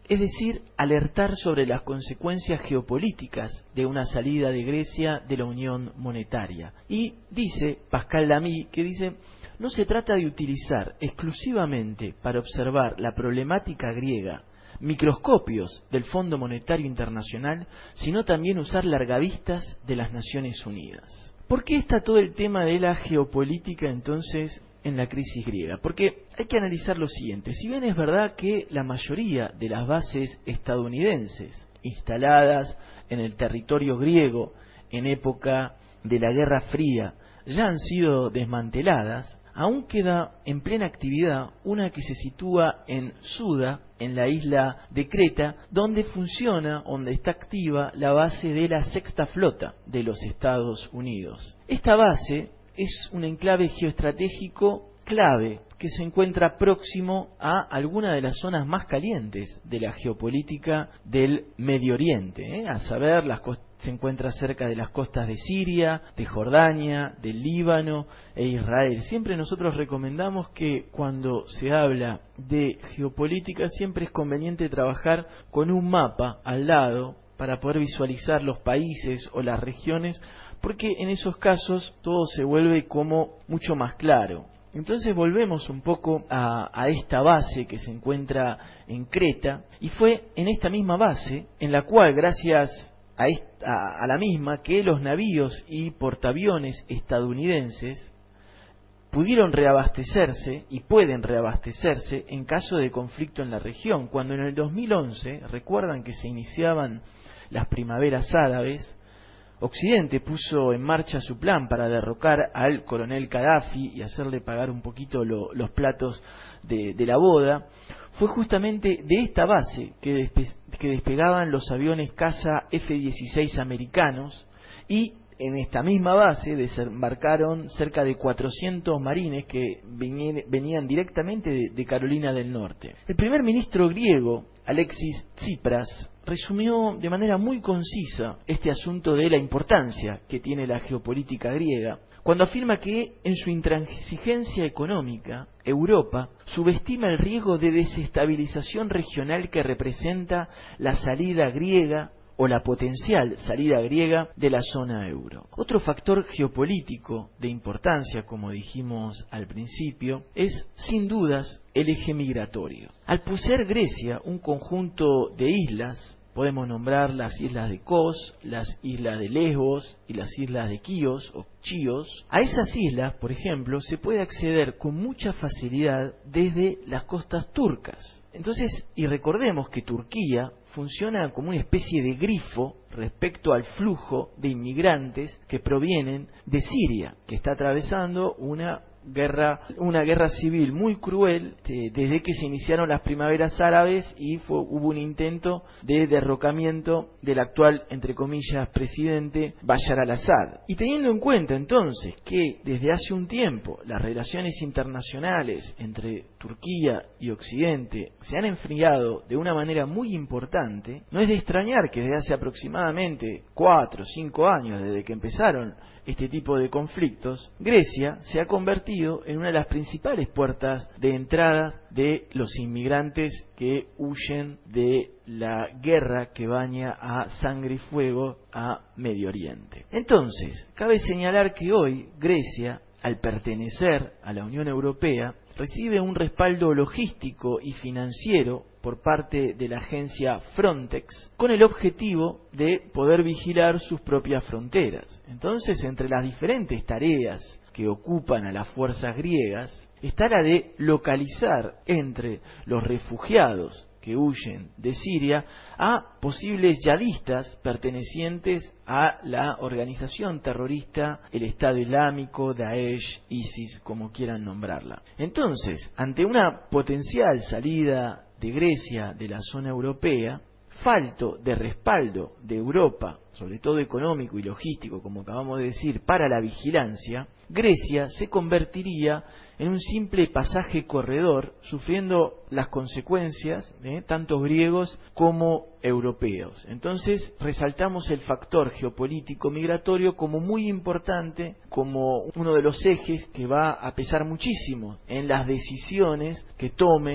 es decir, alertar sobre las consecuencias geopolíticas de una salida de Grecia de la Unión Monetaria. Y dice Pascal Lamy, que dice, no se trata de utilizar exclusivamente para observar la problemática griega microscopios del Fondo Monetario Internacional, sino también usar largavistas de las Naciones Unidas. ¿Por qué está todo el tema de la geopolítica entonces en la crisis griega? Porque hay que analizar lo siguiente. Si bien es verdad que la mayoría de las bases estadounidenses instaladas en el territorio griego en época de la Guerra Fría ya han sido desmanteladas, aún queda en plena actividad una que se sitúa en Suda, en la isla de Creta, donde funciona, donde está activa la base de la Sexta Flota de los Estados Unidos. Esta base es un enclave geoestratégico clave que se encuentra próximo a alguna de las zonas más calientes de la geopolítica del Medio Oriente, ¿eh? a saber, las se encuentra cerca de las costas de Siria, de Jordania, del Líbano e Israel. Siempre nosotros recomendamos que cuando se habla de geopolítica siempre es conveniente trabajar con un mapa al lado para poder visualizar los países o las regiones, porque en esos casos todo se vuelve como mucho más claro. Entonces volvemos un poco a, a esta base que se encuentra en Creta, y fue en esta misma base en la cual, gracias a, esta, a la misma, que los navíos y portaaviones estadounidenses pudieron reabastecerse y pueden reabastecerse en caso de conflicto en la región. Cuando en el dos mil once, recuerdan que se iniciaban las primaveras árabes, Occidente puso en marcha su plan para derrocar al coronel Gaddafi y hacerle pagar un poquito lo, los platos de, de la boda. Fue justamente de esta base que, despe que despegaban los aviones caza F dieciséis americanos, y en esta misma base desembarcaron cerca de cuatrocientos marines que venían directamente de, de Carolina del Norte. El primer ministro griego, Alexis Tsipras, resumió de manera muy concisa este asunto de la importancia que tiene la geopolítica griega, cuando afirma que en su intransigencia económica, Europa subestima el riesgo de desestabilización regional que representa la salida griega o la potencial salida griega de la zona euro. Otro factor geopolítico de importancia, como dijimos al principio, es sin dudas el eje migratorio. Al poseer Grecia un conjunto de islas, podemos nombrar las islas de Kos, las islas de Lesbos y las islas de Quíos o Chios. A esas islas, por ejemplo, se puede acceder con mucha facilidad desde las costas turcas. Entonces, y recordemos que Turquía funciona como una especie de grifo respecto al flujo de inmigrantes que provienen de Siria, que está atravesando una guerra, una guerra civil muy cruel eh, desde que se iniciaron las primaveras árabes y fue, hubo un intento de derrocamiento del actual, entre comillas, presidente Bashar al-Assad. Y teniendo en cuenta entonces que desde hace un tiempo las relaciones internacionales entre Turquía y Occidente se han enfriado de una manera muy importante, no es de extrañar que desde hace aproximadamente cuatro o cinco años, desde que empezaron este tipo de conflictos, Grecia se ha convertido en una de las principales puertas de entrada de los inmigrantes que huyen de la guerra que baña a sangre y fuego a Medio Oriente. Entonces, cabe señalar que hoy Grecia, al pertenecer a la Unión Europea, recibe un respaldo logístico y financiero por parte de la agencia Frontex, con el objetivo de poder vigilar sus propias fronteras. Entonces, entre las diferentes tareas que ocupan a las fuerzas griegas, está la de localizar entre los refugiados que huyen de Siria a posibles yihadistas pertenecientes a la organización terrorista, el Estado Islámico, Daesh, ISIS, como quieran nombrarla. Entonces, ante una potencial salida de Grecia de la zona europea, falto de respaldo de Europa, sobre todo económico y logístico, como acabamos de decir, para la vigilancia, Grecia se convertiría en un simple pasaje corredor, sufriendo las consecuencias, ¿eh? tanto griegos como europeos. Entonces, resaltamos el factor geopolítico migratorio como muy importante, como uno de los ejes que va a pesar muchísimo en las decisiones que tome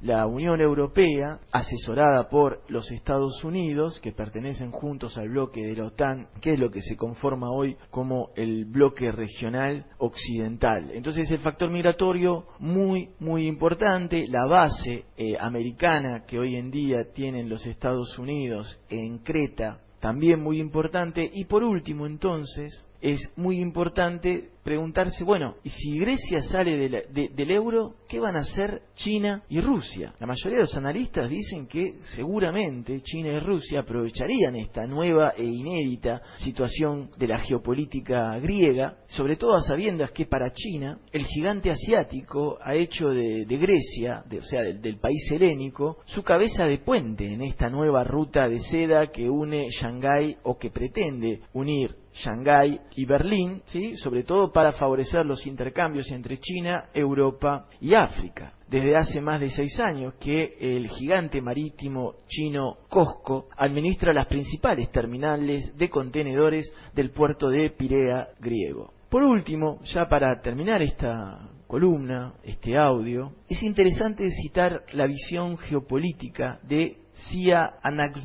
la Unión Europea, asesorada por los Estados Unidos, que pertenecen juntos al bloque de la OTAN, que es lo que se conforma hoy como el bloque regional occidental. Entonces el factor migratorio muy, muy importante, la base eh, americana que hoy en día tienen los Estados Unidos en Creta, también muy importante. Y por último, entonces, es muy importante preguntarse, bueno, y si Grecia sale de la, de, del euro, ¿qué van a hacer China y Rusia? La mayoría de los analistas dicen que seguramente China y Rusia aprovecharían esta nueva e inédita situación de la geopolítica griega, sobre todo a sabiendas que para China el gigante asiático ha hecho de, de Grecia, de, o sea, del, del país helénico, su cabeza de puente en esta nueva ruta de seda que une Shanghái, o que pretende unir Shanghái y Berlín, ¿sí?, sobre todo para favorecer los intercambios entre China, Europa y África. Desde hace más de seis años que el gigante marítimo chino COSCO administra las principales terminales de contenedores del puerto de Pirea griego. Por último, ya para terminar esta columna, este audio, es interesante citar la visión geopolítica de Sia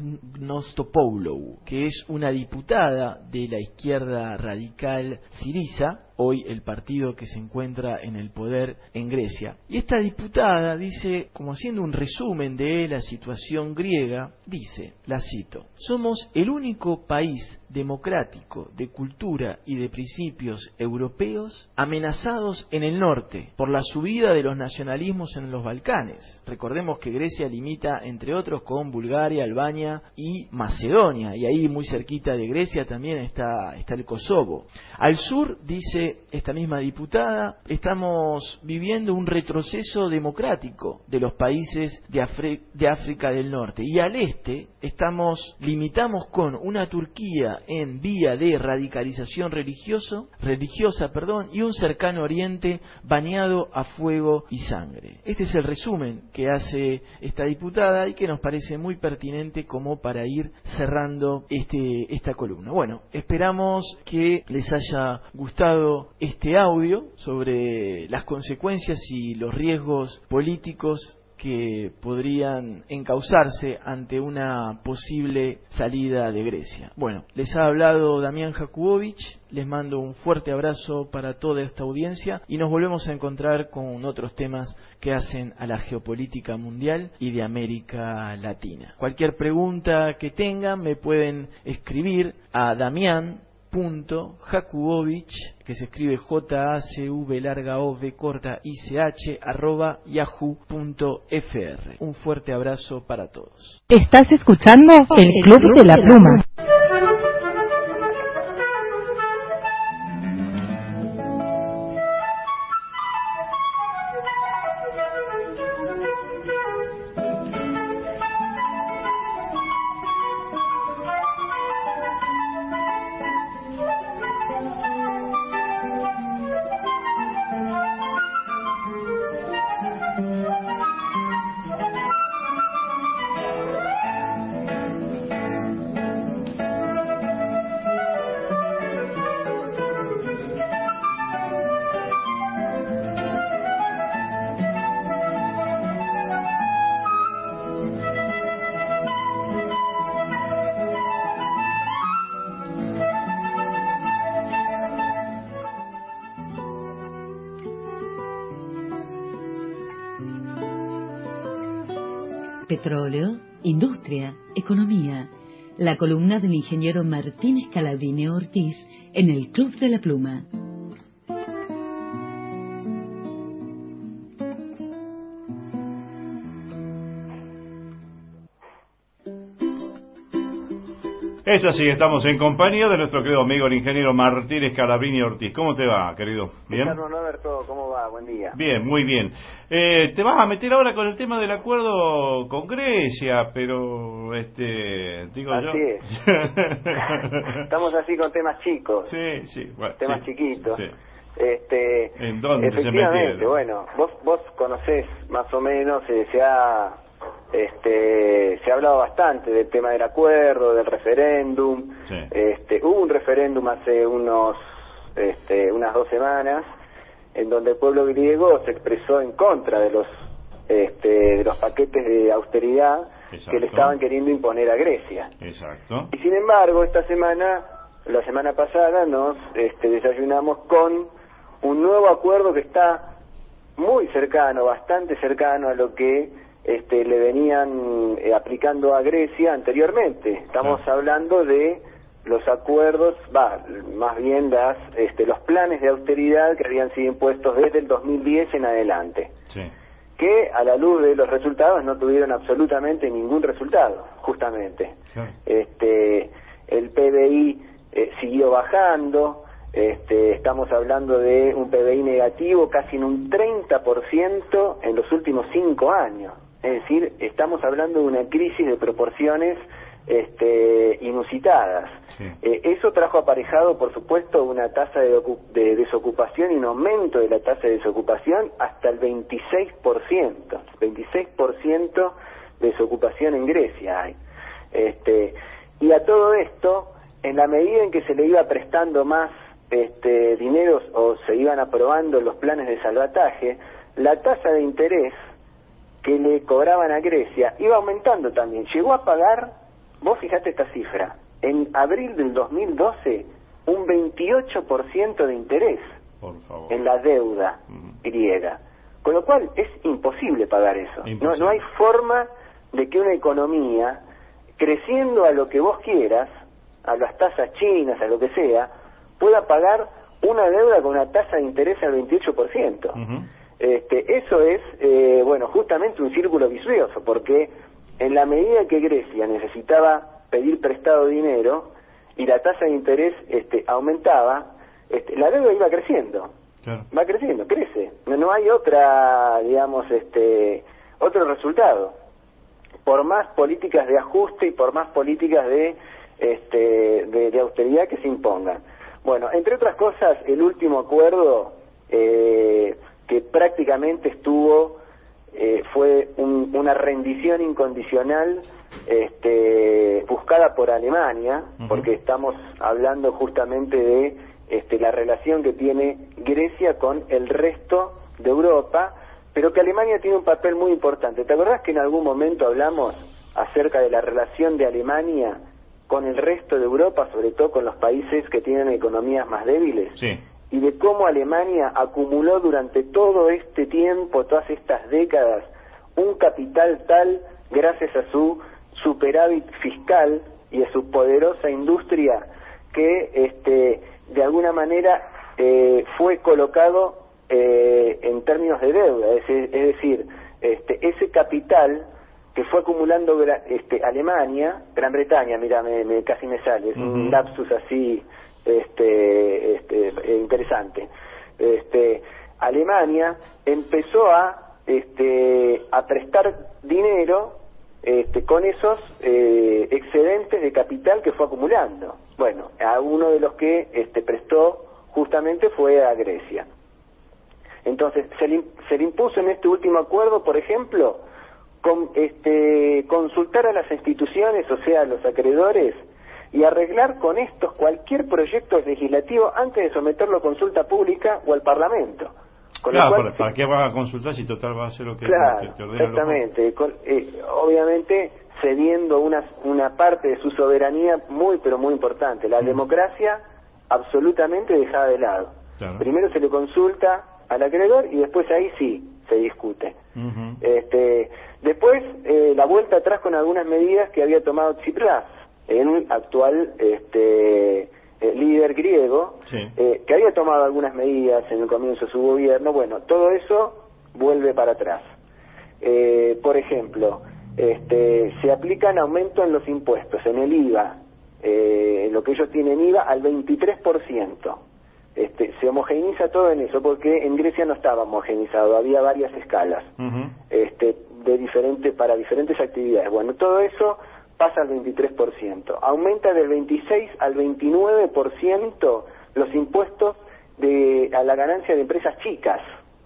Anagnostopoulou, que es una diputada de la izquierda radical Syriza, hoy el partido que se encuentra en el poder en Grecia. Y esta diputada dice, como haciendo un resumen de la situación griega, dice, la cito: somos el único país democrático, de cultura y de principios europeos amenazados en el norte por la subida de los nacionalismos en los Balcanes. Recordemos que Grecia limita, entre otros, con Bulgaria, Albania y Macedonia, y ahí muy cerquita de Grecia también está, está el Kosovo. Al sur, dice esta misma diputada, estamos viviendo un retroceso democrático de los países de, Afri- de África del Norte, y al este estamos limitamos con una Turquía en vía de radicalización religioso, religiosa perdón, y un cercano oriente bañado a fuego y sangre. Este es el resumen que hace esta diputada y que nos parece muy pertinente como para ir cerrando este, esta columna. Bueno, esperamos que les haya gustado este audio sobre las consecuencias y los riesgos políticos que podrían encauzarse ante una posible salida de Grecia. Bueno, les ha hablado Damián Jakubowicz, les mando un fuerte abrazo para toda esta audiencia y nos volvemos a encontrar con otros temas que hacen a la geopolítica mundial y de América Latina. Cualquier pregunta que tengan me pueden escribir a Damián punto Jakubowicz, que se escribe J A C V larga O V corta I C H, arroba yahoo punto f r. Un fuerte abrazo para todos. Estás escuchando el Club de la Pluma. Petróleo, industria, economía. La columna del ingeniero Martín Scalabrini Ortiz en el Club de la Pluma. Es así, estamos en compañía de nuestro querido amigo el ingeniero Martín Scalabrini Ortiz. ¿Cómo te va, querido? ¿Bien? Roberto, ¿cómo va? Buen día. Bien, muy bien. Eh, te vas a meter ahora con el tema del acuerdo con Grecia, pero, este, digo así yo... es. Estamos así con temas chicos. Sí, sí. Bueno, temas sí, chiquitos. Sí. Este, ¿En dónde efectivamente, se metieron? bueno, vos, vos conocés más o menos, eh, se ha... Este, se ha hablado bastante del tema del acuerdo, del referéndum. Sí. Este, hubo un referéndum hace unos, este, unas dos semanas, en donde el pueblo griego se expresó en contra de los este, de los paquetes de austeridad Exacto. que le estaban queriendo imponer a Grecia. Exacto. Y sin embargo, esta semana, la semana pasada, nos este, desayunamos con un nuevo acuerdo que está muy cercano, bastante cercano a lo que este, le venían eh, aplicando a Grecia anteriormente. Estamos Claro. hablando de los acuerdos, va, más bien las, este, los planes de austeridad que habían sido impuestos desde el dos mil diez en adelante, Sí. que a la luz de los resultados no tuvieron absolutamente ningún resultado, justamente. Claro. Este, el P B I eh, siguió bajando, este, estamos hablando de un P B I negativo casi en un treinta por ciento en los últimos cinco años. Es decir, estamos hablando de una crisis de proporciones este, inusitadas. Sí. Eh, eso trajo aparejado, por supuesto, una tasa de, de desocupación y un aumento de la tasa de desocupación hasta el veintiséis por ciento. veintiséis por ciento de desocupación en Grecia hay. Este, y a todo esto, en la medida en que se le iba prestando más este, dinero o se iban aprobando los planes de salvataje, la tasa de interés que le cobraban a Grecia iba aumentando también. Llegó a pagar, vos fijate esta cifra, en abril del dos mil doce, un veintiocho por ciento de interés Por favor. en la deuda griega. Con lo cual es imposible pagar eso. Imposible. No, no hay forma de que una economía, creciendo a lo que vos quieras, a las tasas chinas, a lo que sea, pueda pagar una deuda con una tasa de interés al veintiocho por ciento. Ujú. Este, eso es, eh, bueno, justamente un círculo vicioso, porque en la medida que Grecia necesitaba pedir prestado dinero y la tasa de interés este, aumentaba, este, la deuda iba creciendo, Claro. va creciendo, crece. No, no hay otra, digamos, este, otro resultado. Por más políticas de ajuste y por más políticas de, este, de, de austeridad que se impongan. Bueno, entre otras cosas, el último acuerdo eh, que prácticamente estuvo, eh, fue un, una rendición incondicional este, buscada por Alemania, Ujú. porque estamos hablando justamente de este, la relación que tiene Grecia con el resto de Europa, pero que Alemania tiene un papel muy importante. ¿Te acordás que en algún momento hablamos acerca de la relación de Alemania con el resto de Europa, sobre todo con los países que tienen economías más débiles? Sí. Y de cómo Alemania acumuló durante todo este tiempo, todas estas décadas, un capital tal gracias a su superávit fiscal y a su poderosa industria que este, de alguna manera eh, fue colocado eh, en términos de deuda, es, es decir, este, ese capital que fue acumulando gra- este, Alemania, Gran Bretaña, mira, me, me, casi me sale, es Ujú. un lapsus así este, este eh, interesante. Este, Alemania empezó a este, a prestar dinero este, con esos eh, excedentes de capital que fue acumulando. Bueno, a uno de los que este, prestó justamente fue a Grecia. Entonces, se le, se le impuso en este último acuerdo, por ejemplo, con, este, consultar a las instituciones, o sea, a los acreedores, y arreglar con estos cualquier proyecto legislativo antes de someterlo a consulta pública o al Parlamento. Con Claro, lo cual, ¿para, ¿para qué vas a consultar si total va a hacer lo que claro, te, te ordena el loco? exactamente. Con, eh, obviamente cediendo una, una parte de su soberanía muy, pero muy importante. La democracia absolutamente dejada de lado. Claro. Primero se le consulta al acreedor y después ahí sí se discute. Ujú. Este, después, eh, la vuelta atrás con algunas medidas que había tomado Tsipras, el actual este, eh, líder griego, Sí. eh, que había tomado algunas medidas en el comienzo de su gobierno. Bueno, todo eso vuelve para atrás. Eh, por ejemplo, este, se aplican aumentos en los impuestos, en el I V A, eh, en lo que ellos tienen I V A, al veintitrés por ciento. Este, se homogeneiza todo en eso, porque en Grecia no estaba homogeneizado, había varias escalas Ujú. este, de diferente, para diferentes actividades. Bueno, todo eso pasa al veintitrés por ciento. Aumenta del veintiséis al veintinueve por ciento los impuestos de, a la ganancia de empresas chicas.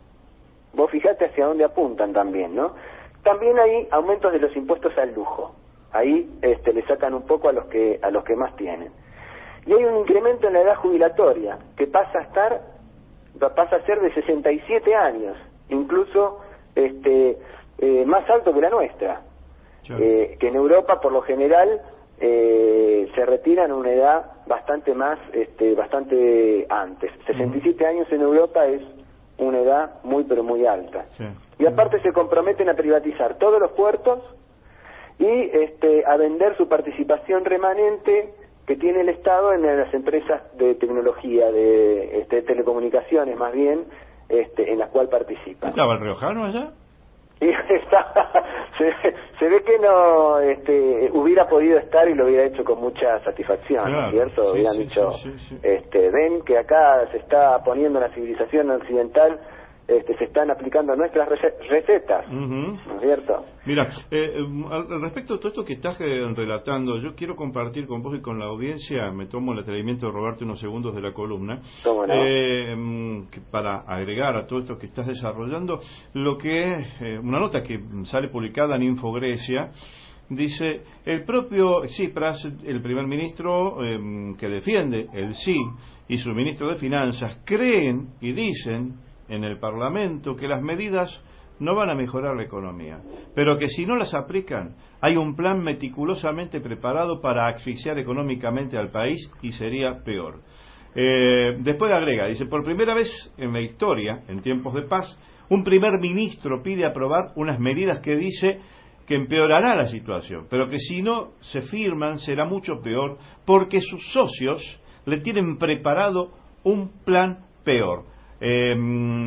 Vos fijate hacia dónde apuntan también, ¿no? También hay aumentos de los impuestos al lujo. Ahí este, le sacan un poco a los que a los que más tienen. Y hay un incremento en la edad jubilatoria que pasa a estar pasa a ser de sesenta y siete años. Incluso este eh, más alto que la nuestra, eh, que en Europa por lo general eh, se retiran a una edad bastante más, este, bastante antes. sesenta y siete años en Europa es una edad muy pero muy alta. Sí. Y aparte se comprometen a privatizar todos los puertos y este, a vender su participación remanente que tiene el Estado en las empresas de tecnología, de este, telecomunicaciones más bien, este, en las cuales participa. ¿Estaba el riojano allá? Y está, se, se ve que no este, hubiera podido estar y lo hubiera hecho con mucha satisfacción, Claro, ¿no es cierto? sí, Hubieran sí, dicho, sí, sí, sí. Este, ven que acá se está poniendo la civilización occidental, este, se están aplicando nuestras rece- recetas, Ujú. ¿no es cierto? Mira, eh, eh, al respecto de todo esto que estás eh, relatando, yo quiero compartir con vos y con la audiencia, me tomo el atrevimiento de robarte unos segundos de la columna, ¿Cómo no? eh, mm, que para agregar a todo esto que estás desarrollando, lo que es eh, una nota que sale publicada en Infogrecia. Dice, el propio Tsipras, el primer ministro eh, que defiende el sí, y su ministro de Finanzas, creen y dicen en el Parlamento que las medidas no van a mejorar la economía, pero que si no las aplican, hay un plan meticulosamente preparado para asfixiar económicamente al país y sería peor. Eh, después agrega, dice, por primera vez en la historia, en tiempos de paz, un primer ministro pide aprobar unas medidas que dice que empeorará la situación, pero que si no se firman será mucho peor porque sus socios le tienen preparado un plan peor. Eh,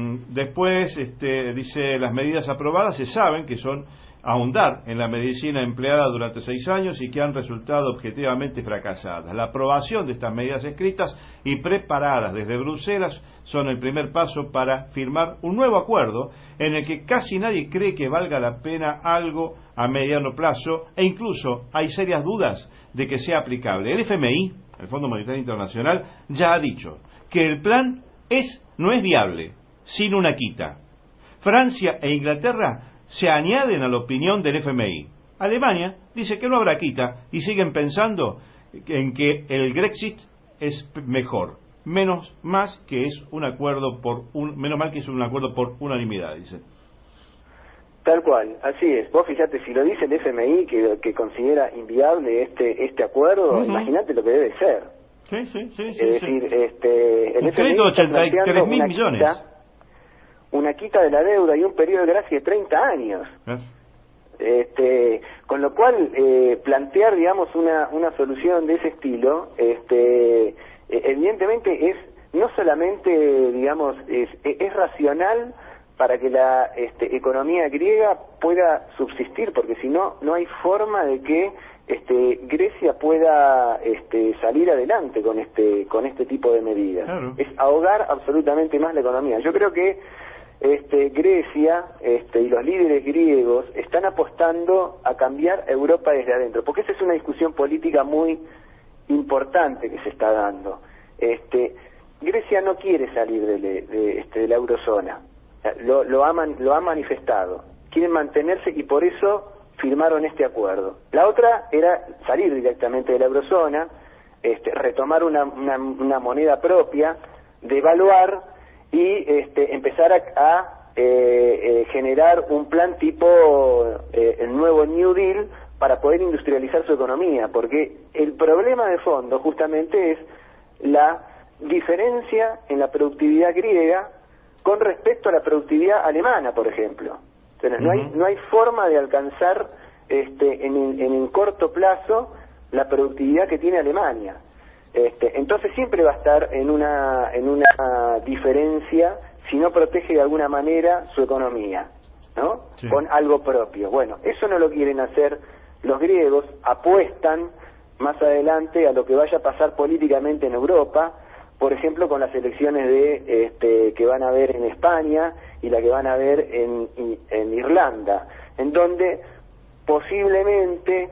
después este, dice, las medidas aprobadas se saben que son ahondar en la medicina empleada durante seis años y que han resultado objetivamente fracasadas. La aprobación de estas medidas escritas y preparadas desde Bruselas son el primer paso para firmar un nuevo acuerdo en el que casi nadie cree que valga la pena algo a mediano plazo e incluso hay serias dudas de que sea aplicable. El F M I, el Fondo Monetario Internacional, ya ha dicho que el plan es no es viable sin una quita. Francia e Inglaterra se añaden a la opinión del F M I. Alemania dice que no habrá quita y siguen pensando en que el Grexit es mejor, menos más que es un acuerdo por un, menos mal que es un acuerdo por unanimidad, dice. Tal cual, así es. Vos fíjate, si lo dice el F M I que, que considera inviable este este acuerdo, uh-huh. Imagínate lo que debe ser. Sí, sí, sí. Es sí, decir, sí. este, el un F M I crédito de está ochenta y tres planteando mil una millones. Quita, una quita de la deuda y un periodo de gracia de treinta años. ¿Eh? Este, con lo cual, eh, plantear, digamos, una, una solución de ese estilo, este, evidentemente es no solamente, digamos, es, es racional para que la este, economía griega pueda subsistir, porque si no, no hay forma de que este, Grecia pueda este, salir adelante con este, con este tipo de medidas. Claro. Es ahogar absolutamente más la economía. Yo creo que este, Grecia este, y los líderes griegos están apostando a cambiar Europa desde adentro, porque esa es una discusión política muy importante que se está dando. Este, Grecia no quiere salir de, de, este, de la eurozona. Lo, lo, ha man, lo ha manifestado, quieren mantenerse y por eso firmaron este acuerdo. La otra era salir directamente de la eurozona, este, retomar una, una, una moneda propia, devaluar y este, empezar a, a eh, eh, generar un plan tipo eh, el nuevo New Deal para poder industrializar su economía, porque el problema de fondo justamente es la diferencia en la productividad griega con respecto a la productividad alemana, por ejemplo. Entonces, uh-huh. no hay no hay forma de alcanzar este, en, en un corto plazo la productividad que tiene Alemania. Este, entonces siempre va a estar en una en una diferencia si no protege de alguna manera su economía, ¿no? Sí. Con algo propio. Bueno, eso no lo quieren hacer los griegos, apuestan más adelante a lo que vaya a pasar políticamente en Europa, por ejemplo, con las elecciones de este, que van a haber en España y la que van a haber en, en Irlanda, en donde posiblemente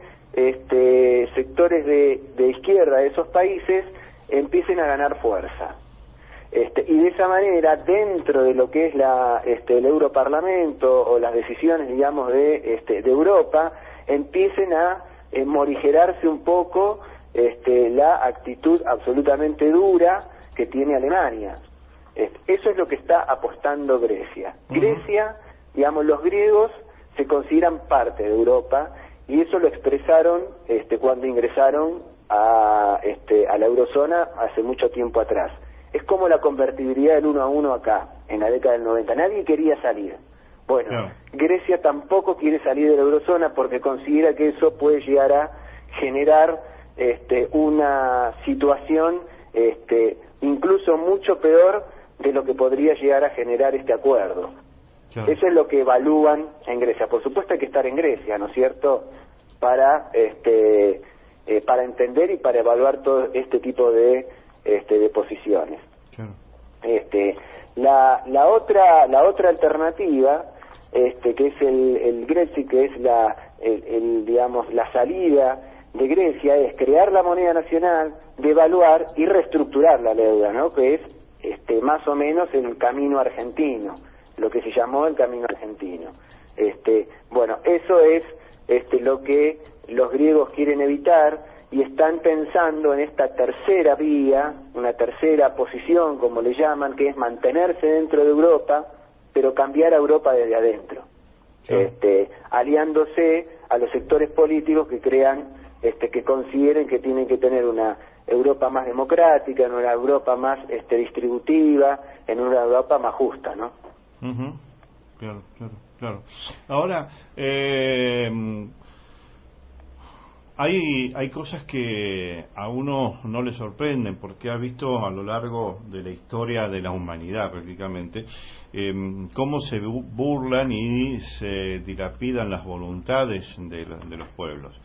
este, sectores de, de izquierda de esos países empiecen a ganar fuerza. Este, y de esa manera, dentro de lo que es la, este, el Europarlamento o las decisiones, digamos, de, este, de Europa, empiecen a eh, morigerarse un poco este, la actitud absolutamente dura que tiene Alemania. Eso es lo que está apostando Grecia. Uh-huh. Grecia, digamos, los griegos se consideran parte de Europa, y eso lo expresaron este, cuando ingresaron a, este, a la eurozona hace mucho tiempo atrás. Es como la convertibilidad del uno a uno acá, en la década del noventa. Nadie quería salir. Bueno, no. Grecia tampoco quiere salir de la eurozona porque considera que eso puede llegar a generar este, una situación este, incluso mucho peor de lo que podría llegar a generar este acuerdo. Claro. Eso es lo que evalúan en Grecia. Por supuesto hay que estar en Grecia, ¿no es cierto?, para este eh, para entender y para evaluar todo este tipo de este de posiciones. Claro. Este la la otra la otra alternativa este que es el el Grexit, que es la el, el digamos la salida de Grecia, es crear la moneda nacional, devaluar y reestructurar la deuda, ¿no?, que es este más o menos el camino argentino, lo que se llamó el camino argentino. Este, bueno, eso es este lo que los griegos quieren evitar, y están pensando en esta tercera vía, una tercera posición, como le llaman, que es mantenerse dentro de Europa, pero cambiar a Europa desde adentro, sí. este, aliándose a los sectores políticos que crean, este, que consideren que tienen que tener una Europa más democrática, en una Europa más este, distributiva, en una Europa más justa, ¿no? Uh-huh. Claro, claro, claro. Ahora, eh, hay hay cosas que a uno no le sorprenden, porque ha visto a lo largo de la historia de la humanidad prácticamente eh, cómo se burlan y se dilapidan las voluntades de, de los pueblos.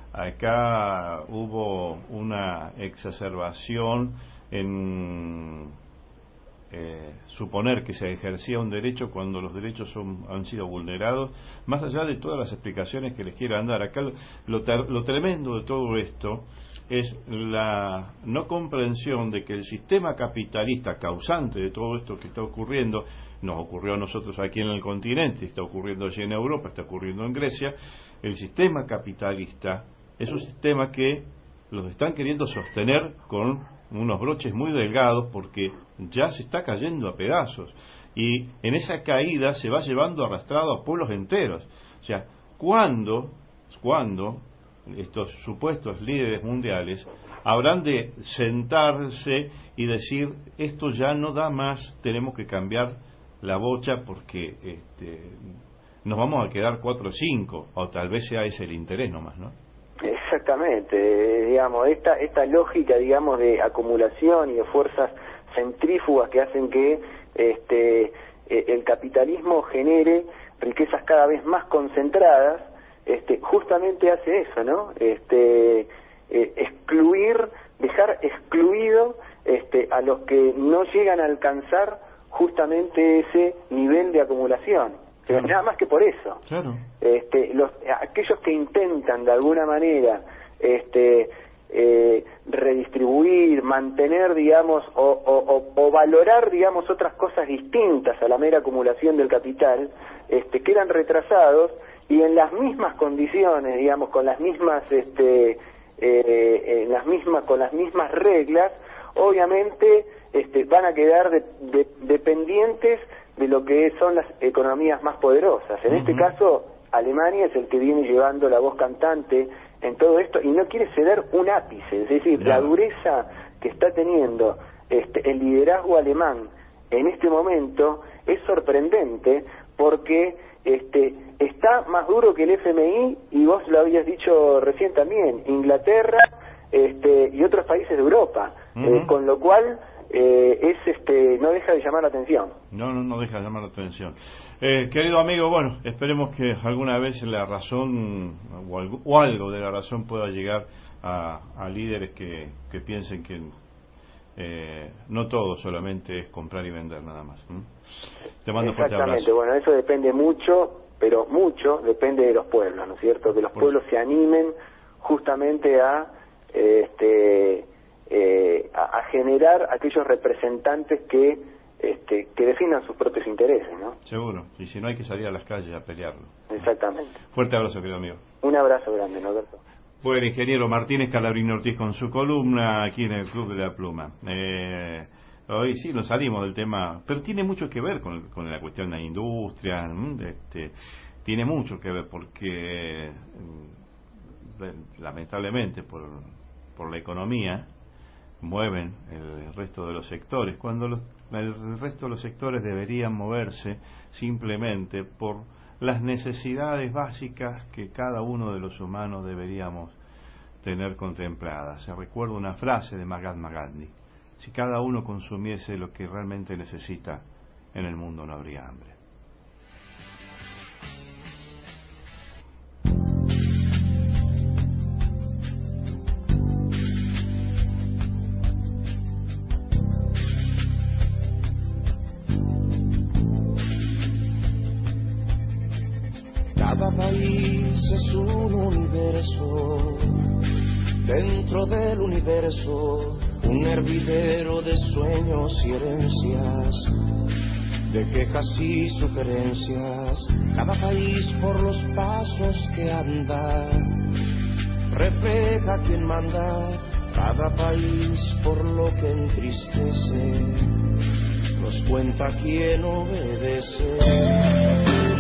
Acá hubo una exacerbación en eh, suponer que se ejercía un derecho cuando los derechos son, han sido vulnerados, más allá de todas las explicaciones que les quieran dar. Acá lo, ter, lo tremendo de todo esto es la no comprensión de que el sistema capitalista causante de todo esto que está ocurriendo, nos ocurrió a nosotros aquí en el continente, está ocurriendo allí en Europa, está ocurriendo en Grecia. El sistema capitalista es un sistema que los están queriendo sostener con unos broches muy delgados, porque ya se está cayendo a pedazos, y en esa caída se va llevando arrastrado a pueblos enteros. O sea, ¿cuándo, cuándo estos supuestos líderes mundiales habrán de sentarse y decir, esto ya no da más, tenemos que cambiar la bocha porque este, nos vamos a quedar cuatro o cinco, o tal vez sea ese el interés nomás, ¿no? Exactamente, digamos, esta esta lógica, digamos, de acumulación y de fuerzas centrífugas que hacen que este el capitalismo genere riquezas cada vez más concentradas, este justamente hace eso, ¿no? Este eh, excluir, dejar excluido este a los que no llegan a alcanzar justamente ese nivel de acumulación. Pero claro. Nada más que por eso. Claro. Este, los, aquellos que intentan de alguna manera este, eh, redistribuir, mantener, digamos, o, o, o valorar, digamos, otras cosas distintas a la mera acumulación del capital, este, quedan retrasados, y en las mismas condiciones, digamos, con las mismas, este, eh, en las mismas, con las mismas reglas, obviamente, este, van a quedar de, de, dependientes de lo que son las economías más poderosas. En uh-huh. este caso, Alemania es el que viene llevando la voz cantante en todo esto y no quiere ceder un ápice. Es decir, yeah. la dureza que está teniendo este, el liderazgo alemán en este momento es sorprendente, porque este, está más duro que el F M I, y vos lo habías dicho recién también, Inglaterra este, y otros países de Europa, uh-huh. eh, con lo cual Eh, es este no deja de llamar la atención. No, no, no deja de llamar la atención. Eh, querido amigo, bueno, esperemos que alguna vez la razón o algo, o algo de la razón pueda llegar a, a líderes que, que piensen que eh, no todo solamente es comprar y vender nada más. ¿Mm? Te mando un fuerte abrazo. Exactamente, bueno, eso depende mucho, pero mucho depende de los pueblos, ¿no es cierto? Que los pueblos se animen justamente a este Eh, a, a generar aquellos representantes que este, que definan sus propios intereses, ¿no? Seguro, y si no hay que salir a las calles a pelearlo. Exactamente. Fuerte abrazo, querido amigo. Un abrazo grande, Norberto. Fue el ingeniero Martínez Calabrini Ortiz con su columna aquí en el Club de la Pluma. Eh, hoy sí nos salimos del tema, pero tiene mucho que ver con, con la cuestión de la industria, este, tiene mucho que ver porque, lamentablemente, por, por la economía, mueven el resto de los sectores, cuando los, el resto de los sectores deberían moverse simplemente por las necesidades básicas que cada uno de los humanos deberíamos tener contempladas. Se recuerda una frase de Mahatma Gandhi: si cada uno consumiese lo que realmente necesita, en el mundo no habría hambre. Cada país es un universo, dentro del universo, un hervidero de sueños y herencias, de quejas y sugerencias. Cada país por los pasos que anda, refleja quien manda. Cada país por lo que entristece, nos cuenta quien obedece.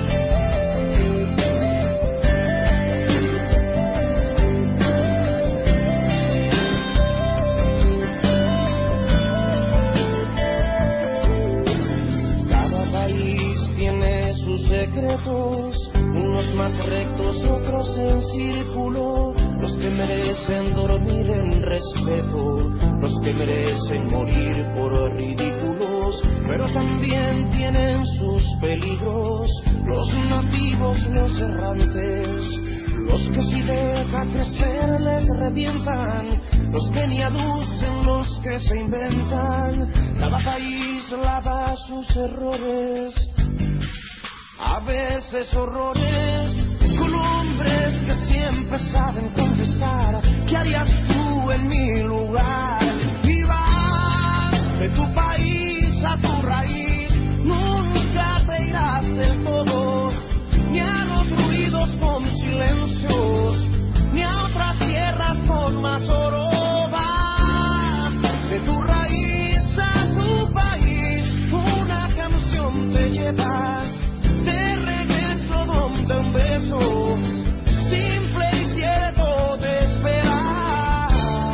Unos más rectos, otros en círculo, los que merecen dormir en respeto, los que merecen morir por ridículos, pero también tienen sus peligros, los nativos, los errantes, los que si deja crecer les revientan, los que ni aducen, los que se inventan. Cada país lava sus errores, a veces horrores, con hombres que siempre saben contestar. ¿Qué harías tú en mi lugar? Y vas de tu país a tu raíz, nunca te irás del todo, ni a los ruidos con silencios, ni a otras tierras con más oro. Vas de tu raíz a tu país, una canción te lleva de regreso donde un beso simple y cierto te espera.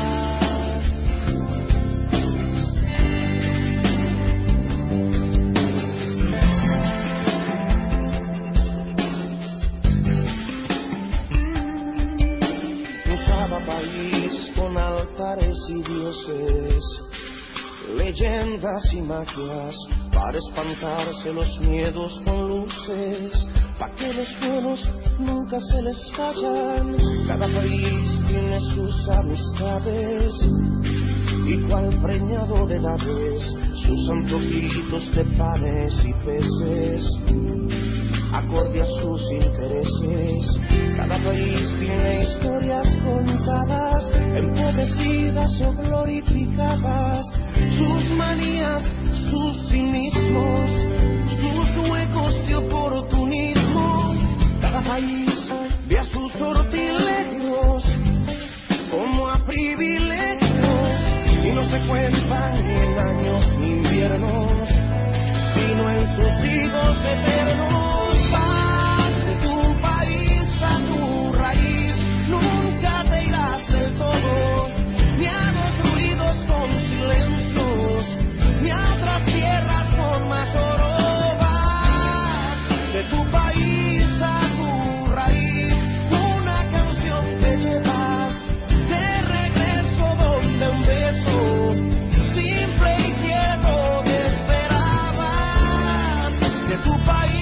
Cada país con altares y dioses, leyendas y magias, para espantarse los miedos con luces, pa' que los buenos nunca se les fallan. Cada país tiene sus amistades, y cual preñado de edades, sus antojitos de panes y peces, acorde a sus intereses. Cada país tiene historias contadas, empobrecidas o glorificadas, sus manías, sus cinismos, sus huecos de oportunismo. Cada país ve a sus sortilegios como a privilegios, y no se cuentan ni en años ni inviernos, sino en sus hijos eternos. Vas de tu país a tu raíz, nunca te irás del todo, ni a los ruidos con silencios, ni a otras tierras con más oro. Vas de tu país a tu raíz, una canción te lleva de regreso donde un beso simple y tierno te esperabas. De tu país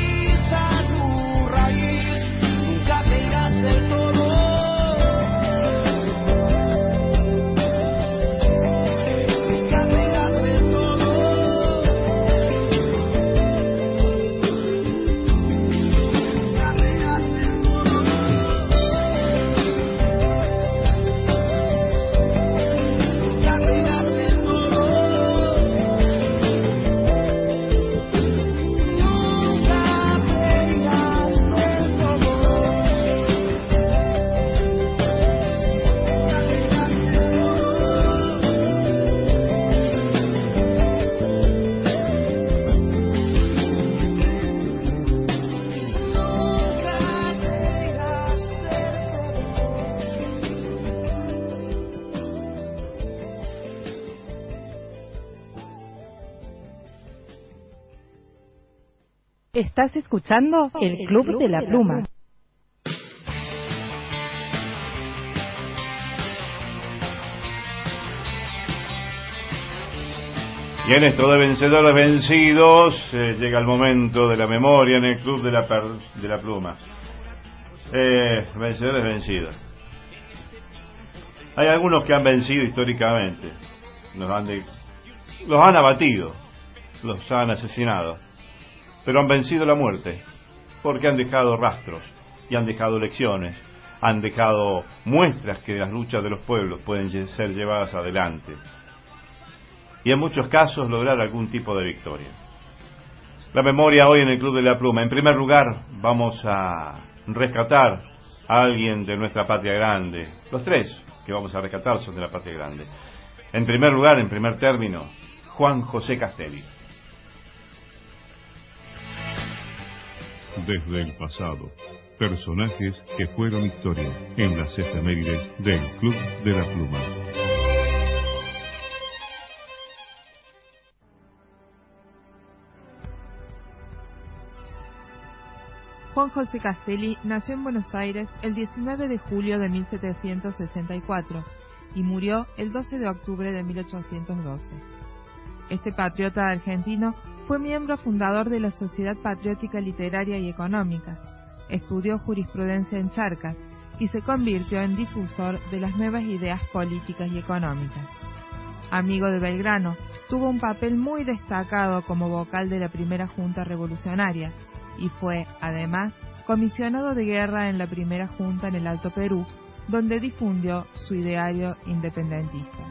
Estás escuchando El Club de la Pluma. Y en esto de vencedores vencidos, eh, llega el momento de la memoria en el Club de la, per, de la Pluma. Eh, vencedores vencidos. Hay algunos que han vencido históricamente, los han, de, los han abatido, los han asesinado, pero han vencido la muerte, porque han dejado rastros y han dejado lecciones, han dejado muestras que las luchas de los pueblos pueden ser llevadas adelante. Y en muchos casos lograr algún tipo de victoria. La memoria hoy en el Club de la Pluma. En primer lugar, vamos a rescatar a alguien de nuestra patria grande. Los tres que vamos a rescatar son de la patria grande. En primer lugar, en primer término, Juan José Castelli. Desde el pasado, personajes que fueron historia en las efemérides del Club de la Pluma. Juan José Castelli nació en Buenos Aires el diecinueve de julio de mil setecientos sesenta y cuatro y murió el doce de octubre de mil ochocientos doce. Este patriota argentino fue miembro fundador de la Sociedad Patriótica Literaria y Económica, estudió jurisprudencia en Charcas y se convirtió en difusor de las nuevas ideas políticas y económicas. Amigo de Belgrano, tuvo un papel muy destacado como vocal de la primera Junta Revolucionaria, y fue, además, comisionado de guerra en la primera junta en el Alto Perú, donde difundió su ideario independentista.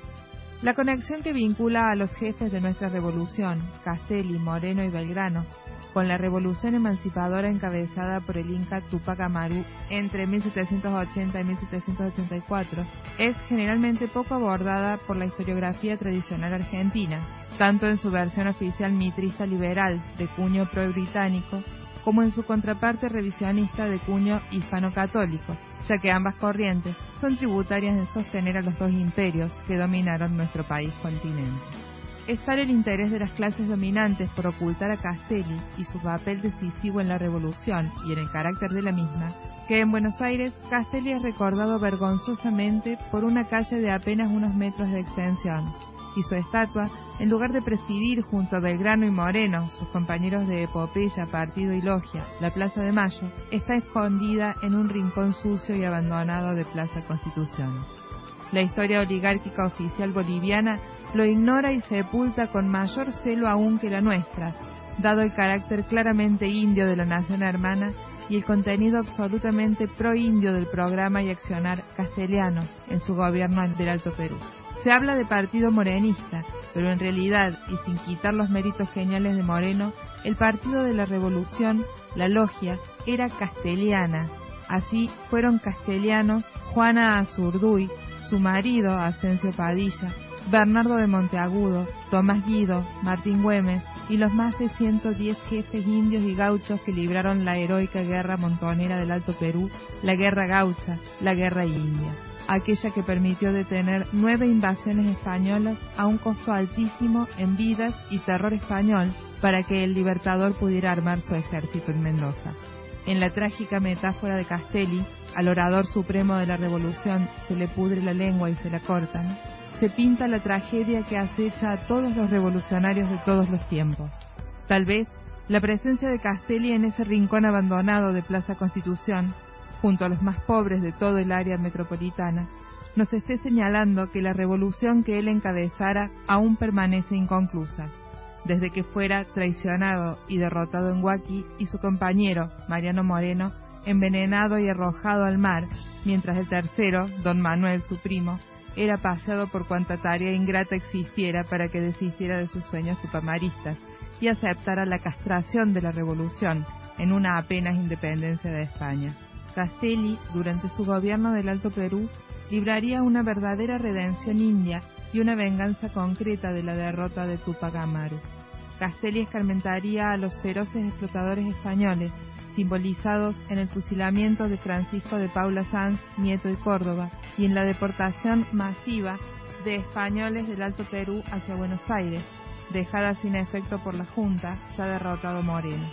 La conexión que vincula a los jefes de nuestra revolución, Castelli, Moreno y Belgrano, con la revolución emancipadora encabezada por el Inca Túpac Amaru entre mil setecientos ochenta y mil setecientos ochenta y cuatro, es generalmente poco abordada por la historiografía tradicional argentina, tanto en su versión oficial mitrista liberal de cuño pro-británico, como en su contraparte revisionista de cuño hispano-católico, ya que ambas corrientes son tributarias de sostener a los dos imperios que dominaron nuestro país continente. Es tal el interés de las clases dominantes por ocultar a Castelli y su papel decisivo en la revolución y en el carácter de la misma, que en Buenos Aires Castelli es recordado vergonzosamente por una calle de apenas unos metros de extensión, y su estatua, en lugar de presidir junto a Belgrano y Moreno, sus compañeros de epopeya, partido y logia, la Plaza de Mayo, está escondida en un rincón sucio y abandonado de Plaza Constitución. La historia oligárquica oficial boliviana lo ignora y sepulta con mayor celo aún que la nuestra, dado el carácter claramente indio de la nación hermana y el contenido absolutamente pro-indio del programa y accionar castellano en su gobierno del Alto Perú. Se habla de partido morenista, pero en realidad, y sin quitar los méritos geniales de Moreno, el partido de la revolución, la logia, era castellana. Así fueron castellanos Juana Azurduy, su marido Asensio Padilla, Bernardo de Monteagudo, Tomás Guido, Martín Güemes y los más de ciento diez jefes indios y gauchos que libraron la heroica guerra montonera del Alto Perú, la guerra gaucha, la guerra india, aquella que permitió detener nueve invasiones españolas a un costo altísimo en vidas y terror español para que el Libertador pudiera armar su ejército en Mendoza. En la trágica metáfora de Castelli, al orador supremo de la revolución se le pudre la lengua y se la cortan, se pinta la tragedia que acecha a todos los revolucionarios de todos los tiempos. Tal vez la presencia de Castelli en ese rincón abandonado de Plaza Constitución, junto a los más pobres de todo el área metropolitana, nos esté señalando que la revolución que él encabezara aún permanece inconclusa, desde que fuera traicionado y derrotado en Huaki y su compañero, Mariano Moreno, envenenado y arrojado al mar, mientras el tercero, don Manuel, su primo, era paseado por cuanta tarea ingrata existiera para que desistiera de sus sueños supamaristas y aceptara la castración de la revolución en una apenas independencia de España. Castelli, durante su gobierno del Alto Perú, libraría una verdadera redención india y una venganza concreta de la derrota de Túpac Amaru. Castelli escarmentaría a los feroces explotadores españoles, simbolizados en el fusilamiento de Francisco de Paula Sanz, Nieto y Córdoba, y en la deportación masiva de españoles del Alto Perú hacia Buenos Aires, dejada sin efecto por la Junta, ya derrotado Moreno.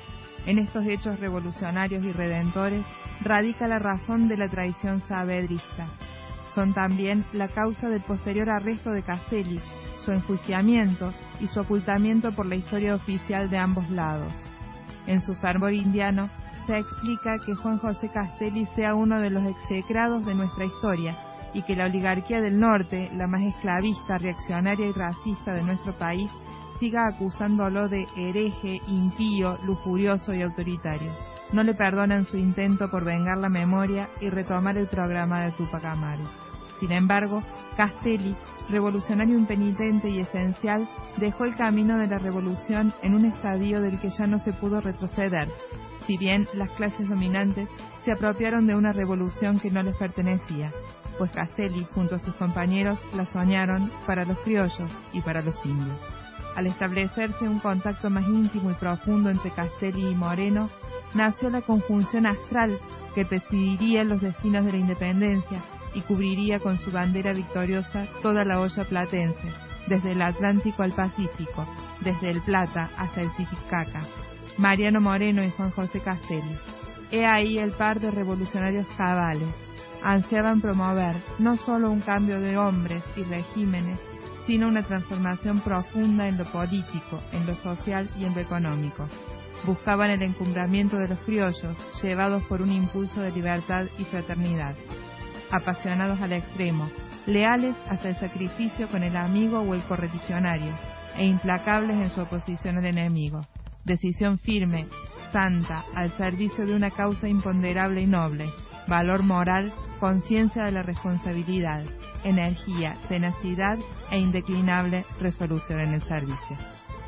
En estos hechos revolucionarios y redentores radica la razón de la traición saavedrista. Son también la causa del posterior arresto de Castelli, su enjuiciamiento y su ocultamiento por la historia oficial de ambos lados. En su fervor indiano se explica que Juan José Castelli sea uno de los execrados de nuestra historia y que la oligarquía del norte, la más esclavista, reaccionaria y racista de nuestro país, siga acusándolo de hereje, impío, lujurioso y autoritario. No le perdonan su intento por vengar la memoria y retomar el programa de Túpac Amaru. Sin embargo, Castelli, revolucionario impenitente y esencial, dejó el camino de la revolución en un estadio del que ya no se pudo retroceder, si bien las clases dominantes se apropiaron de una revolución que no les pertenecía, pues Castelli, junto a sus compañeros, la soñaron para los criollos y para los indios. Al establecerse un contacto más íntimo y profundo entre Castelli y Moreno, nació la conjunción astral que presidiría los destinos de la independencia y cubriría con su bandera victoriosa toda la olla platense, desde el Atlántico al Pacífico, desde el Plata hasta el Titicaca. Mariano Moreno y Juan José Castelli. He ahí el par de revolucionarios cabales. Ansiaban promover no solo un cambio de hombres y regímenes, sino una transformación profunda en lo político, en lo social y en lo económico. Buscaban el encumbramiento de los criollos, llevados por un impulso de libertad y fraternidad. Apasionados al extremo, leales hasta el sacrificio con el amigo o el correligionario, e implacables en su oposición al enemigo. Decisión firme, santa, al servicio de una causa imponderable y noble, valor moral, conciencia de la responsabilidad, energía, tenacidad e indeclinable resolución en el servicio.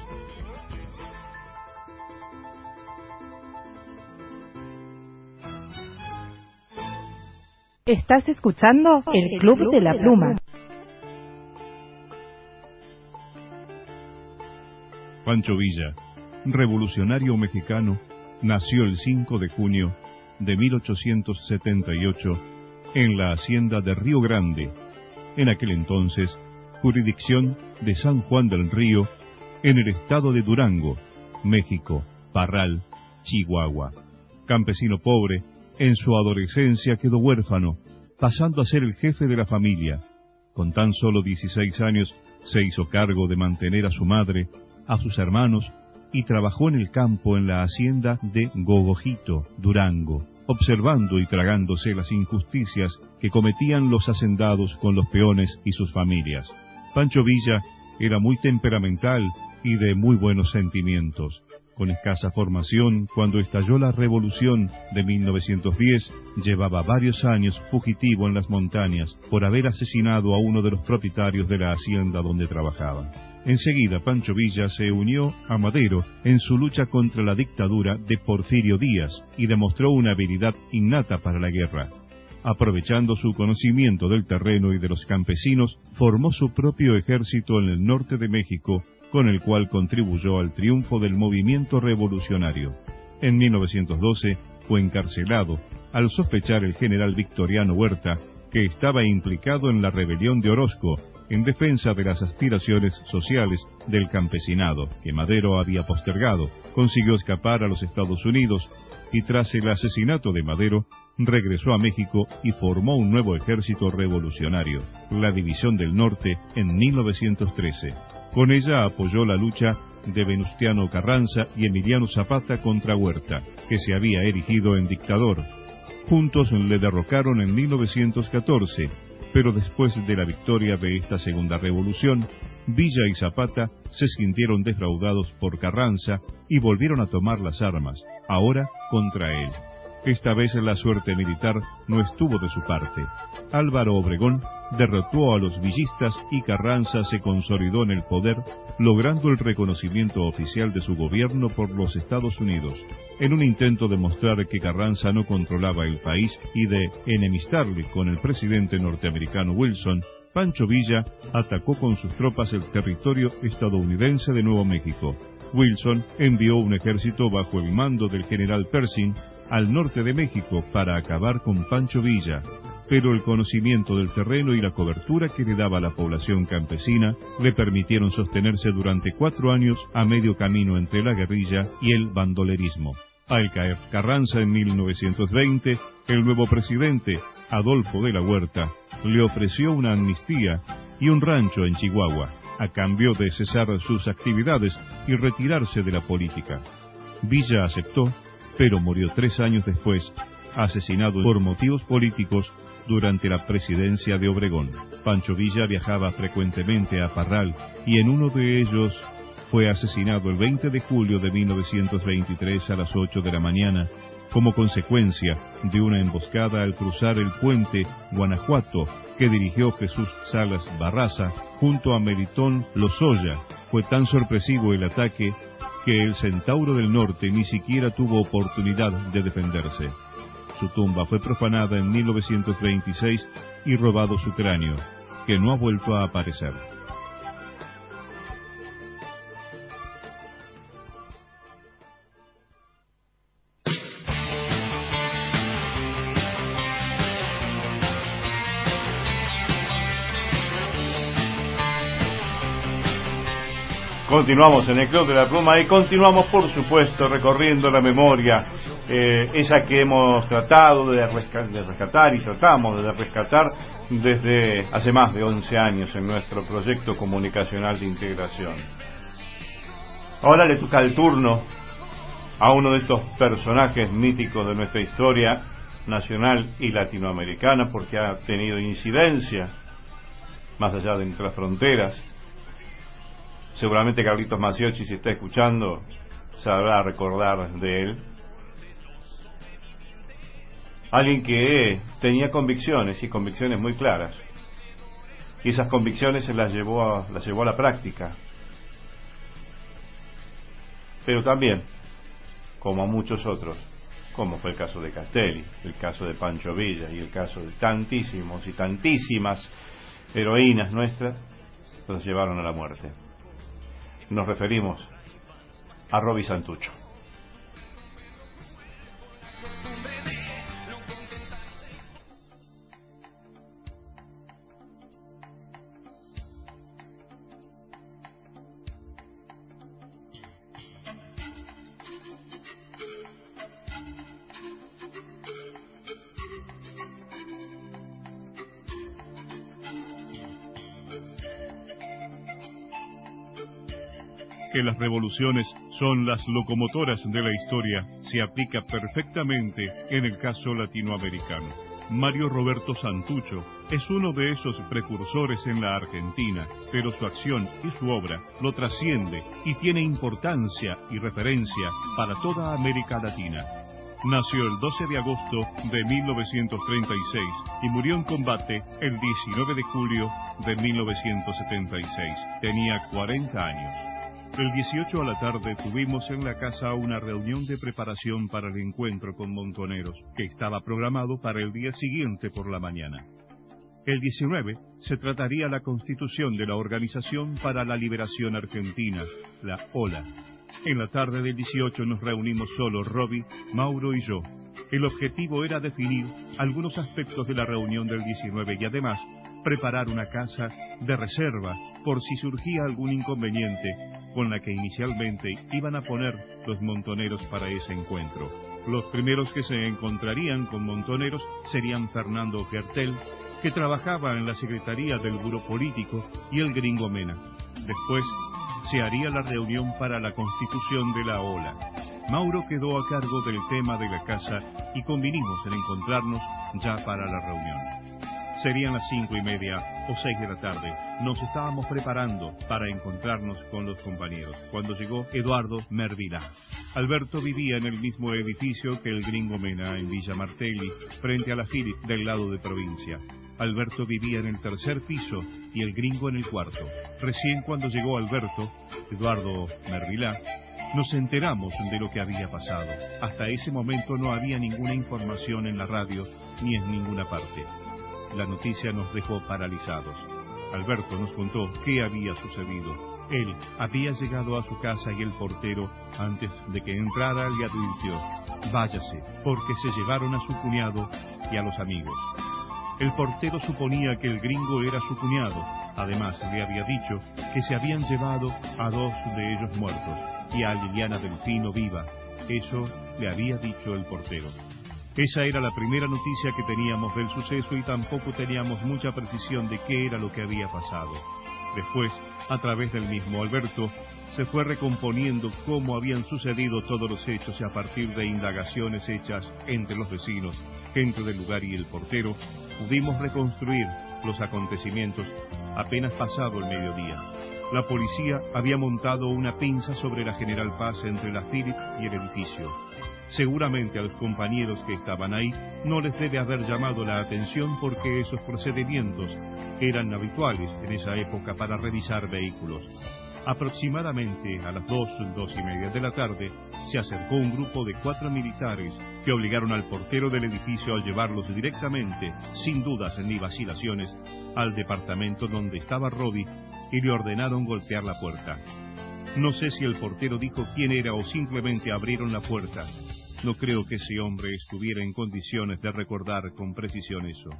Estás escuchando El Club de la Pluma. Pancho Villa, revolucionario mexicano, nació el cinco de junio de mil ochocientos setenta y ocho en la hacienda de Río Grande, en aquel entonces jurisdicción de San Juan del Río, en el estado de Durango, México, Parral, Chihuahua. Campesino pobre, en su adolescencia quedó huérfano, pasando a ser el jefe de la familia. Con tan solo dieciséis años se hizo cargo de mantener a su madre, a sus hermanos, y trabajó en el campo en la hacienda de Gogojito, Durango, observando y tragándose las injusticias que cometían los hacendados con los peones y sus familias. Pancho Villa era muy temperamental y de muy buenos sentimientos. Con escasa formación, cuando estalló la Revolución de mil novecientos diez, llevaba varios años fugitivo en las montañas por haber asesinado a uno de los propietarios de la hacienda donde trabajaba. Enseguida Pancho Villa se unió a Madero en su lucha contra la dictadura de Porfirio Díaz y demostró una habilidad innata para la guerra. Aprovechando su conocimiento del terreno y de los campesinos, formó su propio ejército en el norte de México, con el cual contribuyó al triunfo del movimiento revolucionario. En mil novecientos doce fue encarcelado al sospechar el general Victoriano Huerta que estaba implicado en la rebelión de Orozco en defensa de las aspiraciones sociales del campesinado, que Madero había postergado. Consiguió escapar a los Estados Unidos y tras el asesinato de Madero, regresó a México y formó un nuevo ejército revolucionario, la División del Norte, en mil novecientos trece. Con ella apoyó la lucha de Venustiano Carranza y Emiliano Zapata contra Huerta, que se había erigido en dictador. Juntos le derrocaron en mil novecientos catorce, pero después de la victoria de esta segunda revolución, Villa y Zapata se sintieron defraudados por Carranza y volvieron a tomar las armas, ahora contra él. Esta vez la suerte militar no estuvo de su parte. Álvaro Obregón derrotó a los villistas y Carranza se consolidó en el poder, logrando el reconocimiento oficial de su gobierno por los Estados Unidos. En un intento de mostrar que Carranza no controlaba el país y de enemistarle con el presidente norteamericano Wilson, Pancho Villa atacó con sus tropas el territorio estadounidense de Nuevo México. Wilson envió un ejército bajo el mando del general Pershing al norte de México para acabar con Pancho Villa, pero el conocimiento del terreno y la cobertura que le daba la población campesina le permitieron sostenerse durante cuatro años a medio camino entre la guerrilla y el bandolerismo. Al caer Carranza en mil novecientos veinte, el nuevo presidente, Adolfo de la Huerta, le ofreció una amnistía y un rancho en Chihuahua, a cambio de cesar sus actividades y retirarse de la política. Villa aceptó, pero murió tres años después, asesinado por motivos políticos durante la presidencia de Obregón. Pancho Villa viajaba frecuentemente a Parral y en uno de ellos fue asesinado el veinte de julio de mil novecientos veintitrés a las ocho de la mañana como consecuencia de una emboscada al cruzar el puente Guanajuato que dirigió Jesús Salas Barraza junto a Melitón Lozoya. Fue tan sorpresivo el ataque que el Centauro del Norte ni siquiera tuvo oportunidad de defenderse. Su tumba fue profanada en mil novecientos veintiséis y robado su cráneo, que no ha vuelto a aparecer. Continuamos en el Club de la Pluma y continuamos, por supuesto, recorriendo la memoria, eh, esa que hemos tratado de, resca- de rescatar y tratamos de rescatar desde hace más de once años en nuestro proyecto comunicacional de integración. Ahora le toca el turno a uno de estos personajes míticos de nuestra historia nacional y latinoamericana, porque ha tenido incidencia más allá de nuestras fronteras. Seguramente Carlitos Maciochi, si está escuchando, sabrá recordar de él. Alguien que tenía convicciones, y convicciones muy claras. Y esas convicciones se las llevó a, las llevó a la práctica. Pero también, como a muchos otros, como fue el caso de Castelli, el caso de Pancho Villa y el caso de tantísimos y tantísimas heroínas nuestras, los llevaron a la muerte. Nos referimos a Roby Santucho. Que las revoluciones son las locomotoras de la historia se aplica perfectamente en el caso latinoamericano. Mario Roberto Santucho es uno de esos precursores en la Argentina, pero su acción y su obra lo trasciende y tiene importancia y referencia para toda América Latina. Nació el doce de agosto de mil novecientos treinta y seis y murió en combate el diecinueve de julio de mil novecientos setenta y seis. Tenía cuarenta años. El dieciocho a la tarde tuvimos en la casa una reunión de preparación para el encuentro con montoneros, que estaba programado para el día siguiente por la mañana. El diecinueve se trataría la constitución de la Organización para la Liberación Argentina, la O L A. En la tarde del dieciocho nos reunimos solo Roby, Mauro y yo. El objetivo era definir algunos aspectos de la reunión del diecinueve y además preparar una casa de reserva por si surgía algún inconveniente con la que inicialmente iban a poner los montoneros para ese encuentro. Los primeros que se encontrarían con montoneros serían Fernando Gertel, que trabajaba en la Secretaría del Buró Político, y el Gringo Mena. Después se haría la reunión para la constitución de la O L A. Mauro quedó a cargo del tema de la casa y convinimos en encontrarnos ya para la reunión. Serían las cinco y media o seis de la tarde. Nos estábamos preparando para encontrarnos con los compañeros, cuando llegó Eduardo Mervilá. Alberto vivía en el mismo edificio que el Gringo Mena, en Villa Martelli, frente a la Philip del lado de provincia. Alberto vivía en el tercer piso y el Gringo en el cuarto. Recién cuando llegó Alberto, Eduardo Mervilá, nos enteramos de lo que había pasado. Hasta ese momento no había ninguna información en la radio ni en ninguna parte. La noticia nos dejó paralizados. Alberto nos contó qué había sucedido. Él había llegado a su casa y el portero, antes de que entrara, le advirtió: váyase, porque se llevaron a su cuñado y a los amigos. El portero suponía que el Gringo era su cuñado. Además, le había dicho que se habían llevado a dos de ellos muertos y a Liliana Delfino viva. Eso le había dicho el portero. Esa era la primera noticia que teníamos del suceso y tampoco teníamos mucha precisión de qué era lo que había pasado. Después, a través del mismo Alberto, se fue recomponiendo cómo habían sucedido todos los hechos y a partir de indagaciones hechas entre los vecinos, gente del lugar y el portero, pudimos reconstruir los acontecimientos apenas pasado el mediodía. La policía había montado una pinza sobre la General Paz entre la Philip y el edificio. Seguramente a los compañeros que estaban ahí no les debe haber llamado la atención porque esos procedimientos eran habituales en esa época para revisar vehículos. Aproximadamente a las dos, dos y media de la tarde, se acercó un grupo de cuatro militares que obligaron al portero del edificio a llevarlos directamente, sin dudas ni vacilaciones, al departamento donde estaba Robbie y le ordenaron golpear la puerta. No sé si el portero dijo quién era o simplemente abrieron la puerta. No creo que ese hombre estuviera en condiciones de recordar con precisión eso.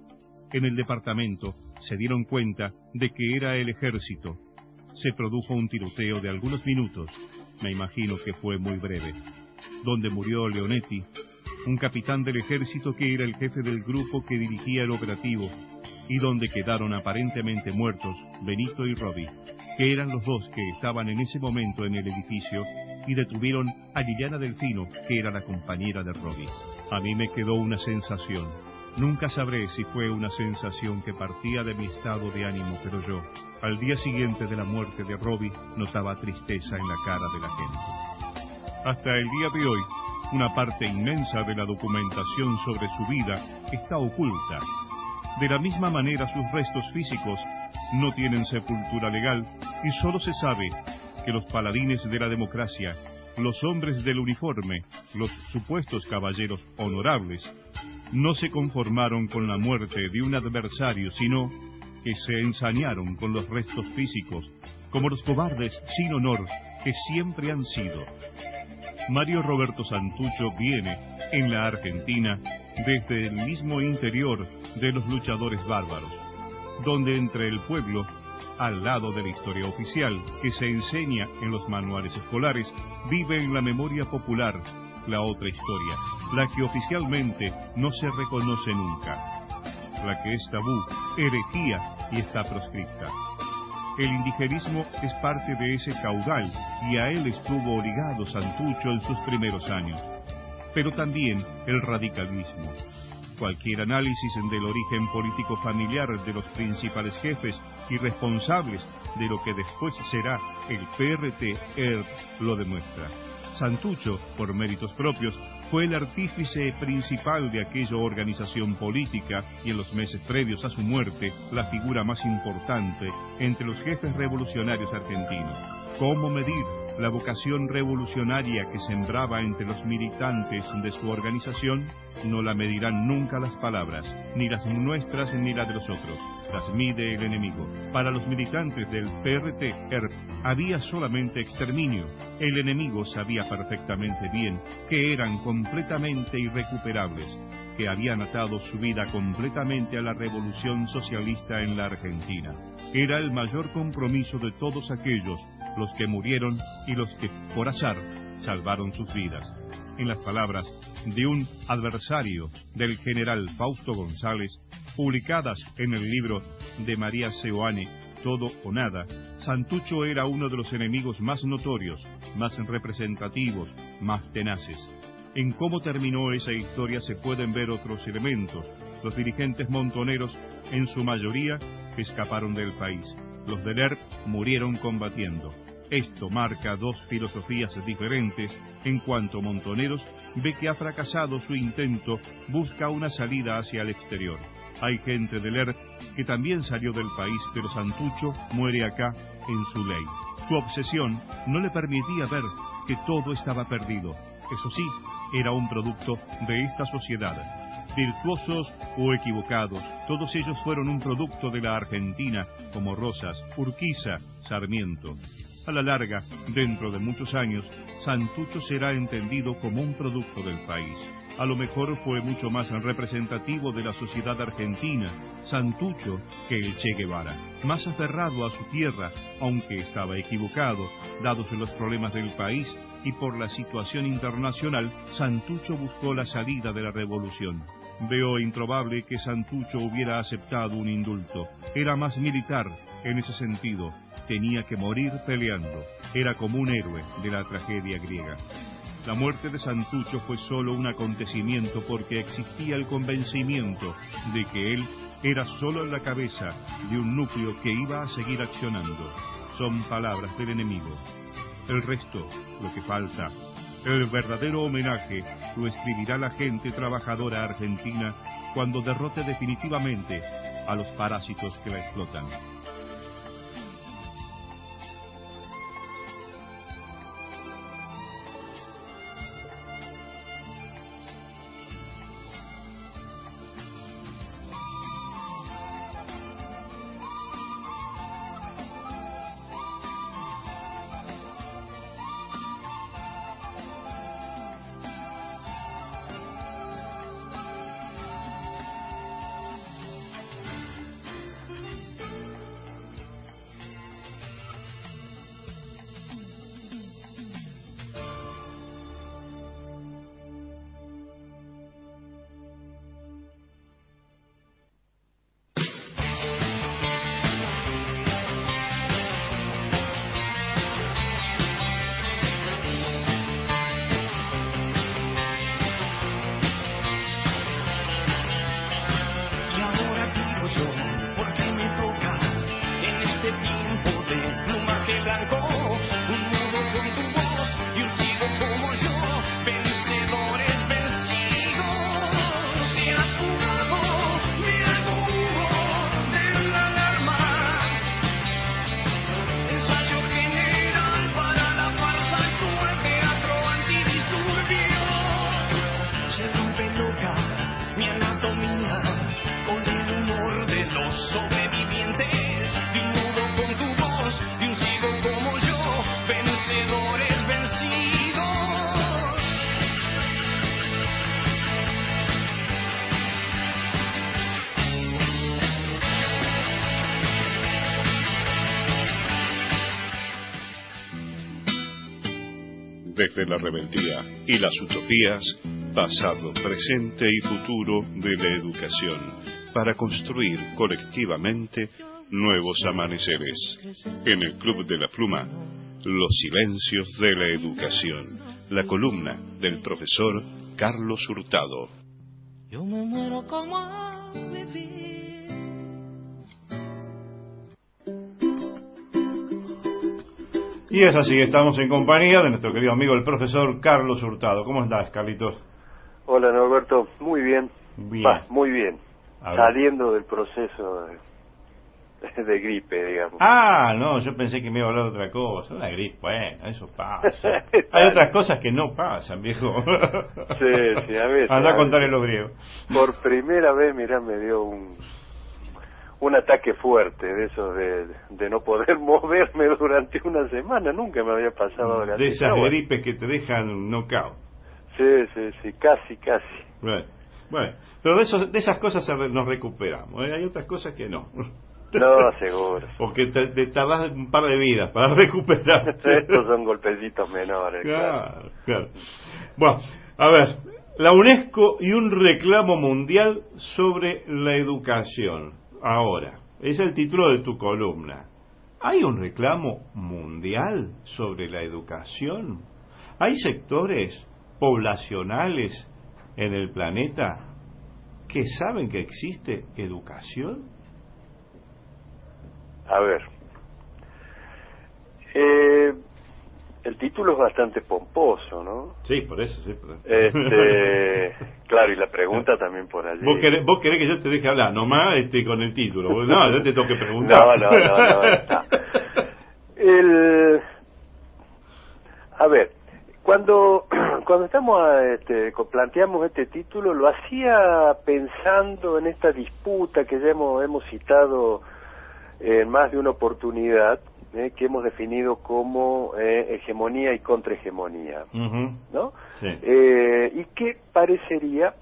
En el departamento se dieron cuenta de que era el ejército. Se produjo un tiroteo de algunos minutos, me imagino que fue muy breve, donde murió Leonetti, un capitán del ejército que era el jefe del grupo que dirigía el operativo, y donde quedaron aparentemente muertos Benito y Robbie, que eran los dos que estaban en ese momento en el edificio, y detuvieron a Liliana Delfino, que era la compañera de Robbie. A mí me quedó una sensación. Nunca sabré si fue una sensación que partía de mi estado de ánimo, pero yo, al día siguiente de la muerte de Robbie, notaba tristeza en la cara de la gente. Hasta el día de hoy, una parte inmensa de la documentación sobre su vida está oculta. De la misma manera, sus restos físicos no tienen sepultura legal y solo se sabe que los paladines de la democracia, los hombres del uniforme, los supuestos caballeros honorables, no se conformaron con la muerte de un adversario, sino que se ensañaron con los restos físicos, como los cobardes sin honor que siempre han sido. Mario Roberto Santucho viene, en la Argentina, desde el mismo interior de los luchadores bárbaros, donde entre el pueblo, al lado de la historia oficial que se enseña en los manuales escolares, vive en la memoria popular la otra historia, la que oficialmente no se reconoce nunca, la que es tabú, herejía y está proscripta. El indigenismo es parte de ese caudal y a él estuvo ligado Santucho en sus primeros años, pero también el radicalismo. Cualquier análisis del origen político familiar de los principales jefes y responsables de lo que después será el P R T-E R P lo demuestra. Santucho, por méritos propios, fue el artífice principal de aquella organización política y en los meses previos a su muerte, la figura más importante entre los jefes revolucionarios argentinos. ¿Cómo medir la vocación revolucionaria que sembraba entre los militantes de su organización? No la medirán nunca las palabras, ni las nuestras ni las de los otros. Las mide el enemigo. Para los militantes del P R T-E R P había solamente exterminio. El enemigo sabía perfectamente bien que eran completamente irrecuperables, que habían atado su vida completamente a la revolución socialista en la Argentina. Era el mayor compromiso de todos aquellos, los que murieron y los que, por azar, salvaron sus vidas. En las palabras de un adversario del general Fausto González, publicadas en el libro de María Seoane, Todo o Nada, Santucho era uno de los enemigos más notorios, más representativos, más tenaces. En cómo terminó esa historia se pueden ver otros elementos. Los dirigentes montoneros, en su mayoría, escaparon del país. Los del E R P murieron combatiendo. Esto marca dos filosofías diferentes. En cuanto Montoneros ve que ha fracasado su intento, busca una salida hacia el exterior. Hay gente del E R P que también salió del país, pero Santucho muere acá en su ley. Su obsesión no le permitía ver que todo estaba perdido. Eso sí, era un producto de esta sociedad. Virtuosos o equivocados, todos ellos fueron un producto de la Argentina, como Rosas, Urquiza, Sarmiento. A la larga, dentro de muchos años, Santucho será entendido como un producto del país. A lo mejor fue mucho más representativo de la sociedad argentina, Santucho, que el Che Guevara. Más aferrado a su tierra, aunque estaba equivocado, dados los problemas del país y por la situación internacional, Santucho buscó la salida de la revolución. Veo improbable que Santucho hubiera aceptado un indulto. Era más militar en ese sentido. Tenía que morir peleando. Era como un héroe de la tragedia griega. La muerte de Santucho fue solo un acontecimiento porque existía el convencimiento de que él era solo la cabeza de un núcleo que iba a seguir accionando. Son palabras del enemigo. El resto, lo que falta, el verdadero homenaje, lo escribirá la gente trabajadora argentina cuando derrote definitivamente a los parásitos que la explotan. Desde la rebeldía y las utopías, pasado, presente y futuro de la educación, para construir colectivamente nuevos amaneceres. En el Club de la Pluma, los silencios de la educación, la columna del profesor Carlos Hurtado. Yo me muero como a vivir. Y es así, estamos en compañía de nuestro querido amigo el profesor Carlos Hurtado. ¿Cómo estás, Carlitos? Hola, Norberto. Muy bien. Bien. Va, muy bien. Saliendo del proceso de, de gripe, digamos. Ah, no, yo pensé que me iba a hablar de otra cosa. Una gripe, bueno, eso pasa. Hay otras cosas que no pasan, viejo. Sí, sí, a veces. Anda a contarle los griegos. Por primera vez, mirá, me dio un... un ataque fuerte de esos de, de no poder moverme durante una semana. Nunca me había pasado algo así. De esas gripes que te dejan knockout. Sí, sí, sí, casi, casi. Bueno, bueno, pero de, esos, de esas cosas nos recuperamos, ¿eh? Hay otras cosas que no. No, seguro. Porque te, te tardás un par de vidas para recuperar. Estos son golpecitos menores. Claro, claro. Bueno, a ver, la UNESCO y un reclamo mundial sobre la educación. Ahora, es el título de tu columna. ¿Hay un reclamo mundial sobre la educación? ¿Hay sectores poblacionales en el planeta que saben que existe educación? A ver, eh, el título es bastante pomposo, ¿no? Sí, por eso, sí. Por eso. Este, claro, y la pregunta también por allí. ¿Vos querés, vos querés que yo te deje hablar nomás este, con el título? No, yo te tengo que preguntar. No, no, no, no, no. El, a ver, cuando cuando estamos este, planteamos este título, lo hacía pensando en esta disputa que ya hemos, hemos citado en más de una oportunidad eh, que hemos definido como eh, hegemonía y contrahegemonía, Uh-huh. ¿no? Sí. Eh, y que parecería,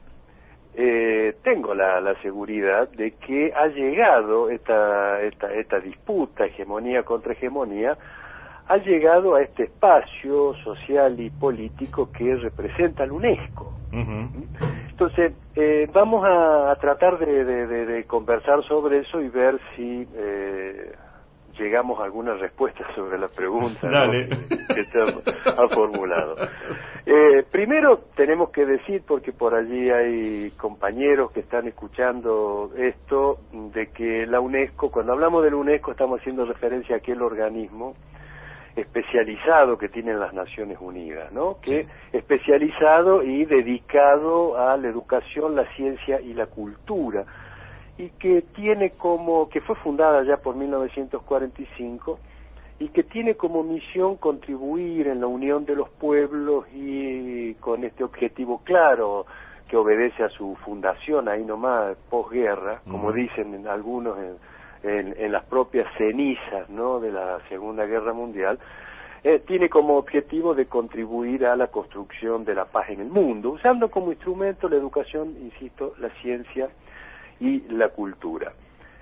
eh, tengo la, la seguridad de que ha llegado esta, esta, esta disputa, hegemonía contra hegemonía, ha llegado a este espacio social y político que representa la UNESCO. Uh-huh. Entonces, eh, vamos a, a tratar de, de, de, de conversar sobre eso y ver si eh, llegamos a alguna respuesta sobre la pregunta, ¿no?, Dale. que, que se ha, ha formulado. Eh, primero tenemos que decir, porque por allí hay compañeros que están escuchando esto, de que la UNESCO, cuando hablamos de la UNESCO estamos haciendo referencia a aquel organismo especializado que tienen las Naciones Unidas, ¿no? Que especializado y dedicado a la educación, la ciencia y la cultura, y que tiene como, que fue fundada ya por mil novecientos cuarenta y cinco, y que tiene como misión contribuir en la unión de los pueblos, y con este objetivo claro, que obedece a su fundación ahí nomás, posguerra, como Ujú. dicen en algunos en, en, en las propias cenizas, ¿no?, de la Segunda Guerra Mundial, eh, tiene como objetivo de contribuir a la construcción de la paz en el mundo, usando como instrumento la educación, insisto, la ciencia y la cultura.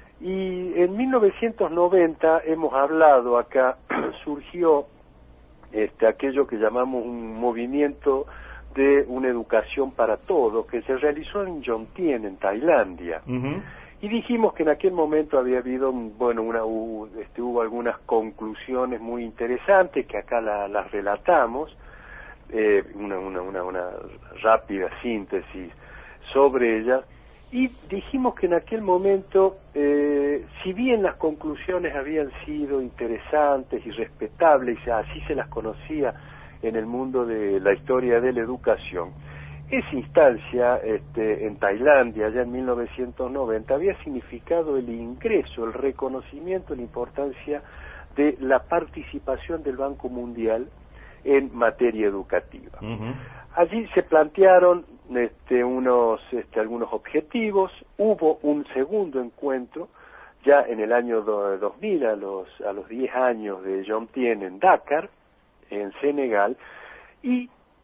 Y en mil novecientos noventa hemos hablado acá, surgió este, aquello que llamamos un movimiento de una educación para todos, que se realizó en Jomtien, en Tailandia. Uh-huh. Y dijimos que en aquel momento había habido, bueno, una, hubo, este, hubo algunas conclusiones muy interesantes que acá la, las relatamos, eh, una, una, una, una rápida síntesis sobre ellas, y dijimos que en aquel momento, eh, si bien las conclusiones habían sido interesantes y respetables, y así se las conocía en el mundo de la historia de la educación, esa instancia este, en Tailandia, ya en mil novecientos noventa, había significado el ingreso, el reconocimiento, la importancia de la participación del Banco Mundial en materia educativa. Uh-huh. Allí se plantearon este, unos, este, algunos objetivos. Hubo un segundo encuentro ya en el año do, dos mil, a los a los diez años de Jomtien, en Dakar, en Senegal, y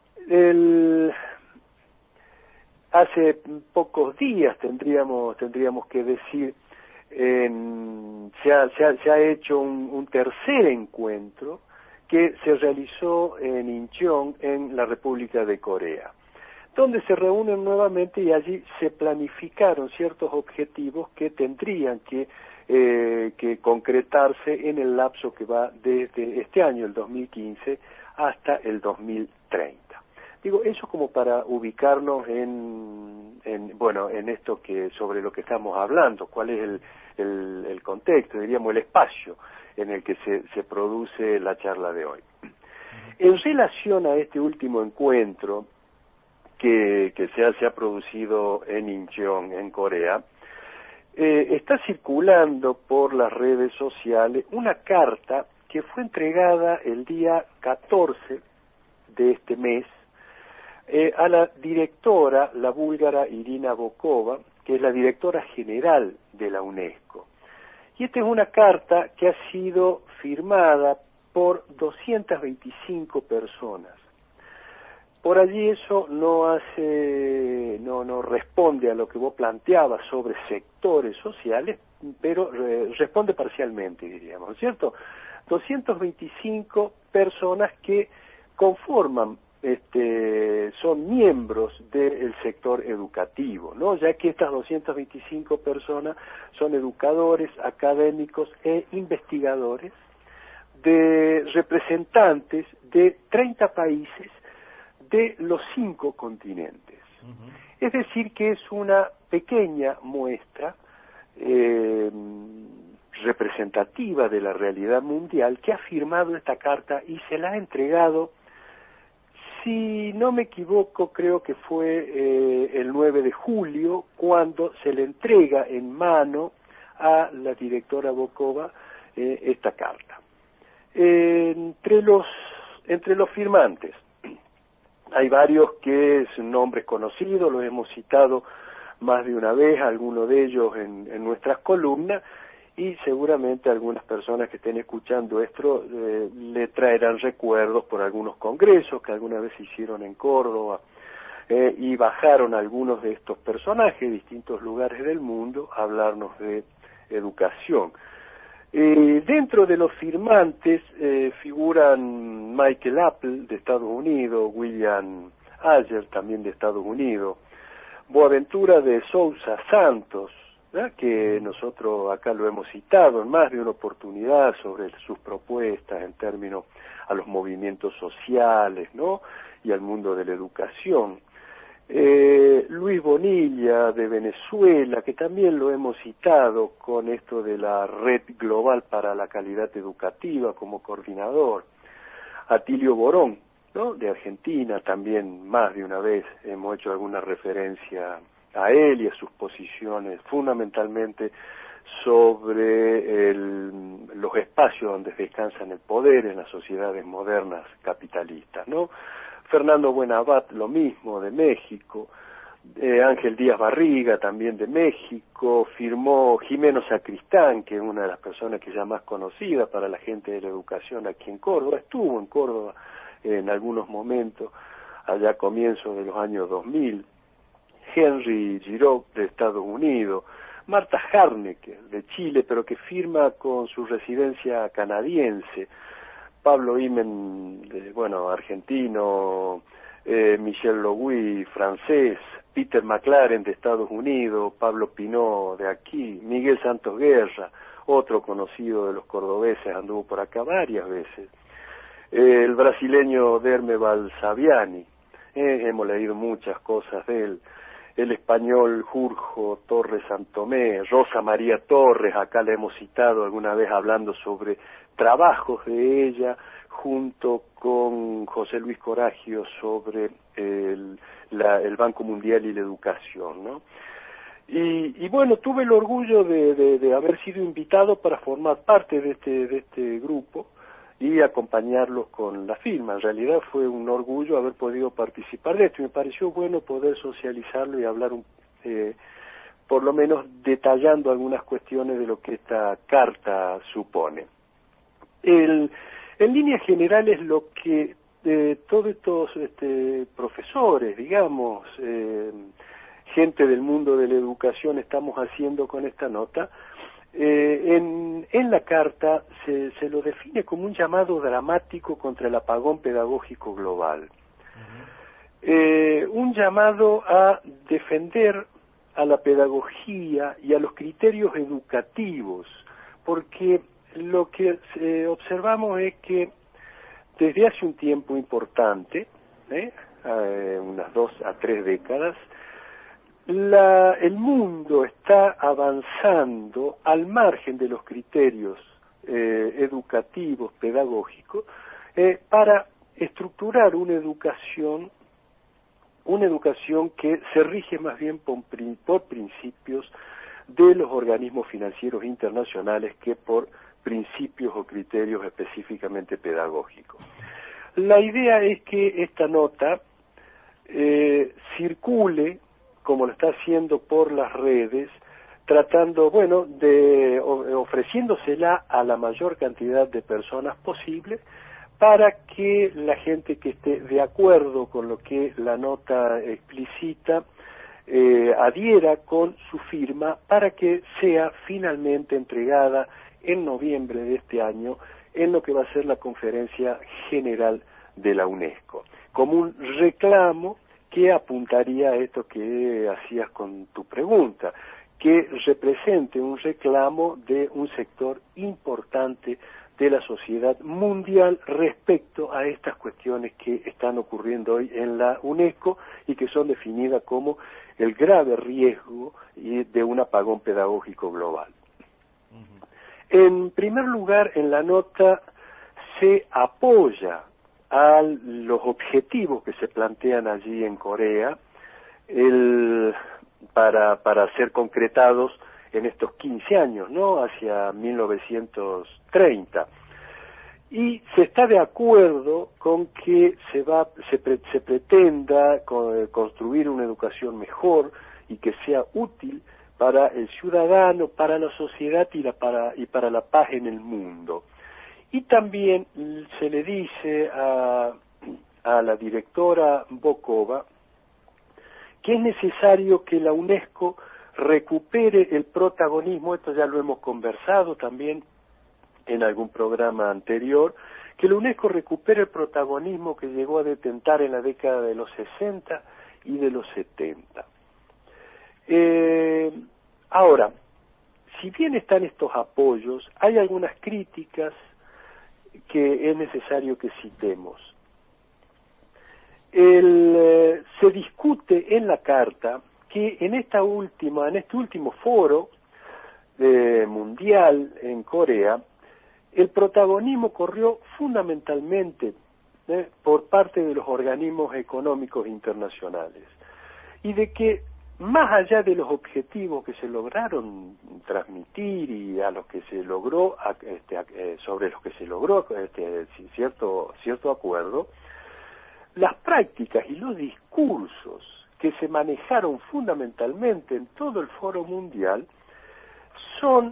el hace pocos días tendríamos tendríamos que decir en, se, ha, se, ha, se ha hecho un, un tercer encuentro que se realizó en Incheon, en la República de Corea, donde se reúnen nuevamente y allí se planificaron ciertos objetivos que tendrían que, eh, que concretarse en el lapso que va desde este año, el dos mil quince, hasta el dos mil treinta. Digo, eso como para ubicarnos en, en bueno, en esto que, sobre lo que estamos hablando, cuál es el, el, el contexto, diríamos el espacio en el que se, se produce la charla de hoy. En relación a este último encuentro que, que se, ha, se ha producido en Incheon, en Corea, eh, está circulando por las redes sociales una carta que fue entregada el día catorce de este mes eh, a la directora, la búlgara Irina Bokova, que es la directora general de la UNESCO. Y esta es una carta que ha sido firmada por doscientas veinticinco personas. Por allí eso no hace, no, no responde a lo que vos planteabas sobre sectores sociales, pero eh, responde parcialmente, diríamos, ¿cierto? doscientas veinticinco personas que conforman, este, son miembros del sector educativo, ¿no? Ya que estas doscientas veinticinco personas son educadores, académicos e investigadores, de representantes de treinta países de los cinco continentes. Uh-huh. Es decir, que es una pequeña muestra eh, representativa de la realidad mundial que ha firmado esta carta y se la ha entregado, si no me equivoco, creo que fue eh, el nueve de julio, cuando se le entrega en mano a la directora Bokova eh, esta carta. Eh, entre los entre los firmantes hay varios que son nombres conocidos, los hemos citado más de una vez, algunos de ellos en, en nuestras columnas, y seguramente algunas personas que estén escuchando esto eh, le traerán recuerdos por algunos congresos que alguna vez se hicieron en Córdoba, eh, y bajaron algunos de estos personajes de distintos lugares del mundo a hablarnos de educación. Eh, dentro de los firmantes eh, figuran Michael Apple de Estados Unidos, William Ayer también de Estados Unidos, Boaventura de Sousa Santos, ¿verdad?, que nosotros acá lo hemos citado en más de una oportunidad sobre sus propuestas en términos a los movimientos sociales, ¿no?, y al mundo de la educación. Eh, Luis Bonilla de Venezuela, que también lo hemos citado con esto de la Red Global para la Calidad Educativa como coordinador. Atilio Borón, ¿no?, de Argentina, también más de una vez hemos hecho alguna referencia a él y a sus posiciones fundamentalmente sobre el, los espacios donde descansan el poder en las sociedades modernas capitalistas, ¿no? Fernando Buenabat, lo mismo, de México. eh, Ángel Díaz Barriga, también de México. Firmó Jimeno Sacristán, que es una de las personas que ya más conocida para la gente de la educación aquí en Córdoba. Estuvo en Córdoba eh, en algunos momentos, allá a comienzos de los años dos mil. Henry Giraud, de Estados Unidos. Marta Harnecke, de Chile, pero que firma con su residencia canadiense. Pablo Imen, de, bueno, argentino, eh, Michel Logui, francés, Peter McLaren, de Estados Unidos, Pablo Pinot, de aquí, Miguel Santos Guerra, otro conocido de los cordobeses, anduvo por acá varias veces, eh, el brasileño Derme Balsaviani, eh, hemos leído muchas cosas de él, el español Jurjo Torres Santomé, Rosa María Torres, acá la hemos citado alguna vez hablando sobre trabajos de ella junto con José Luis Coragio sobre el, la, el Banco Mundial y la educación, ¿no? Y, y bueno, tuve el orgullo de, de, de haber sido invitado para formar parte de este, de este grupo y acompañarlos con la firma. En realidad fue un orgullo haber podido participar de esto y me pareció bueno poder socializarlo y hablar un, eh, por lo menos detallando algunas cuestiones de lo que esta carta supone. El, en líneas generales lo que eh, todos estos este, profesores, digamos, eh, gente del mundo de la educación estamos haciendo con esta nota, eh, en, en la carta se, se lo define como un llamado dramático contra el apagón pedagógico global. Uh-huh. eh, un llamado a defender a la pedagogía y a los criterios educativos, porque lo que eh, observamos es que desde hace un tiempo importante, ¿eh? eh, unas dos a tres décadas, la, el mundo está avanzando al margen de los criterios eh, educativos, pedagógicos, eh, para estructurar una educación, una educación que se rige más bien por, por principios de los organismos financieros internacionales que por principios o criterios específicamente pedagógicos. La idea es que esta nota eh, circule, como lo está haciendo por las redes, tratando, bueno, de ofreciéndosela a la mayor cantidad de personas posible para que la gente que esté de acuerdo con lo que la nota explicita eh, adhiera con su firma para que sea finalmente entregada en noviembre de este año en lo que va a ser la Conferencia General de la UNESCO, como un reclamo que apuntaría a esto que hacías con tu pregunta, que represente un reclamo de un sector importante de la sociedad mundial respecto a estas cuestiones que están ocurriendo hoy en la UNESCO y que son definidas como el grave riesgo de un apagón pedagógico global. En primer lugar, en la nota se apoya a los objetivos que se plantean allí en Corea el, para, para ser concretados en estos quince años, ¿no?, hacia mil novecientos treinta. Y se está de acuerdo con que se, va, se, pre, se pretenda con, construir una educación mejor y que sea útil para el ciudadano, para la sociedad y, la, para, y para la paz en el mundo. Y también se le dice a, a la directora Bokova que es necesario que la UNESCO recupere el protagonismo, esto ya lo hemos conversado también en algún programa anterior, que la UNESCO recupere el protagonismo que llegó a detentar en la década de los sesenta y de los setenta. Eh, ahora, si bien están estos apoyos, hay algunas críticas que es necesario que citemos. El, eh, se discute en la carta que en esta última, en este último foro eh, mundial en Corea, el protagonismo corrió fundamentalmente eh, por parte de los organismos económicos internacionales y de que más allá de los objetivos que se lograron transmitir y a los que se logró este, sobre los que se logró este, cierto cierto acuerdo, las prácticas y los discursos que se manejaron fundamentalmente en todo el foro mundial son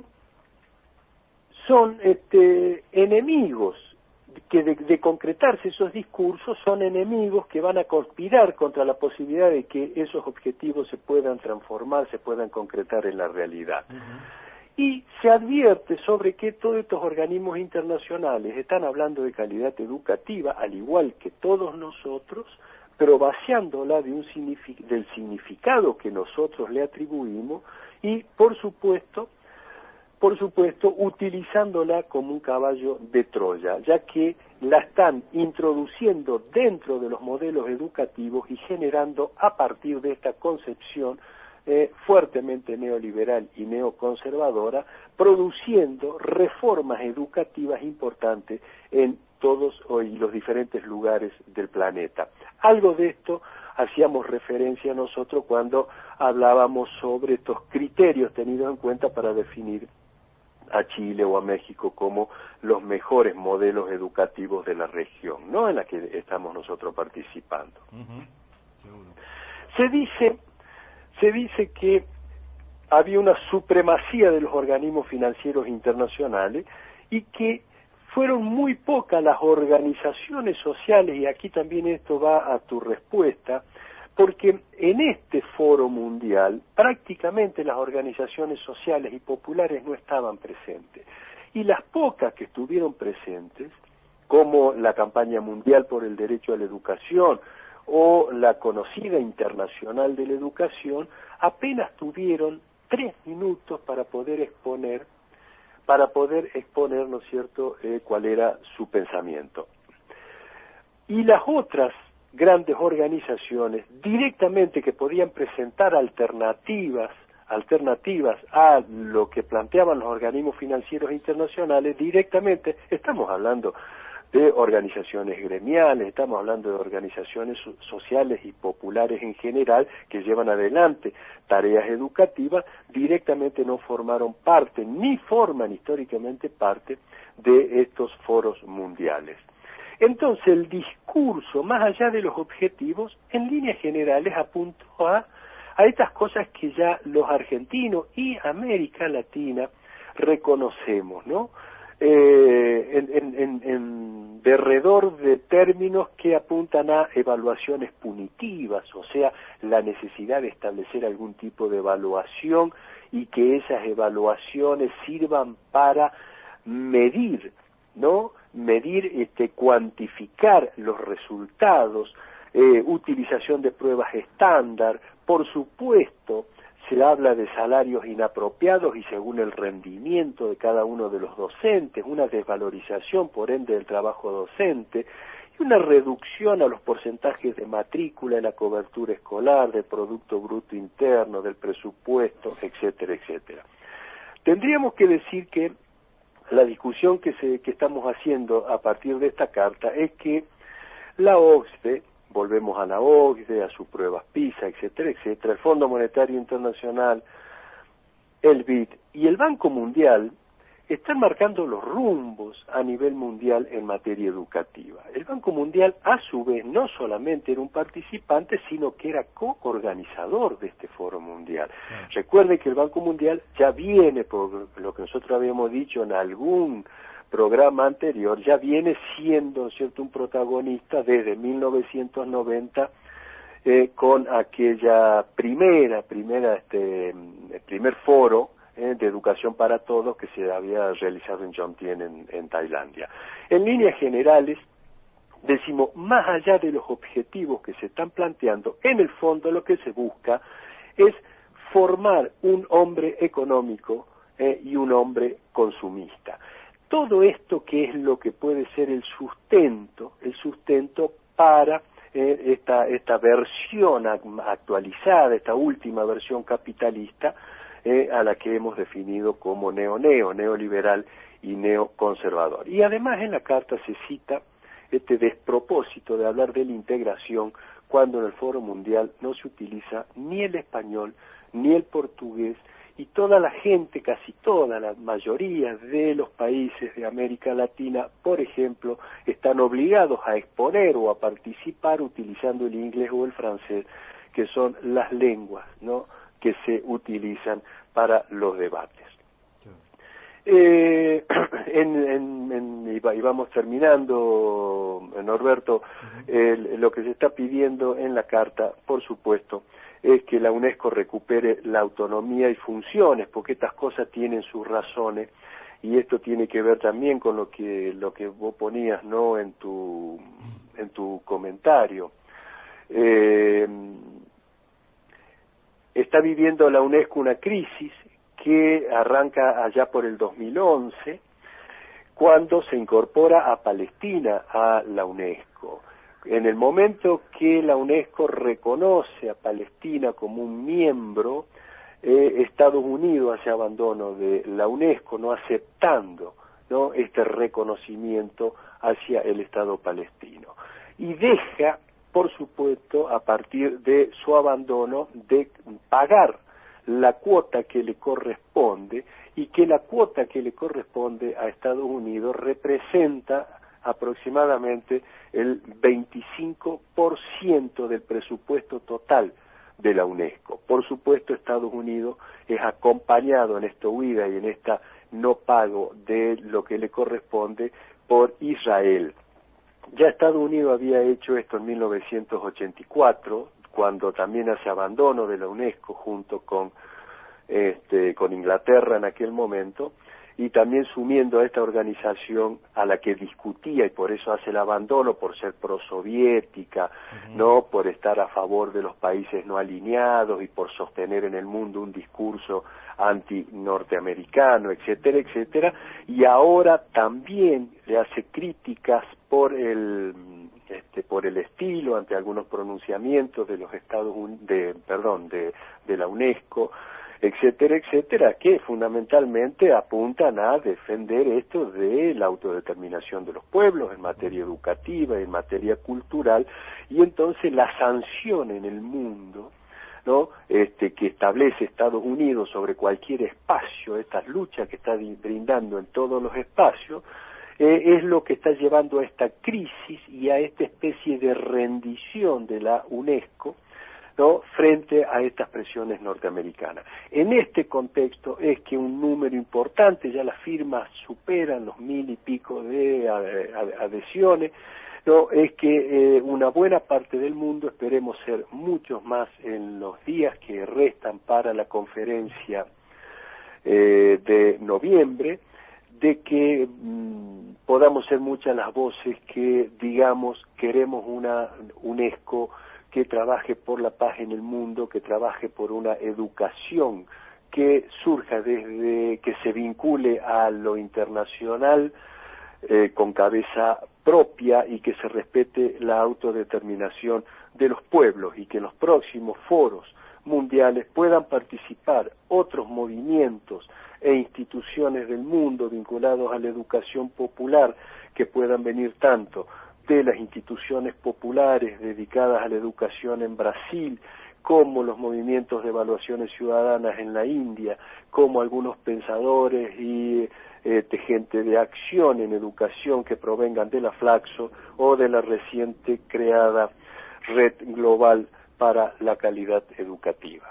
son este, enemigos que de, de concretarse esos discursos son enemigos que van a conspirar contra la posibilidad de que esos objetivos se puedan transformar, se puedan concretar en la realidad. Uh-huh. Y se advierte sobre que todos estos organismos internacionales están hablando de calidad educativa, al igual que todos nosotros, pero vaciándola de un signific- del significado que nosotros le atribuimos y, por supuesto, por supuesto, utilizándola como un caballo de Troya, ya que la están introduciendo dentro de los modelos educativos y generando a partir de esta concepción eh, fuertemente neoliberal y neoconservadora, produciendo reformas educativas importantes en todos hoy los diferentes lugares del planeta. Algo de esto hacíamos referencia nosotros cuando hablábamos sobre estos criterios tenidos en cuenta para definir a Chile o a México como los mejores modelos educativos de la región, ¿no?, en la que estamos nosotros participando. Uh-huh. Se dice, se dice que había una supremacía de los organismos financieros internacionales y que fueron muy pocas las organizaciones sociales, y aquí también esto va a tu respuesta, porque en este foro mundial prácticamente las organizaciones sociales y populares no estaban presentes. Y las pocas que estuvieron presentes, como la campaña mundial por el derecho a la educación o la conocida internacional de la educación, apenas tuvieron tres minutos para poder exponer, para poder exponer, ¿no es cierto?, eh, cuál era su pensamiento. Y las otras grandes organizaciones directamente que podían presentar alternativas alternativas a lo que planteaban los organismos financieros internacionales, directamente estamos hablando de organizaciones gremiales, estamos hablando de organizaciones sociales y populares en general que llevan adelante tareas educativas, directamente no formaron parte ni forman históricamente parte de estos foros mundiales. Entonces el discurso, más allá de los objetivos, en líneas generales apuntó a, a estas cosas que ya los argentinos y América Latina reconocemos, ¿no? Eh, en, en, en, en derredor de términos que apuntan a evaluaciones punitivas, o sea, la necesidad de establecer algún tipo de evaluación y que esas evaluaciones sirvan para medir, ¿no? medir, este, cuantificar los resultados, eh, utilización de pruebas estándar, por supuesto, se habla de salarios inapropiados y según el rendimiento de cada uno de los docentes, una desvalorización, por ende, del trabajo docente, y una reducción a los porcentajes de matrícula en la cobertura escolar, del Producto Bruto Interno, del presupuesto, etcétera, etcétera. Tendríamos que decir que la discusión que, se, que estamos haciendo a partir de esta carta es que la O C D E, volvemos a la O C D E, a sus pruebas PISA, etcétera, etcétera, el Fondo Monetario Internacional, el B I D y el Banco Mundial están marcando los rumbos a nivel mundial en materia educativa. El Banco Mundial, a su vez, no solamente era un participante, sino que era coorganizador de este foro mundial. Ah. Recuerde que el Banco Mundial ya viene, por lo que nosotros habíamos dicho en algún programa anterior, ya viene siendo, ¿cierto?, un protagonista desde mil novecientos noventa, eh, con aquella primera, primera, este, primer foro Eh, de educación para todos que se había realizado en Jomtien en, en Tailandia. En líneas generales, decimos, más allá de los objetivos que se están planteando, en el fondo lo que se busca es formar un hombre económico eh, y un hombre consumista. Todo esto que es lo que puede ser el sustento, el sustento para eh, esta, esta versión actualizada, esta última versión capitalista, Eh, a la que hemos definido como neo-neo, neoliberal y neoconservador. Y además en la carta se cita este despropósito de hablar de la integración cuando en el Foro Mundial no se utiliza ni el español ni el portugués, y toda la gente, casi toda la mayoría de los países de América Latina, por ejemplo, están obligados a exponer o a participar utilizando el inglés o el francés, que son las lenguas, ¿no?, que se utilizan para los debates. Eh, en, en, en, y vamos terminando, Norberto, eh, lo que se está pidiendo en la carta, por supuesto, es que la UNESCO recupere la autonomía y funciones, porque estas cosas tienen sus razones, y esto tiene que ver también con lo que lo que vos ponías, ¿no?, en tu en tu comentario. Eh, Está viviendo la UNESCO una crisis que arranca allá por el dos mil once, cuando se incorpora a Palestina a la UNESCO. En el momento que la UNESCO reconoce a Palestina como un miembro, eh, Estados Unidos hace abandono de la UNESCO, no aceptando, ¿no?, este reconocimiento hacia el Estado palestino. Y deja, por supuesto, a partir de su abandono, de pagar la cuota que le corresponde, y que la cuota que le corresponde a Estados Unidos representa aproximadamente el veinticinco por ciento del presupuesto total de la UNESCO. Por supuesto, Estados Unidos es acompañado en esta huida y en esta no pago de lo que le corresponde por Israel. Ya Estados Unidos había hecho esto en mil novecientos ochenta y cuatro, cuando también hace abandono de la UNESCO junto con este con Inglaterra en aquel momento, y también sumiendo a esta organización a la que discutía, y por eso hace el abandono, por ser prosoviética, uh-huh. no por estar a favor de los países no alineados y por sostener en el mundo un discurso anti-norteamericano, etcétera, etcétera, y ahora también le hace críticas por el este por el estilo ante algunos pronunciamientos de los Estados Unidos, de perdón, de de la UNESCO, etcétera, etcétera, que fundamentalmente apuntan a defender esto de la autodeterminación de los pueblos en materia educativa, en materia cultural, y entonces la sanción en el mundo, ¿no?, este que establece Estados Unidos sobre cualquier espacio, estas luchas que está brindando en todos los espacios, eh, es lo que está llevando a esta crisis y a esta especie de rendición de la UNESCO, ¿no?, frente a estas presiones norteamericanas. En este contexto es que un número importante, ya las firmas superan los mil y pico de adhesiones, no, es que eh, una buena parte del mundo, esperemos ser muchos más en los días que restan para la conferencia eh, de noviembre, de que mmm, podamos ser muchas las voces que digamos queremos una UNESCO que trabaje por la paz en el mundo, que trabaje por una educación que surja desde, que se vincule a lo internacional eh, con cabeza propia, y que se respete la autodeterminación de los pueblos, y que en los próximos foros mundiales puedan participar otros movimientos e instituciones del mundo vinculados a la educación popular, que puedan venir tanto de las instituciones populares dedicadas a la educación en Brasil, como los movimientos de evaluaciones ciudadanas en la India, como algunos pensadores y este, gente de acción en educación que provengan de la Flaxo o de la reciente creada Red Global para la Calidad Educativa.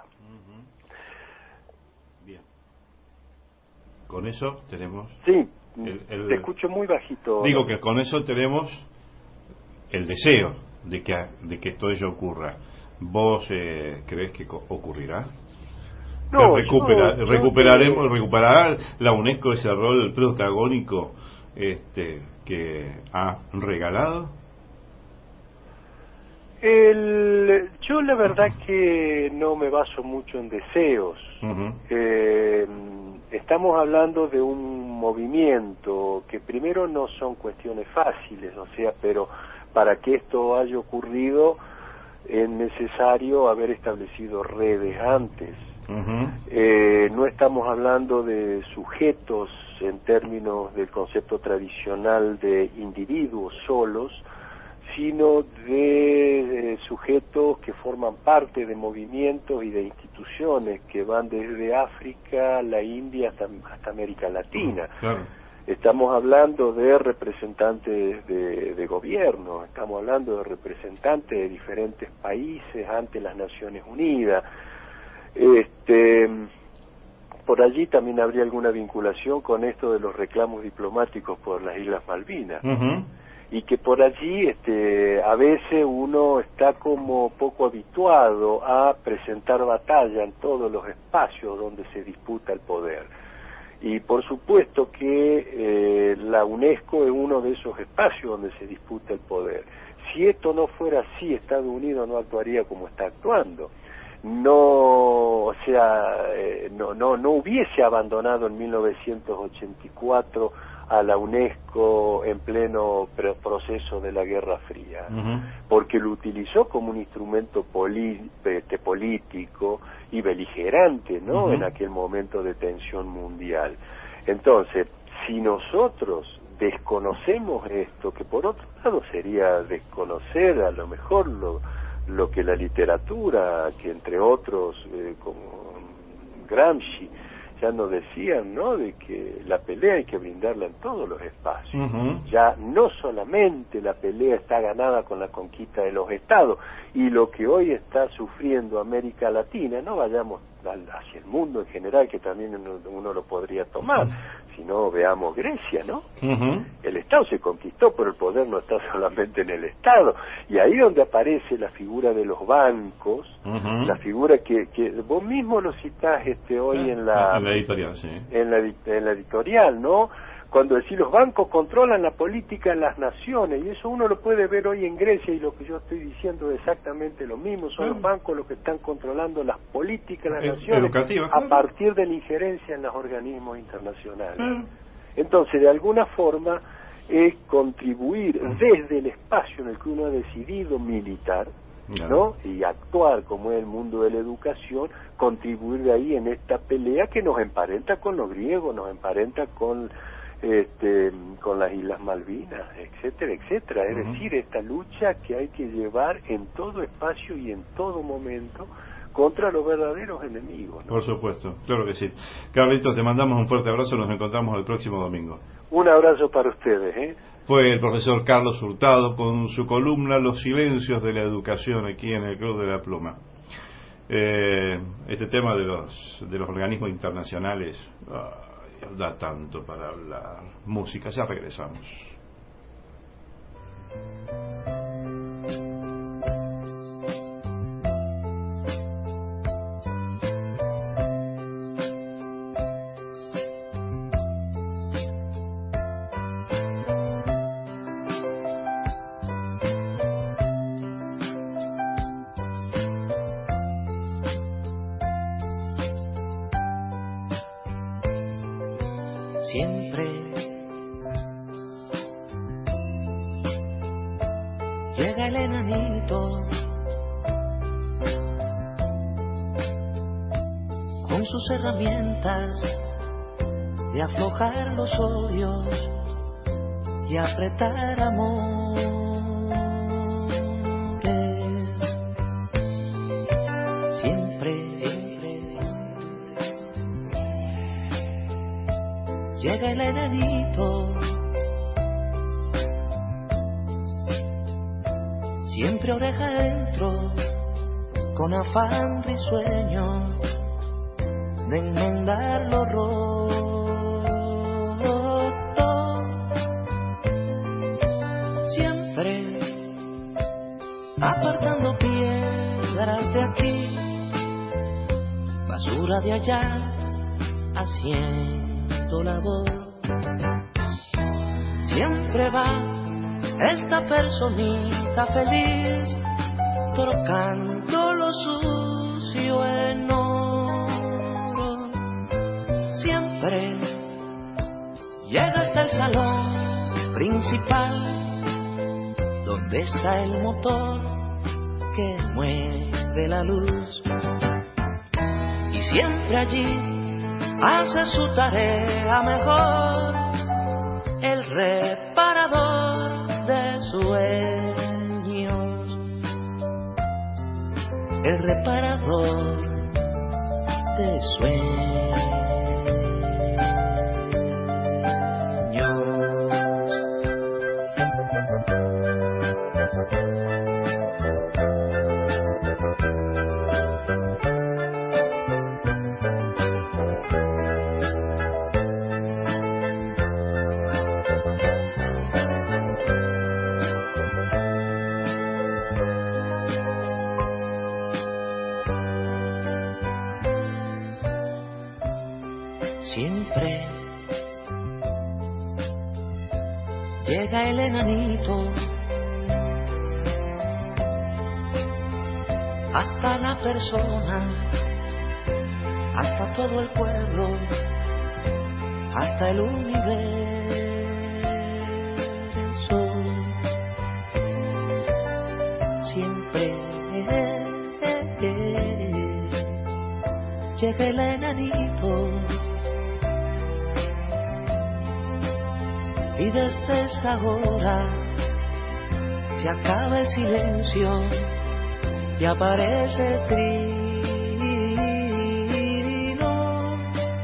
Bien. Con eso tenemos... Sí, el, el, te escucho muy bajito. Digo que con eso tenemos el deseo de que, de que todo ello ocurra. ¿Vos eh, crees que ocurrirá? No, Recupera, yo, yo recuperaremos, te... recuperará la UNESCO ese rol protagónico este, que ha regalado. El, yo la verdad que no me baso mucho en deseos. Uh-huh. eh, estamos hablando de un movimiento que primero no son cuestiones fáciles, o sea, pero para que esto haya ocurrido es necesario haber establecido redes antes. Uh-huh. Eh, no estamos hablando de sujetos en términos del concepto tradicional de individuos solos, sino de eh, sujetos que forman parte de movimientos y de instituciones que van desde África, la India hasta, hasta América Latina. Uh-huh. Claro. Estamos hablando de representantes de, de gobierno, estamos hablando de representantes de diferentes países ante las Naciones Unidas. Este, por allí también habría alguna vinculación con esto de los reclamos diplomáticos por las Islas Malvinas. Uh-huh. Y que por allí este, a veces uno está como poco habituado a presentar batalla en todos los espacios donde se disputa el poder. Y por supuesto que eh, la UNESCO es uno de esos espacios donde se disputa el poder. Si esto no fuera así, Estados Unidos no actuaría como está actuando. No, o sea, eh, no, no, no hubiese abandonado en mil novecientos ochenta y cuatro a la UNESCO en pleno proceso de la Guerra Fría, uh-huh. porque lo utilizó como un instrumento poli, este, político y beligerante, ¿no? Uh-huh. En aquel momento de tensión mundial. Entonces, si nosotros desconocemos esto, que por otro lado sería desconocer a lo mejor lo lo que la literatura, que entre otros eh, como Gramsci ya nos decían, ¿no?, de que la pelea hay que brindarla en todos los espacios. Uh-huh. Ya no solamente la pelea está ganada con la conquista de los estados, y lo que hoy está sufriendo América Latina, no vayamos hacia el mundo en general, que también uno, uno lo podría tomar, sino veamos Grecia, ¿no? Uh-huh. El Estado se conquistó, pero el poder no está solamente en el Estado, y ahí donde aparece la figura de los bancos, uh-huh. la figura que, que vos mismo lo citás este, hoy en la, en la editorial, sí. en la, en la editorial, ¿no? Cuando decís los bancos controlan la política en las naciones, y eso uno lo puede ver hoy en Grecia, y lo que yo estoy diciendo es exactamente lo mismo, son uh-huh. los bancos los que están controlando las políticas de las Ed- naciones educativa, a claro. partir de la injerencia en los organismos internacionales. Uh-huh. Entonces, de alguna forma, es contribuir uh-huh. desde el espacio en el que uno ha decidido militar, ¿no?, y actuar como es el mundo de la educación, contribuir de ahí en esta pelea que nos emparenta con los griegos, nos emparenta con este con las Islas Malvinas, etcétera, etcétera. Es uh-huh. decir, esta lucha que hay que llevar en todo espacio y en todo momento contra los verdaderos enemigos, ¿no? Por supuesto, claro que sí. Carlitos, te mandamos un fuerte abrazo, nos encontramos el próximo domingo. Un abrazo para ustedes, ¿eh? Fue el profesor Carlos Hurtado con su columna Los silencios de la educación aquí en el Club de la Pluma. Eh, este tema de los de los organismos internacionales oh, da tanto para hablar. Música, ya regresamos. Siempre llega el enanito con sus herramientas de aflojar los odios y apretar amores. Siempre, siempre llega el enanito, siempre oreja adentro, con afán risueño de enmendar lo roto. Siempre apartando piedras de aquí, basura de allá, haciendo labor. Siempre va esta personita feliz, trocando lo sucio en oro. Siempre llega hasta el salón principal, donde está el motor que mueve la luz. Y siempre allí hace su tarea mejor, el reparador de sueños, el reparador de sueños. Siempre llega el enanito hasta la persona, hasta todo el pueblo, hasta el universo. Siempre llega el enanito, y desde esa hora se acaba el silencio y aparece el trino.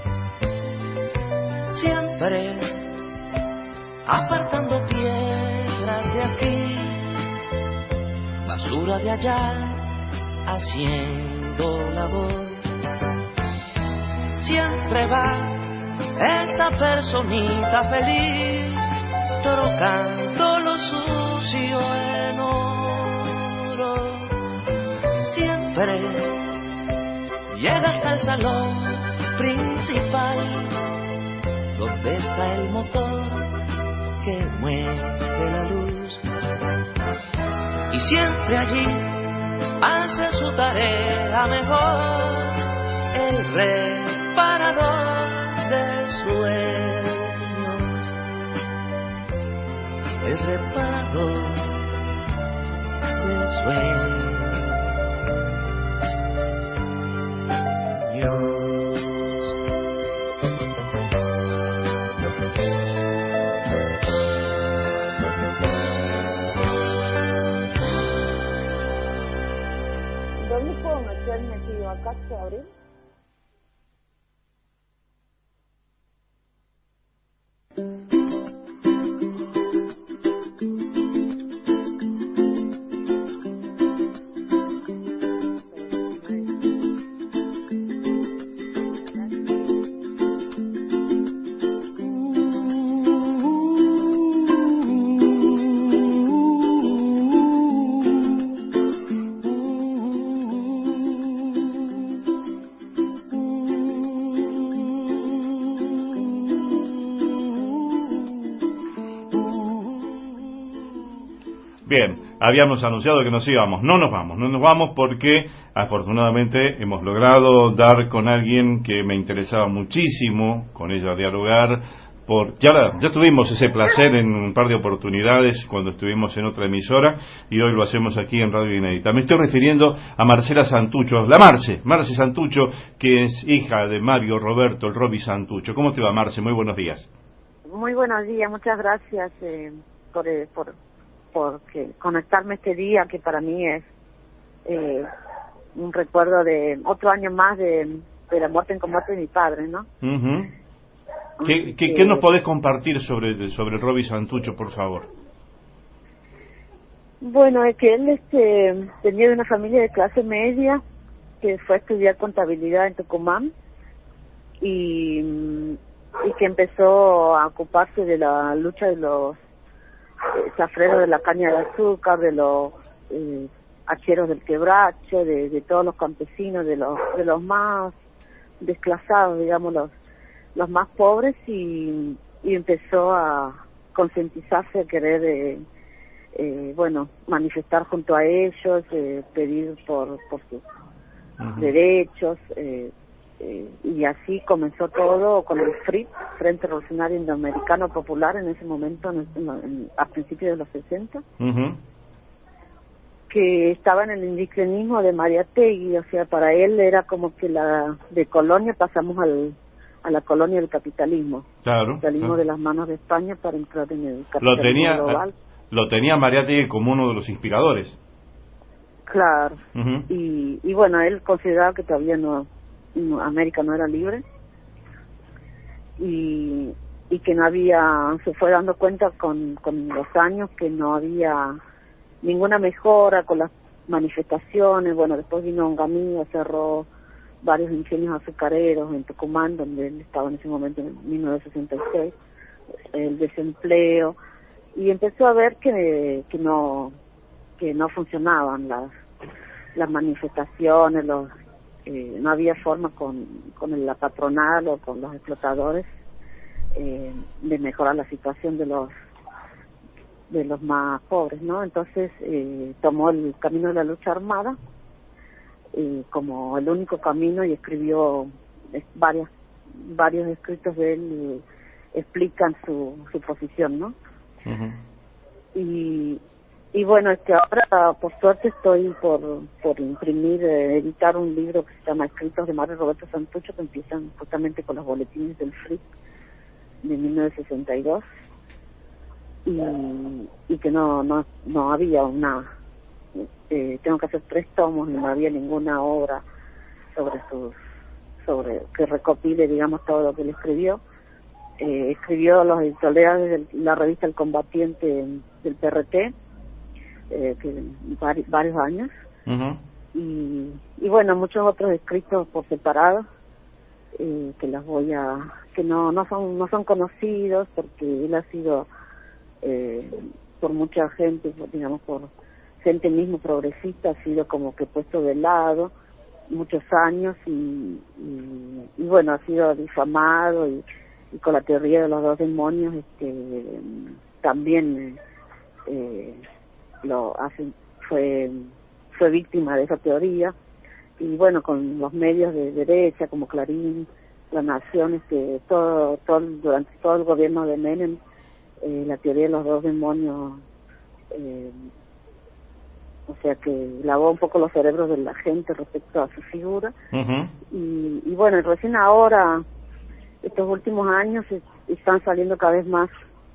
Siempre apartando piedras de aquí, basura de allá, haciendo labor. Siempre va esta personita feliz, trocando lo sucio en oro. Siempre llega hasta el salón principal, donde está el motor que mueve la luz. Y siempre allí hace su tarea mejor, el reparador de sueños, el reparador de sueños. ¿Dónde puedo meterme aquí? ¿Acá se abre? Bien, habíamos anunciado que nos íbamos. No nos vamos, no nos vamos porque afortunadamente hemos logrado dar con alguien que me interesaba muchísimo, con ella dialogar. Por, ya, la, ya tuvimos ese placer en un par de oportunidades cuando estuvimos en otra emisora y hoy lo hacemos aquí en Radio Inédita. Me estoy refiriendo a Marcela Santucho, la Marce, Marce Santucho, que es hija de Mario Roberto, el Roby Santucho. ¿Cómo te va, Marce? Muy buenos días. Muy buenos días, muchas gracias eh, por, eh, por, por que conectarme este día, que para mí es eh, un recuerdo de otro año más de, de la muerte en combate de mi padre, ¿no? Uh-huh. ¿Qué, qué, ¿Qué nos podés compartir sobre, sobre Roby Santucho, por favor? Bueno, es que él este, venía de una familia de clase media que fue a estudiar contabilidad en Tucumán y, y que empezó a ocuparse de la lucha de los eh, zafreros de la caña de azúcar, de los eh, hacheros del quebracho, de, de todos los campesinos, de los de los más desclasados, digamos, los, los más pobres, y, y empezó a concientizarse, a querer, eh, eh, bueno, manifestar junto a ellos, eh, pedir por, por sus uh-huh. derechos, eh, eh, y así comenzó todo con el F R I P, Frente Revolucionario Indoamericano Popular, en ese momento, en, en, en, a principios de los sesenta, uh-huh. que estaba en el indigenismo de Mariátegui. O sea, para él era como que la de colonia pasamos al a la colonia del capitalismo. Claro. Salimos claro. de las manos de España para entrar en el capitalismo lo tenía, global. Lo tenía Mariátegui como uno de los inspiradores. Claro. Uh-huh. Y, y bueno, él consideraba que todavía no, no América no era libre. Y, y que no había, se fue dando cuenta con, con los años que no había ninguna mejora con las manifestaciones. Bueno, después vino Onganía, cerró varios ingenios azucareros en Tucumán, donde él estaba en ese momento, en mil novecientos sesenta y seis, el desempleo, y empezó a ver que, que no que no funcionaban las las manifestaciones, los eh, no había forma con, con la patronal o con los explotadores eh, de mejorar la situación de los de los más pobres, ¿no? Entonces eh, tomó el camino de la lucha armada eh, como el único camino, y escribió eh, varias varios escritos de él eh, explican su su posición, ¿no? Uh-huh. y y bueno, este ahora por suerte estoy por por imprimir eh, editar un libro que se llama Escritos de Mario Roberto Santucho, que empiezan justamente con los boletines del F R I P de mil novecientos sesenta y dos. Y, y que no no no había una eh, tengo que hacer tres tomos, no había ninguna obra sobre sus sobre que recopile, digamos, todo lo que él escribió. Eh, escribió los editoriales de la revista El Combatiente del P R T, eh, que vari, varios años. Uh-huh. y, y bueno, muchos otros escritos por separado eh, que las voy a que no no son no son conocidos, porque él ha sido Eh, por mucha gente, digamos, por gente mismo progresista, ha sido como que puesto de lado muchos años, y, y, y bueno, ha sido difamado, y, y con la teoría de los dos demonios este también eh, lo hace, fue fue víctima de esa teoría. Y bueno, con los medios de derecha como Clarín, La Nación, este todo todo durante todo el gobierno de Menem, Eh, la teoría de los dos demonios, eh, o sea que lavó un poco los cerebros de la gente respecto a su figura. Uh-huh. y, y bueno, recién ahora, estos últimos años, es, están saliendo cada vez más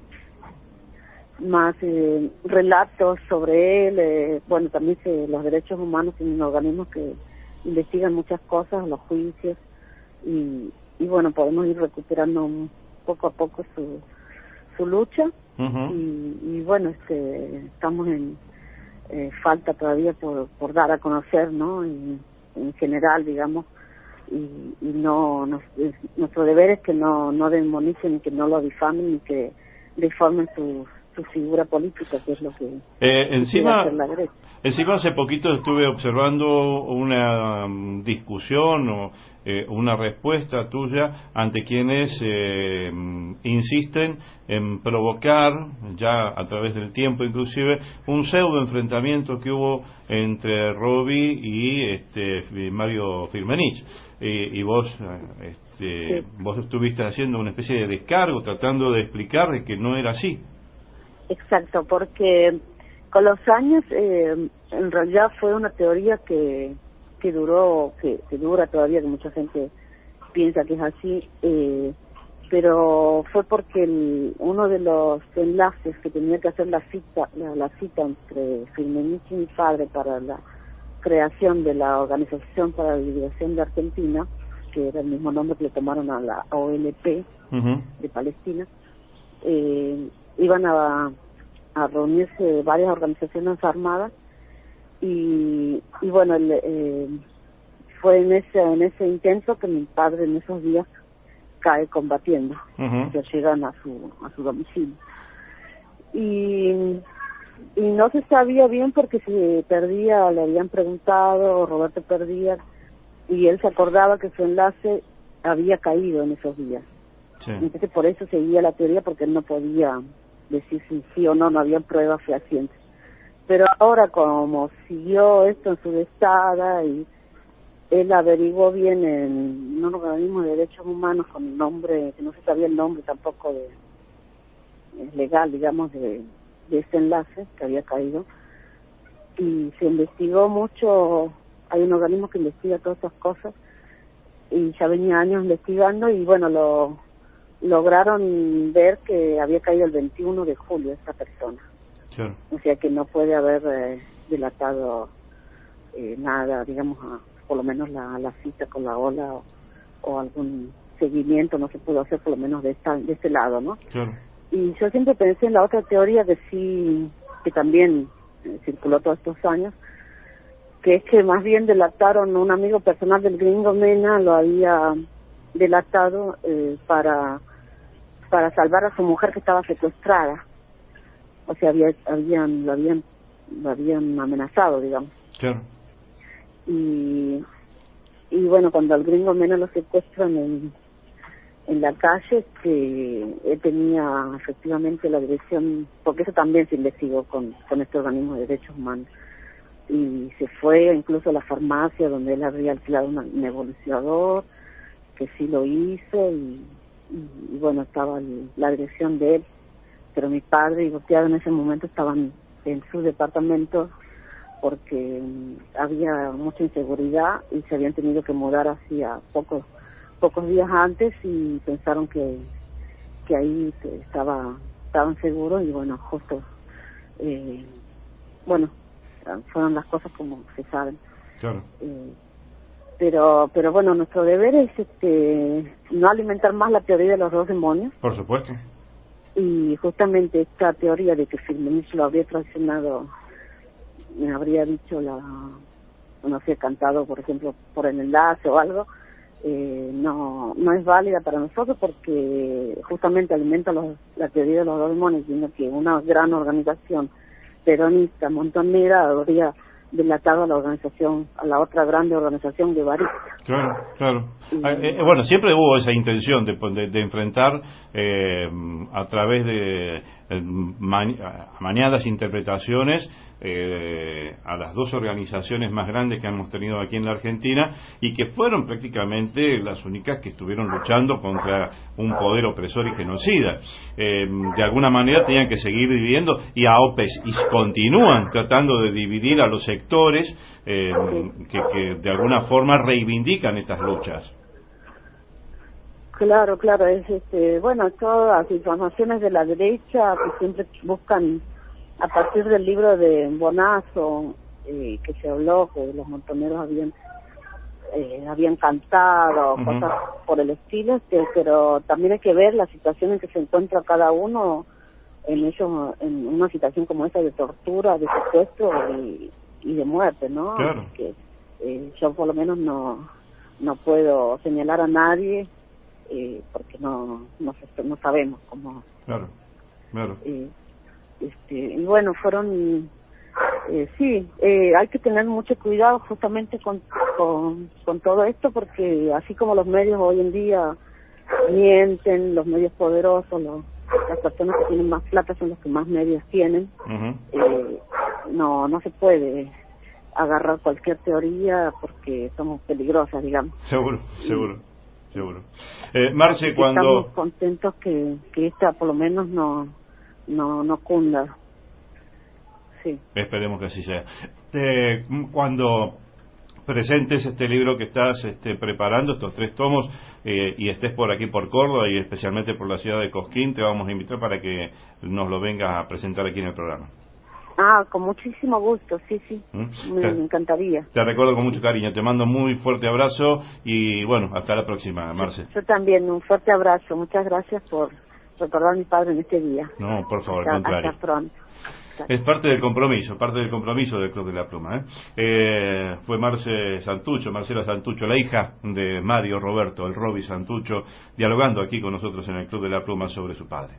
más eh, relatos sobre él. Eh, bueno, también se, los derechos humanos tienen organismos que investigan muchas cosas, los juicios, y, y bueno, podemos ir recuperando un, poco a poco su su lucha. Uh-huh. y, y bueno, este estamos en eh, falta todavía por, por dar a conocer, ¿no? Y, en general, digamos, y, y no, no es, nuestro deber es que no no demonicen, que no lo difamen, ni que deformen su su figura política, que es lo que eh, encima hacer la derecha. Encima hace poquito estuve observando una um, discusión o eh, una respuesta tuya ante quienes eh, insisten en provocar, ya a través del tiempo inclusive, un pseudo enfrentamiento que hubo entre Roby y este Mario Firmenich. Y, y vos este, sí. vos estuviste haciendo una especie de descargo, tratando de explicar de que no era así. Exacto, porque con los años eh, en realidad fue una teoría que que duró, que, que dura todavía, que mucha gente piensa que es así, eh, pero fue porque el, uno de los enlaces que tenía que hacer la cita la, la cita entre Firmenich y mi padre para la creación de la Organización para la Liberación de Argentina, que era el mismo nombre que le tomaron a la O L P, uh-huh. de Palestina, eh, iban a, a reunirse varias organizaciones armadas y, y bueno, el, eh, fue en ese en ese intento que mi padre en esos días cae combatiendo, uh-huh. que llegan a su a su domicilio. Y, y no se sabía bien porque se perdía, le habían preguntado, Roberto perdía, y él se acordaba que su enlace había caído en esos días. Sí. Entonces por eso seguía la teoría, porque él no podía decir si sí o no, no había pruebas fehacientes. Pero ahora, como siguió esto en su destada y él averiguó bien en un organismo de derechos humanos con el nombre, que no se sabía el nombre tampoco de legal, digamos, de, de ese enlace que había caído, y se investigó mucho. Hay un organismo que investiga todas esas cosas y ya venía años investigando y bueno, lo lograron ver que había caído el veintiuno de julio esta persona. Sure. O sea que no puede haber eh, delatado eh, nada, digamos, a, por lo menos la, la cita con la ola o, o algún seguimiento no se pudo hacer, por lo menos de esta, de este lado, ¿no? Sure. Y yo siempre pensé en la otra teoría que sí, que también eh, circuló todos estos años, que es que más bien delataron, un amigo personal del gringo Mena lo había delatado eh, para para salvar a su mujer que estaba secuestrada. O sea, había, habían, lo habían, lo habían amenazado, digamos. Claro. Y, y bueno, cuando al gringo Mena lo secuestran en, en la calle, que él tenía efectivamente la dirección, porque eso también se investigó con, con este organismo de derechos humanos. Y se fue incluso a la farmacia donde él había alquilado un nebulizador, que sí lo hizo, y, y, y bueno, estaba el, la dirección de él. Pero mi padre y Goteado en ese momento estaban en su departamento porque um, había mucha inseguridad y se habían tenido que mudar hacía pocos pocos días antes y pensaron que que ahí estaba estaban seguros y bueno, justo eh, bueno, fueron las cosas como se saben. Claro. Eh, pero pero bueno, nuestro deber es este no alimentar más la teoría de los dos demonios. Por supuesto. Y justamente esta teoría de que Firmenich lo habría traicionado, me habría dicho la, no sé, cantado por ejemplo por el enlace o algo, eh, no no es válida para nosotros porque justamente alimenta los, la teoría de los dos demonios, sino que una gran organización peronista montonera habría delatado a la organización, a la otra grande organización guevarista. Claro, claro. Y, eh, bueno, siempre hubo esa intención de, de, de enfrentar eh, a través de eh, man, maniadas interpretaciones eh, a las dos organizaciones más grandes que hemos tenido aquí en la Argentina y que fueron prácticamente las únicas que estuvieron luchando contra un poder opresor y genocida. Eh, de alguna manera tenían que seguir dividiendo y a O P E S y continúan tratando de dividir a los sectores eh, que, que de alguna forma reivindican estas luchas. Claro, claro, es este, bueno, todas las informaciones de la derecha que siempre buscan a partir del libro de Bonazo eh, que se habló que los montoneros habían eh, habían cantado, uh-huh. cosas por el estilo, este, pero también hay que ver la situación en que se encuentra cada uno en ellos, en una situación como esa de tortura, de secuestro y, y de muerte, ¿no? Claro. Que eh, yo por lo menos no no puedo señalar a nadie eh, porque no no, no sabemos cómo. Claro, claro. Eh, este, y bueno, fueron eh, sí, eh, hay que tener mucho cuidado justamente con, con con todo esto porque así como los medios hoy en día mienten, los medios poderosos, los las personas que tienen más plata son los que más medios tienen. Uh-huh. eh, no no se puede agarrar cualquier teoría porque somos peligrosas, digamos. Seguro, seguro, seguro. Eh, Marce, cuando estamos contentos que que esta por lo menos no no no cunda. Sí. Esperemos que así sea. Eh, cuando presentes este libro que estás este, preparando, estos tres tomos, eh, y estés por aquí por Córdoba y especialmente por la ciudad de Cosquín, te vamos a invitar para que nos lo vengas a presentar aquí en el programa. Ah, con muchísimo gusto, sí, sí, ¿Mm? me, Te, me encantaría. te recuerdo con mucho cariño, te mando muy fuerte abrazo y bueno, hasta la próxima, Marce. Yo también, un fuerte abrazo, muchas gracias por recordar a mi padre en este día. No, por favor, hasta, al contrario. Hasta pronto. Es parte del compromiso, parte del compromiso del Club de la Pluma. ¿eh? Eh, fue Marce Santucho, Marcela Santucho, la hija de Mario Roberto, el Roby Santucho, dialogando aquí con nosotros en el Club de la Pluma sobre su padre.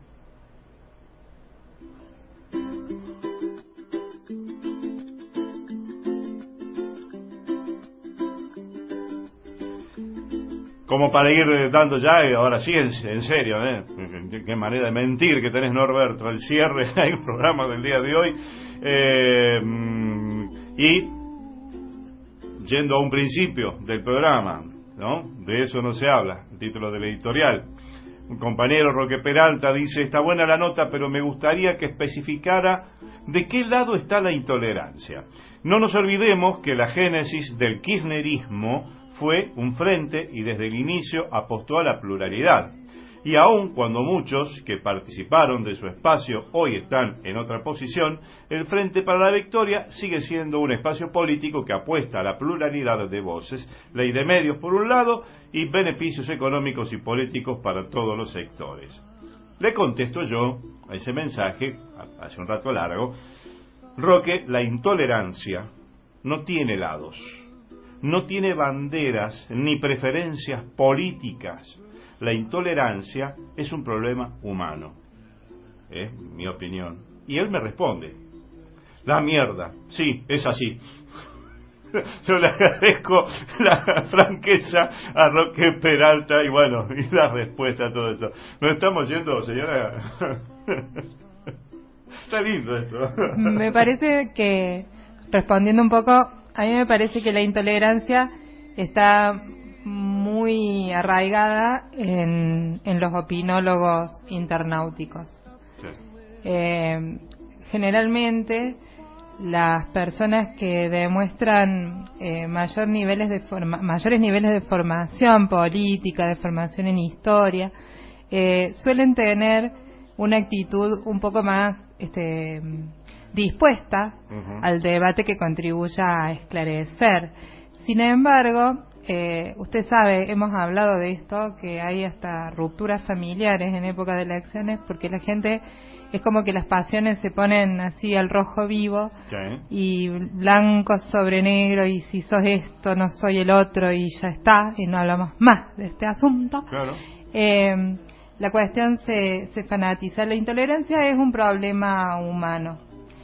Como para ir dando ya, ahora sí, en, en serio, ¿eh? Qué manera de mentir que tenés, Norberto, el cierre del programa del día de hoy. Eh, y yendo a un principio del programa, ¿no? De eso no se habla, el título del editorial. Un compañero, Roque Peralta, dice, está buena la nota, pero me gustaría que especificara de qué lado está la intolerancia. No nos olvidemos que la génesis del kirchnerismo fue un frente y desde el inicio apostó a la pluralidad. Y aun cuando muchos que participaron de su espacio hoy están en otra posición, el Frente para la Victoria sigue siendo un espacio político que apuesta a la pluralidad de voces, ley de medios por un lado y beneficios económicos y políticos para todos los sectores. Le contesto yo a ese mensaje, hace un rato largo, Roque, la intolerancia no tiene lados. No tiene banderas ni preferencias políticas. La intolerancia es un problema humano. Es mi opinión. Y él me responde, la mierda, sí, es así. Yo le agradezco la franqueza a Roque Peralta y bueno, y la respuesta a todo esto. Nos estamos yendo, señora. Está lindo esto. Me parece que, respondiendo un poco, a mí me parece que la intolerancia está muy arraigada en, en los opinólogos internauticos. Sí. Eh, generalmente las personas que demuestran eh, mayor niveles de forma, mayores niveles de formación política, de formación en historia, eh, suelen tener una actitud un poco más este, dispuesta uh-huh. al debate que contribuya a esclarecer. Sin embargo, eh, usted sabe, hemos hablado de esto, que hay hasta rupturas familiares en época de elecciones, porque la gente es como que las pasiones se ponen así al rojo vivo, okay. y blanco sobre negro, y si sos esto, no soy el otro, y ya está, y no hablamos más de este asunto. Claro. Eh, la cuestión se, se fanatiza. La intolerancia es un problema humano,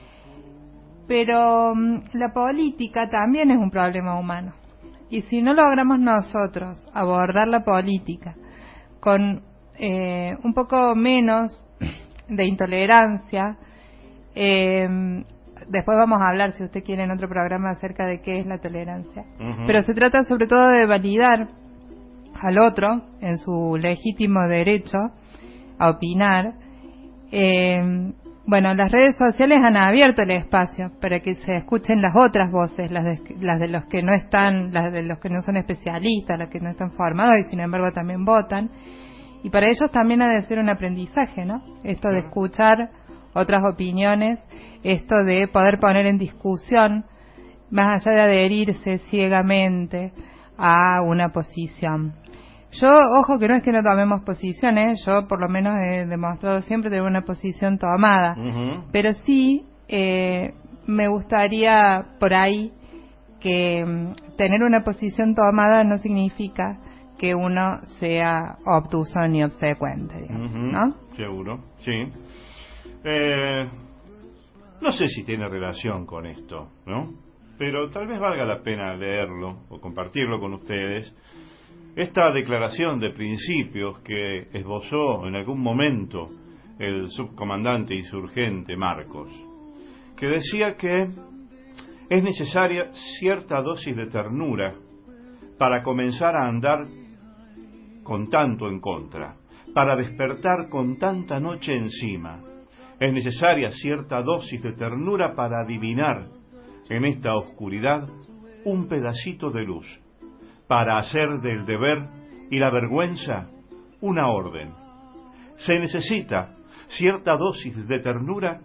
pero um, la política también es un problema humano. Y si no logramos nosotros abordar la política con eh, un poco menos de intolerancia, eh, después vamos a hablar, si usted quiere, en otro programa acerca de qué es la tolerancia. Uh-huh. Pero se trata sobre todo de validar al otro en su legítimo derecho a opinar. Eh, bueno, las redes sociales han abierto el espacio para que se escuchen las otras voces, las de, las de los que no están, las de los que no son especialistas, las que no están formados y sin embargo también votan. Y para ellos también ha de ser un aprendizaje, ¿no? Esto de escuchar otras opiniones, esto de poder poner en discusión, más allá de adherirse ciegamente a una posición. Yo, ojo, que no es que no tomemos posiciones, yo por lo menos he demostrado siempre tener una posición tomada, uh-huh. pero sí eh, me gustaría por ahí que um, tener una posición tomada no significa que uno sea obtuso ni obsecuente, digamos, uh-huh. ¿no? Seguro, sí. Eh, no sé si tiene relación con esto, ¿no? Pero tal vez valga la pena leerlo o compartirlo con ustedes. Esta declaración de principios que esbozó en algún momento el subcomandante insurgente Marcos, que decía que es necesaria cierta dosis de ternura para comenzar a andar con tanto en contra, para despertar con tanta noche encima. Es necesaria cierta dosis de ternura para adivinar en esta oscuridad un pedacito de luz, para hacer del deber y la vergüenza una orden. Se necesita cierta dosis de ternura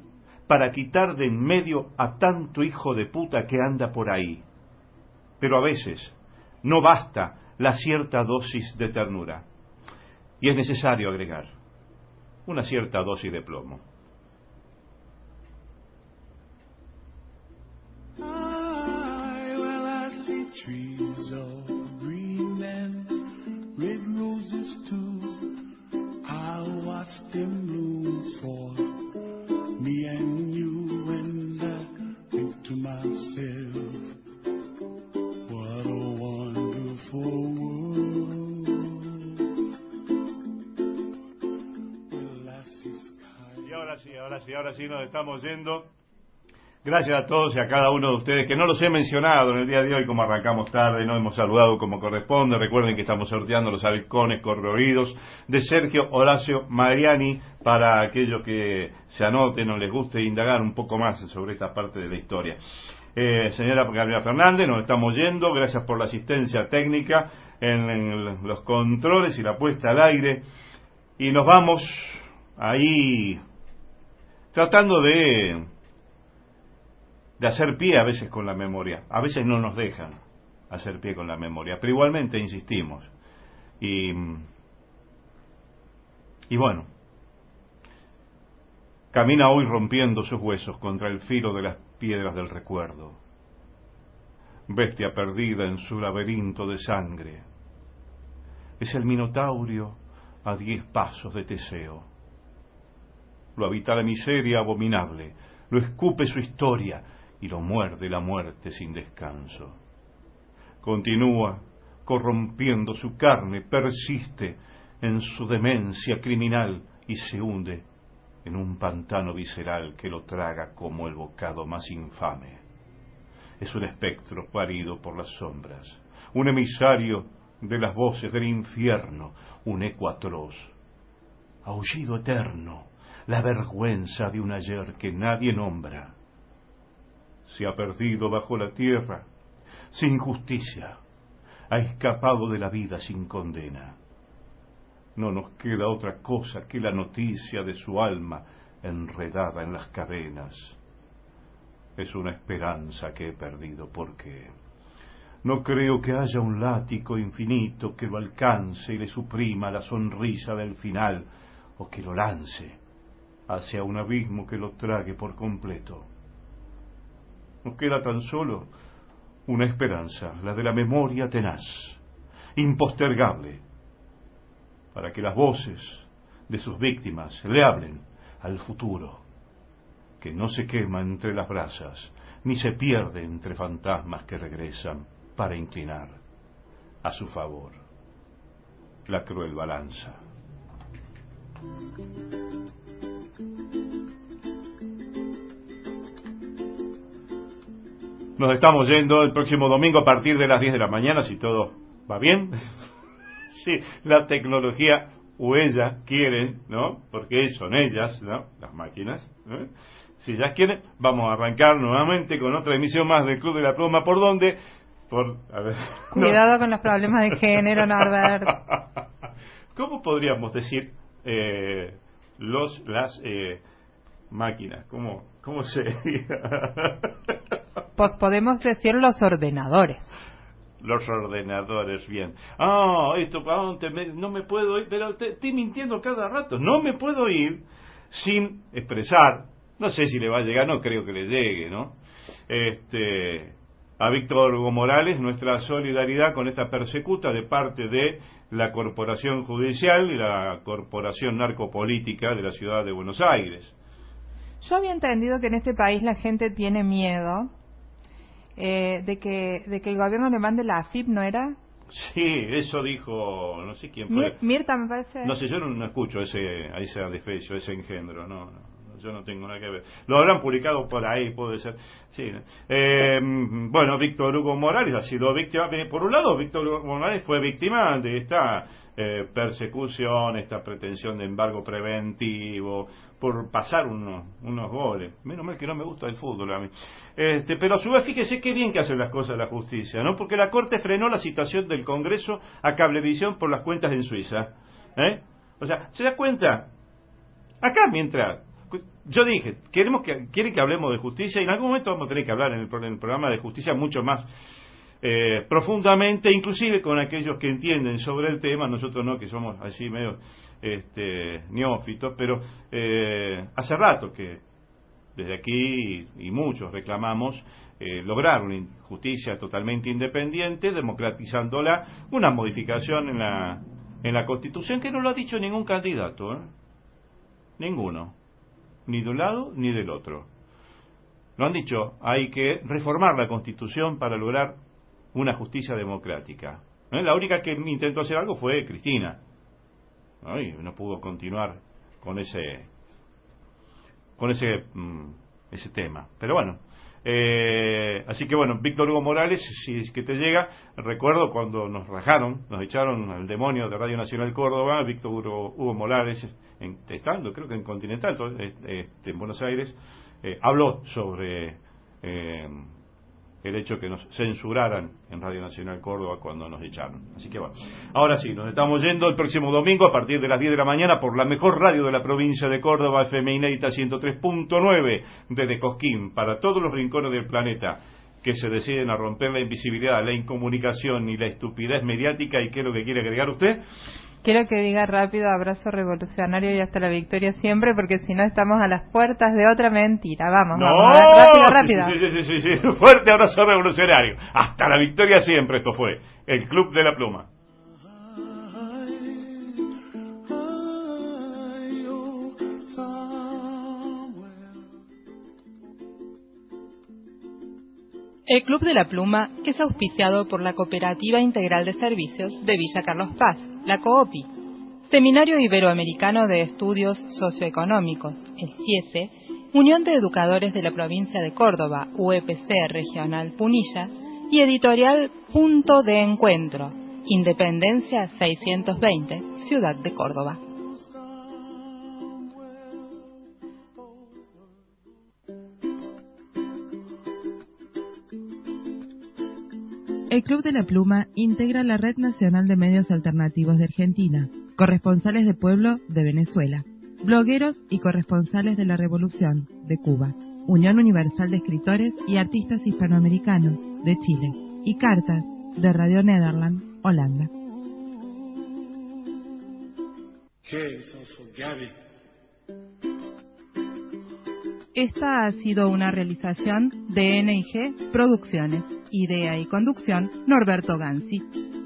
para quitar de en medio a tanto hijo de puta que anda por ahí. Pero a veces no basta la cierta dosis de ternura, y es necesario agregar una cierta dosis de plomo. Trees of green and red roses too. I watch them bloom for me and you, and I think to myself, what a wonderful world. Y ahora sí, ahora sí, ahora sí nos estamos yendo. Gracias a todos y a cada uno de ustedes, que no los he mencionado en el día de hoy, como arrancamos tarde, no hemos saludado como corresponde. Recuerden que estamos sorteando los halcones coloridos de Sergio Horacio Mariani, para aquellos que se anoten o les guste indagar un poco más sobre esta parte de la historia. Eh, señora Gabriela Fernández, nos estamos yendo. Gracias por la asistencia técnica en, en los controles y la puesta al aire. Y nos vamos ahí tratando de... de hacer pie a veces con la memoria. A veces no nos dejan hacer pie con la memoria, pero igualmente insistimos. Y, y bueno, camina hoy rompiendo sus huesos contra el filo de las piedras del recuerdo. Bestia perdida en su laberinto de sangre. Es el Minotaurio a diez pasos de Teseo. Lo habita la miseria abominable, lo escupe su historia, y lo muerde la muerte sin descanso. Continúa corrompiendo su carne, persiste en su demencia criminal y se hunde en un pantano visceral que lo traga como el bocado más infame. Es un espectro parido por las sombras, un emisario de las voces del infierno, un eco atroz, aullido eterno, la vergüenza de un ayer que nadie nombra. Se ha perdido bajo la tierra, sin justicia, ha escapado de la vida sin condena. No nos queda otra cosa que la noticia de su alma enredada en las cadenas. Es una esperanza que he perdido porque no creo que haya un látigo infinito que lo alcance y le suprima la sonrisa del final, o que lo lance hacia un abismo que lo trague por completo. Nos queda tan solo una esperanza, la de la memoria tenaz, impostergable, para que las voces de sus víctimas le hablen al futuro, que no se quema entre las brasas, ni se pierde entre fantasmas que regresan para inclinar a su favor la cruel balanza. Nos estamos yendo el próximo domingo a partir de las diez de la mañana, si todo va bien. Sí, la tecnología o ella quieren, ¿no? Porque son ellas, ¿no? Las máquinas, ¿eh? Si ellas quieren, vamos a arrancar nuevamente con otra emisión más del Club de la Pluma. ¿Por dónde? Por, a ver, Cuidado no. con los problemas de género, Norbert. ¿Cómo podríamos decir eh, los las eh, máquinas? ¿Cómo, cómo sería? Pues podemos decir los ordenadores. Los ordenadores, bien. Ah, esto, ah, te me, no me puedo ir, pero te, estoy mintiendo cada rato. No me puedo ir sin expresar, no sé si le va a llegar, no creo que le llegue, ¿no? Este, a Víctor Hugo Morales, nuestra solidaridad con esta persecuta de parte de la Corporación Judicial y la Corporación Narcopolítica de la Ciudad de Buenos Aires. Yo había entendido que en este país la gente tiene miedo eh, de que de que el gobierno le mande la A F I P, ¿no era? Sí, eso dijo, no sé quién fue. Mirta, me parece. No sé, yo no, no escucho ese, a ese adefesio, ese engendro, no, no. Yo no tengo nada que ver. Lo habrán publicado por ahí, puede ser. Sí. Eh, bueno, Víctor Hugo Morales ha sido víctima. Por un lado, Víctor Hugo Morales fue víctima de esta eh, persecución, esta pretensión de embargo preventivo, por pasar unos, unos goles. Menos mal que no me gusta el fútbol a mí. Este, pero a su vez, fíjese qué bien que hacen las cosas la justicia, ¿no? Porque la Corte frenó la citación del Congreso a Cablevisión por las cuentas en Suiza. ¿Eh? O sea, ¿se da cuenta? Acá mientras... yo dije, queremos que quieren que hablemos de justicia y en algún momento vamos a tener que hablar en el, en el programa de justicia mucho más eh, profundamente, inclusive con aquellos que entienden sobre el tema, nosotros no, que somos así medio este, neófitos, pero eh, hace rato que desde aquí y, y muchos reclamamos eh, lograr una justicia totalmente independiente, democratizándola, una modificación en la en la Constitución que no lo ha dicho ningún candidato, ¿eh? Ninguno, ni de un lado ni del otro. Lo han dicho, hay que reformar la Constitución para lograr una justicia democrática. ¿Eh? La única que intentó hacer algo fue Cristina, ¿no? Y no pudo continuar con ese con ese mm, ese tema. Pero bueno, eh, así que bueno, Víctor Hugo Morales, si es que te llega, recuerdo cuando nos rajaron, nos echaron al demonio de Radio Nacional Córdoba, Víctor Hugo, Hugo Morales, en, estando creo que en Continental, este, en Buenos Aires, eh, habló sobre eh, el hecho que nos censuraran en Radio Nacional Córdoba cuando nos echaron. Así que bueno, ahora sí, nos estamos yendo el próximo domingo a partir de las diez de la mañana por la mejor radio de la provincia de Córdoba, F M Inédita ciento tres punto nueve, desde Cosquín, para todos los rincones del planeta que se deciden a romper la invisibilidad, la incomunicación y la estupidez mediática. ¿Y qué es lo que quiere agregar usted? Quiero que diga rápido, abrazo revolucionario y hasta la victoria siempre, porque si no estamos a las puertas de otra mentira. Vamos, no, vamos, rápido, rápido. Sí, sí, sí, sí, sí. Fuerte abrazo revolucionario. Hasta la victoria siempre. Esto fue el Club de la Pluma. El Club de la Pluma es auspiciado por la Cooperativa Integral de Servicios de Villa Carlos Paz, la COOPI, Seminario Iberoamericano de Estudios Socioeconómicos, el CIESE, Unión de Educadores de la Provincia de Córdoba, U E P C Regional Punilla, y Editorial Punto de Encuentro, Independencia seiscientos veinte, Ciudad de Córdoba. El Club de la Pluma integra la Red Nacional de Medios Alternativos de Argentina, corresponsales de pueblo de Venezuela, blogueros y corresponsales de la Revolución de Cuba, Unión Universal de Escritores y Artistas Hispanoamericanos de Chile y Cartas de Radio Nederland, Holanda. Esta ha sido una realización de N I G Producciones. Idea y conducción, Norberto Gansi.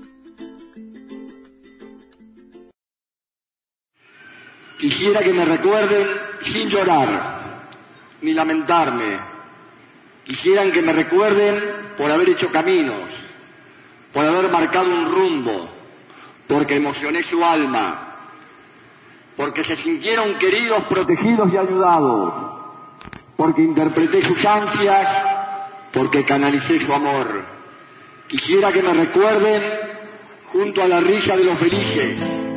Quisiera que me recuerden sin llorar, ni lamentarme. Quisieran que me recuerden por haber hecho caminos, por haber marcado un rumbo, porque emocioné su alma, porque se sintieron queridos, protegidos y ayudados, porque interpreté sus ansias, porque canalicé su amor. Quisiera que me recuerden junto a la risa de los felices,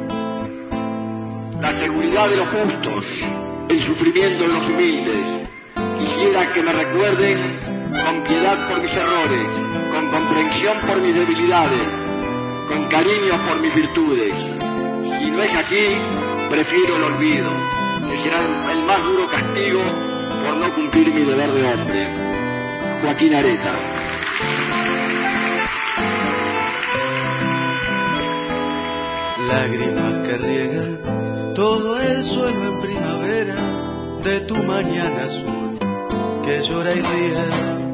la seguridad de los justos, el sufrimiento de los humildes. Quisiera que me recuerden con piedad por mis errores, con comprensión por mis debilidades, con cariño por mis virtudes. Si no es así, prefiero el olvido, que será el más duro castigo por no cumplir mi deber de hombre. Joaquín Areta. Lágrimas que riegan todo el suelo en primavera de tu mañana azul que llora y ríe.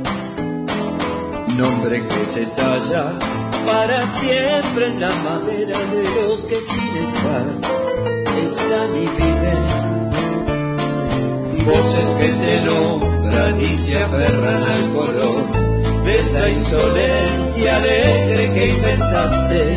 Nombre que se talla para siempre en la madera de los que sin estar están y viven. Voces que te nombran y se aferran al color de esa insolencia alegre que inventaste.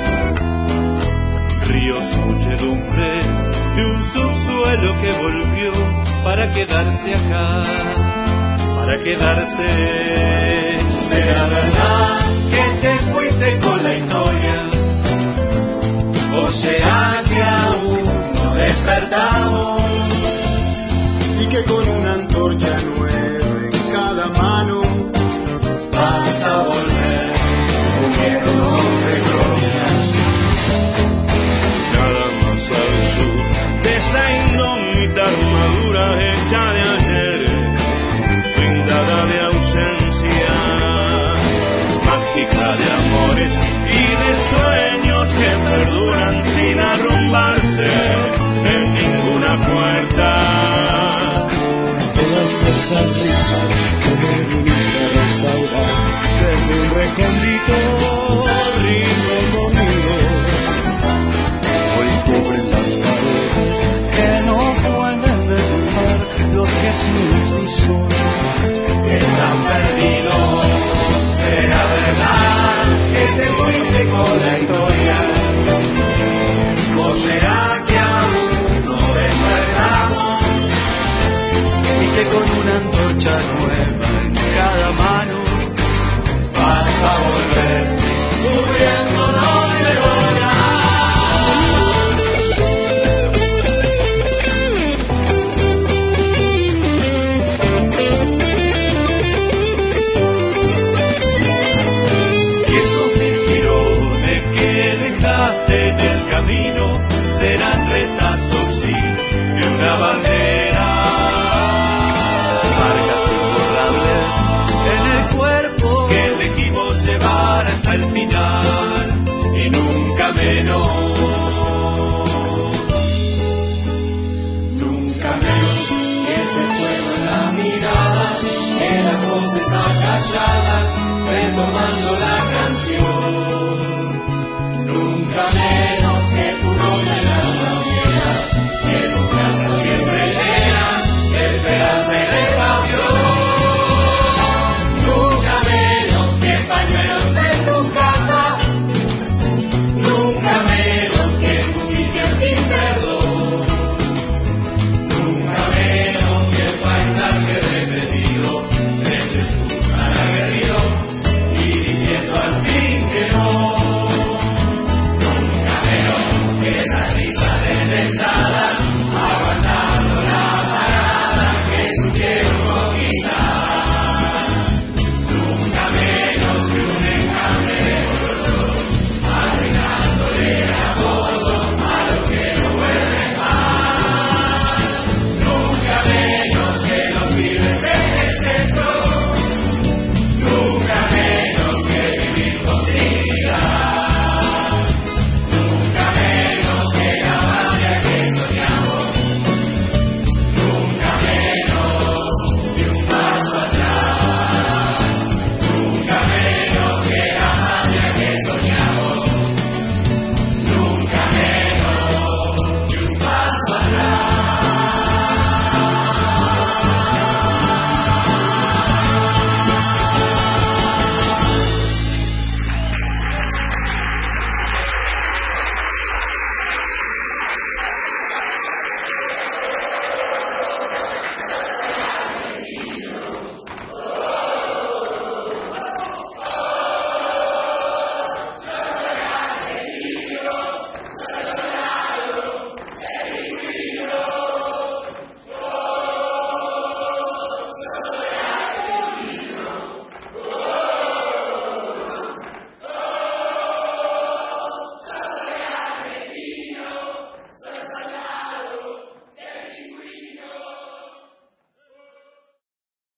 Ríos, muchedumbres de un subsuelo que volvió para quedarse acá, para quedarse. Será verdad que te fuiste con la historia, o será que aún no despertamos y que con una antorcha nueva en cada mano vas a volver con miedo de gloria. Nada más al sur de esa indómita armadura hecha sonrisas que me viniste a restaurar. Desde un recóndito rindo conmigo. Hoy cubren las paredes que no pueden derrumbar los que sin ti son. Están perdidos, será verdad que te fuiste con la historia. ¿O será que aún no despertamos? Y que con una antorcha nueva en cada mano vas a volver cubriéndonos de gloria. Y esos mil girones que dejaste en el camino serán retazos, sí, de una bandera. Marcas imborrables en el cuerpo que elegimos llevar hasta el final y nunca menos